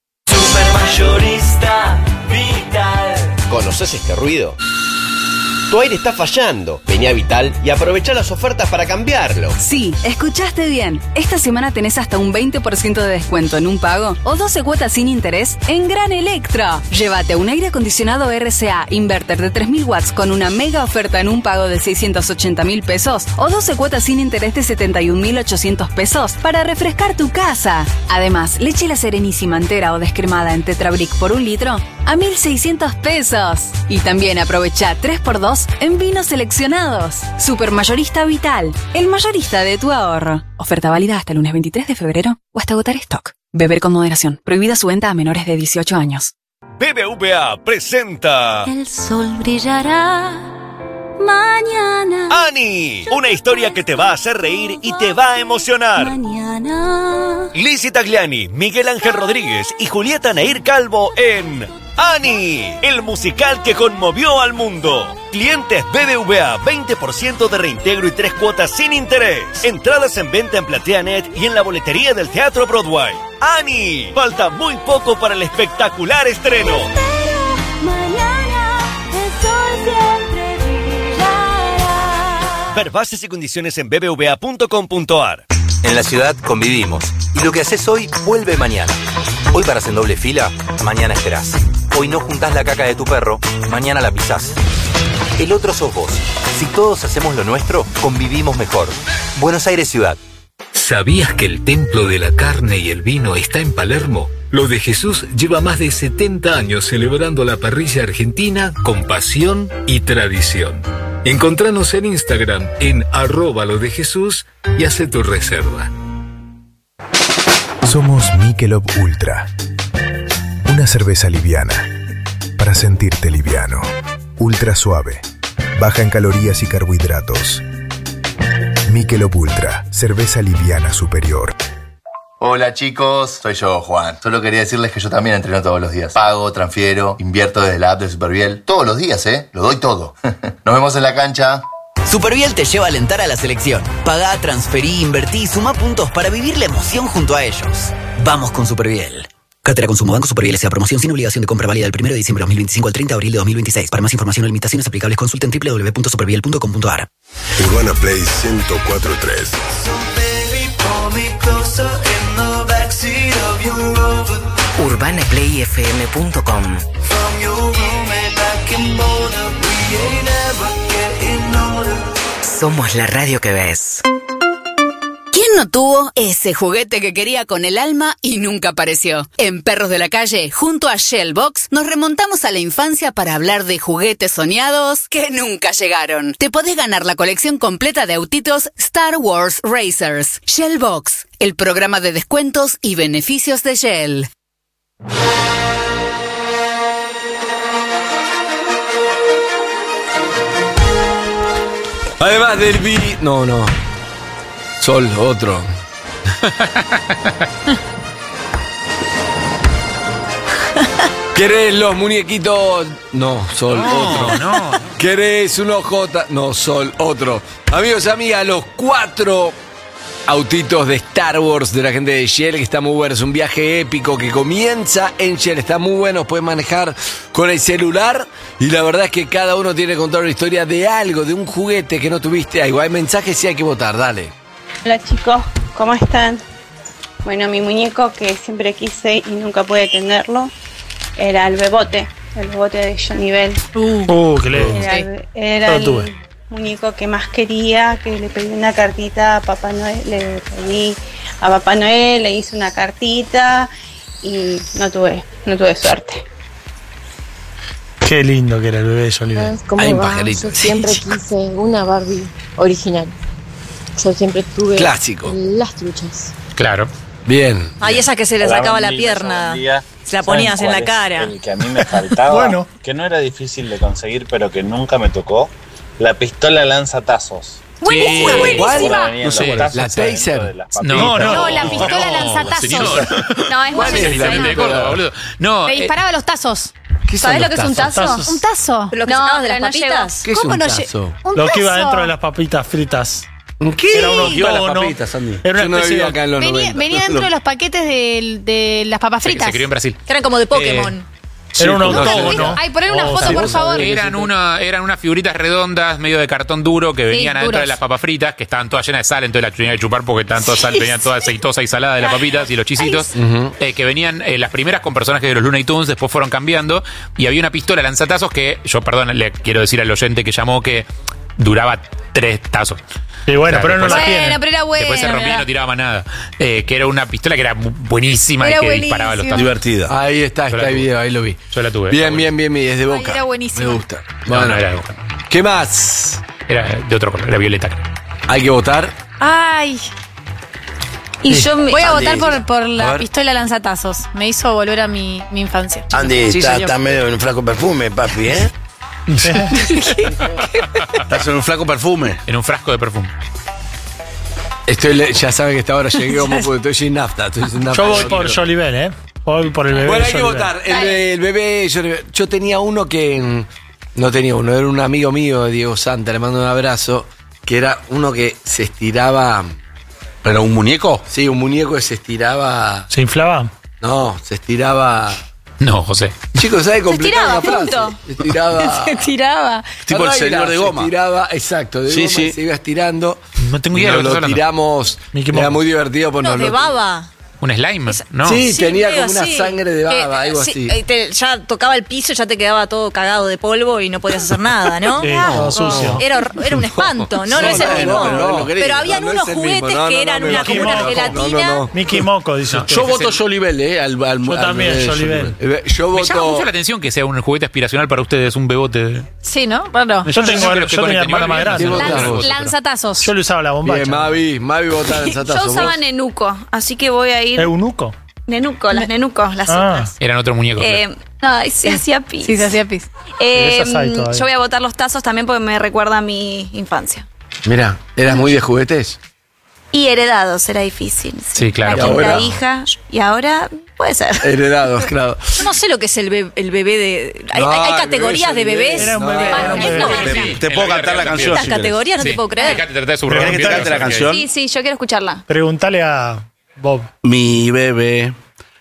Supermayorista Vital. ¿Conoces este ruido? Tu aire está fallando. Vení a Vital y aprovecha las ofertas para cambiarlo. Sí, escuchaste bien. Esta semana tenés hasta un 20% de descuento en un pago o 12 cuotas sin interés en Gran Electro. Llévate un aire acondicionado RCA inverter de 3.000 watts con una mega oferta en un pago de 680.000 pesos o 12 cuotas sin interés de 71.800 pesos para refrescar tu casa. Además, leche La Serenísima entera o descremada en Tetrabric por 1 litro a 1.600 pesos. Y también aprovecha 3x2 en vinos seleccionados. Supermayorista Vital, el mayorista de tu ahorro. Oferta válida hasta el lunes 23 de febrero o hasta agotar stock. Beber con moderación. Prohibida su venta a menores de 18 años. BBVA presenta El sol brillará mañana. ¡Ani! Una historia que te va a hacer reír y te va a emocionar. Mañana. Lizzy Tagliani, Miguel Ángel Rodríguez y Julieta Nair Calvo en ¡Ani! El musical que conmovió al mundo. Clientes BBVA, 20% de reintegro y 3 cuotas sin interés. Entradas en venta en PlateaNet y en la boletería del Teatro Broadway. ¡Ani! Falta muy poco para el espectacular estreno. Mañana el sol siempre brillará. Ver bases y condiciones en bbva.com.ar. En la ciudad convivimos. Y lo que haces hoy vuelve mañana. Hoy paras en doble fila, mañana esperás. Hoy no juntás la caca de tu perro, mañana la pisás. el otro sos vos. Si todos hacemos lo nuestro, convivimos mejor. Buenos Aires Ciudad. ¿Sabías que el templo de la carne y el vino está en Palermo? Lo de Jesús lleva más de 70 años celebrando la parrilla argentina con pasión y tradición. Encontranos en Instagram en @lodejesús y hace tu reserva. Somos Michelob Ultra. Una cerveza liviana. Para sentirte liviano. Ultra suave. Baja en calorías y carbohidratos. Michelob Ultra. Cerveza liviana superior. Hola chicos, soy yo, Juan. Solo quería decirles que yo también entreno todos los días. Pago, transfiero, invierto desde la app de Superviel. Todos los días, Lo doy todo. Nos vemos en la cancha. Superviel te lleva a alentar a la selección. Pagá, transferí, invertí y sumá puntos para vivir la emoción junto a ellos. Vamos con Superviel. Cátedra Consumo Banco Superviel S.A. Promoción sin obligación de compra válida del 1 de diciembre de 2025 al 30 de abril de 2026. Para más información o limitaciones aplicables consulten www.superviel.com.ar. Urbana Play 104.3. UrbanaPlayFM.com. Somos la radio que ves. ¿Quién no tuvo ese juguete que quería con el alma y nunca apareció? En Perros de la Calle, junto a Shellbox, nos remontamos a la infancia para hablar de juguetes soñados que nunca llegaron. Te podés ganar la colección completa de autitos Star Wars Racers. Shellbox, el programa de descuentos y beneficios de Shell. Además del No. Sol, otro. ¿Querés los muñequitos? No, Sol, otro. No. ¿Querés un OJ? No, Sol, otro. Amigos y amigas, los 4 autitos de Star Wars de la gente de Shell, que está muy bueno. Es un viaje épico que comienza en Shell. Está muy bueno, puedes manejar con el celular. Y la verdad es que cada uno tiene que contar una historia de algo, de un juguete que no tuviste. Hay mensajes y hay que votar, dale. Hola chicos, ¿cómo están? Bueno, mi muñeco que siempre quise y nunca pude tenerlo era el bebote de Johnny Bell. Qué lindo. Era el muñeco que más quería, que le pedí una cartita a Papá Noel, le hice una cartita y no tuve suerte. Qué lindo que era el bebé de Johnny Bell. ¿Cómo va? Yo siempre quise una Barbie original. Yo siempre tuve clásico. Las truchas. Claro. Bien. Ay, esa que se le sacaba la pierna. Se la ponías en la cara. El que a mí me faltaba, Bueno. que no era difícil de conseguir, pero que nunca me tocó, la pistola lanzatazos. Buenísima, buenísima. No sé, la Taser. No, la pistola lanzatazos. No, es ¿Cuál es la buenísima. de Córdoba, boludo. No, Te disparaba los tazos. ¿Sabés lo que es un tazo? Un tazo. ¿Pero lo que sacabas de las papitas? ¿Qué es ¿Cómo un no tazo? Un Lo que iba tazo. dentro de las papitas fritas. ¿Qué? Era un Iba octógono. las papitas, Andy. Era una Yo no especie vivía de- acá en los Venía 90. dentro de los paquetes de las papas fritas. se crió en Brasil. Que eran como de Pokémon. Era un Sí, octógono. Ay, poner una foto, por favor. Eran unas figuritas redondas, medio de cartón duro, que venían adentro duros. de las papas fritas, que estaban todas llenas de sal, entonces las tenía que chupar porque estaban todas sal, venían toda aceitosa y salada de las papitas y los chisitos, que venían las primeras con personajes de los Looney Tunes, después fueron cambiando, y había una pistola lanzatazos que, yo, perdón, le quiero decir al oyente que llamó que duraba 3 tazos. Y bueno, pero no la Bueno, tiene. pero era buena. Después se rompía y no tiraba más nada. Que era una pistola que era buenísima Era y que buenísima. disparaba los tazos. Divertida. Ahí está Yo la el tuve. video, ahí lo vi. Yo la tuve. Bien, es de Boca. era buenísima. Me gusta. No, Bueno, no era. ¿qué más? Era de otro color, era violeta. Hay que votar. Ay. Y yo me... Voy a Andy, votar por a la ver. pistola lanzatazos. Me hizo volver a mi infancia. Andy, Sí, está señor. medio en un flaco perfume, papi, ¿eh? Estás en un flaco perfume. En un frasco de perfume. Ya saben que esta hora llegué como porque estoy sin nafta. Yo voy por Johnny Bell, ¿eh? Voy por el bebé. Bueno, de hay que Johnny votar. Bell. El bebé, yo tenía uno que... No tenía uno, era un amigo mío, Diego Santa, le mando un abrazo, que era uno que se estiraba... ¿Pero un muñeco? Sí, un muñeco que se estiraba... ¿Se inflaba? No, se estiraba... No, José. Chicos, ¿sabe completar estiraba, una frase? punto. Se estiraba... Se tiraba. Tipo el señor de goma. Se estiraba, exacto, de Sí, goma, sí. se iba estirando. No tengo idea de lo que Lo estás hablando. tiramos, Mickey era Mouse. muy divertido. Pues No, nos de lo- baba. ¿Un slime? ¿No? Sí, tenía medio como una así. sangre de baba, algo Sí, así. ya tocaba el piso, ya te quedaba todo cagado de polvo y no podías hacer nada, ¿no? Sí, todo sucio. Era un espanto, ¿no? No es el mismo. Pero habían unos es el mismo. juguetes No, que no, eran no, una no, como una no, gelatina. no. Mickey Moco, dice usted. Yo voto Jolibel, Yo también, Jolibel. Yo Me llama mucho voto. la atención que sea un juguete aspiracional para ustedes, un bebote. Sí, ¿no? Raro. Yo tengo mi hermana más grande. Lanzatazos. Yo le usaba la bombacha. Bien, Mavi vota lanzatazo. Yo usaba Nenuco, así que voy a ir. ¿Eunuco? Nenuco, las Nenucos, las otras. Eran otros muñecos. Ay, se hacía pis. Sí, se hacía pis. Esas hay todavía. Yo voy a votar los tazos también porque me recuerda a mi infancia. Mira, ¿eras muy de juguetes? Y heredados, era difícil. Sí, claro. La Y ahora- hija, y ahora puede ser. Heredados, claro. Yo no sé lo que es el bebé de. Hay categorías de bebés. Era un bebé, era un bebé. Te puedo cantar la canción. Estas si querés. categorías no te puedo creer. ¿Querés que te cante la canción? Sí, sí, yo quiero escucharla. Pregúntale a Bob. Mi bebé,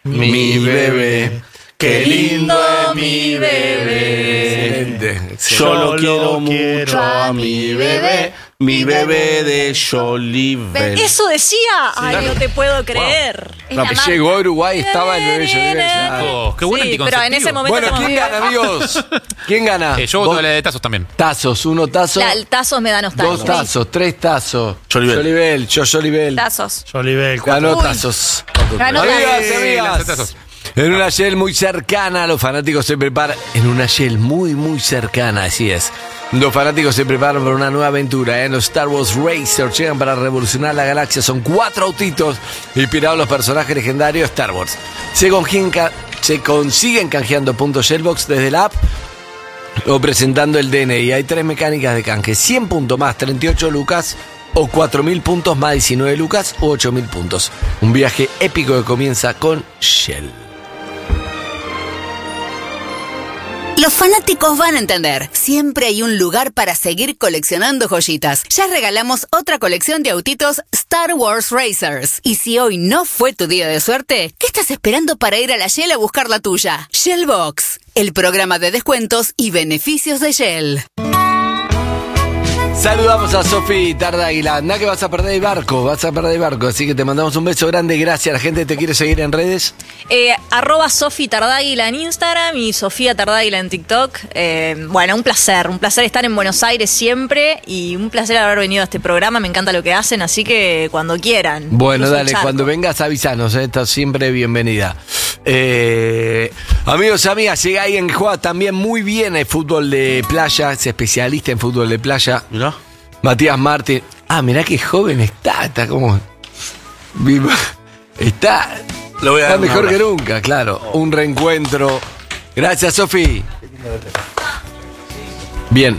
qué lindo es mi bebé. Yo lo quiero mucho a mi bebé de Jolibel. Eso decía. Ay, no te puedo creer. Es No, la que marca. llegó a Uruguay, estaba el bebé Jolibel. Oh, qué buen Sí, anticonceptivo. pero en ese momento Bueno, ¿quién estamos- gana, amigos? ¿Quién gana? Yo voto Vos- la de tazos también. Tazos, uno tazo, El tazo me da nostalgia. dos tazos, tres tazos. Jolibel. Yo Jolibel. Tazos. Jolibel. Ganó Uy. tazos. Ganó Amigas, tazos. amigas. Lanzatazos. En una Shell muy cercana, los fanáticos se preparan. En una Shell muy cercana, así es. Los fanáticos se preparan para una nueva aventura. Los Star Wars Racers llegan para revolucionar la galaxia. Son 4 autitos inspirados en los personajes legendarios de Star Wars. Se consiguen canjeando puntos Shellbox desde la app o presentando el DNI. Hay 3 mecánicas de canje: 100 puntos más 38 lucas, o 4.000 puntos más 19 lucas, o 8.000 puntos. Un viaje épico que comienza con Shell. Los fanáticos van a entender. Siempre hay un lugar para seguir coleccionando joyitas. Ya regalamos otra colección de autitos Star Wars Racers. Y si hoy no fue tu día de suerte, ¿qué estás esperando para ir a la Shell a buscar la tuya? Shellbox, el programa de descuentos y beneficios de Shell. Saludamos a Sofi Tardáguila. Anda que vas a perder el barco, así que te mandamos un beso grande. Gracias. La gente te quiere seguir en redes. @ Sofi Tardáguila en Instagram y Sofía Tardáguila en TikTok. Bueno, un placer estar en Buenos Aires siempre y un placer haber venido a este programa. Me encanta lo que hacen, así que cuando quieran. Bueno, cruzo el dale, charco. cuando vengas avisanos, estás siempre bienvenida. Amigos y amigas, llega alguien que juega también muy bien el fútbol de playa, es especialista en fútbol de playa. Mirá. Matías Martín. Mirá qué joven está como... Está... Le voy a Está dar un mejor que abrazo. nunca, claro. Un reencuentro. Gracias, Sofi. Bien.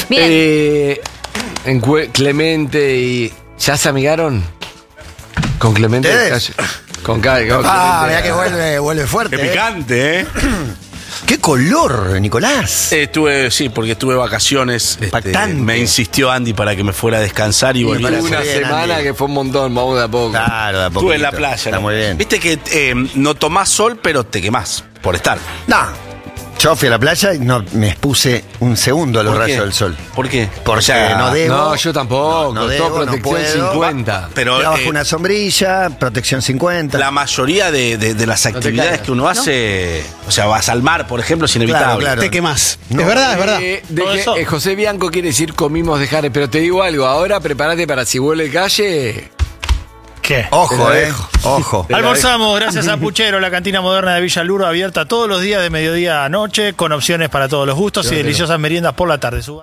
Clemente y... ¿Ya se amigaron? ¿Con Clemente? ¿Ustedes? Con Clemente. Mirá que vuelve fuerte. Qué picante, ¿eh? ¡Qué color, Nicolás! Porque estuve vacaciones. Me insistió Andy para que me fuera a descansar y volví. Una semana que fue un montón, vamos de a poco. Claro, de a poco. Estuve en la playa. Está muy bien. Viste que no tomás sol, pero te quemás por estar. No. Yo fui a la playa y no me expuse un segundo a los ¿Por qué? rayos del sol. ¿Por qué? Porque no debo. No, yo tampoco. No Todo debo, no protección puedo. 50. Pero Trabajo una sombrilla, protección 50. la mayoría de las actividades cagas. que uno hace, o sea, vas al mar, por ejemplo, es inevitable. Claro. Te quemás. No. Es verdad, es verdad. José Bianco quiere decir comimos de Jare, pero te digo algo, ahora prepárate para si vuelve el calle. ¿Qué? Ojo, ojo. Almorzamos gracias a Puchero, la cantina moderna de Villa Luro, abierta todos los días de mediodía a noche, con opciones para todos los gustos y deliciosas meriendas por la tarde.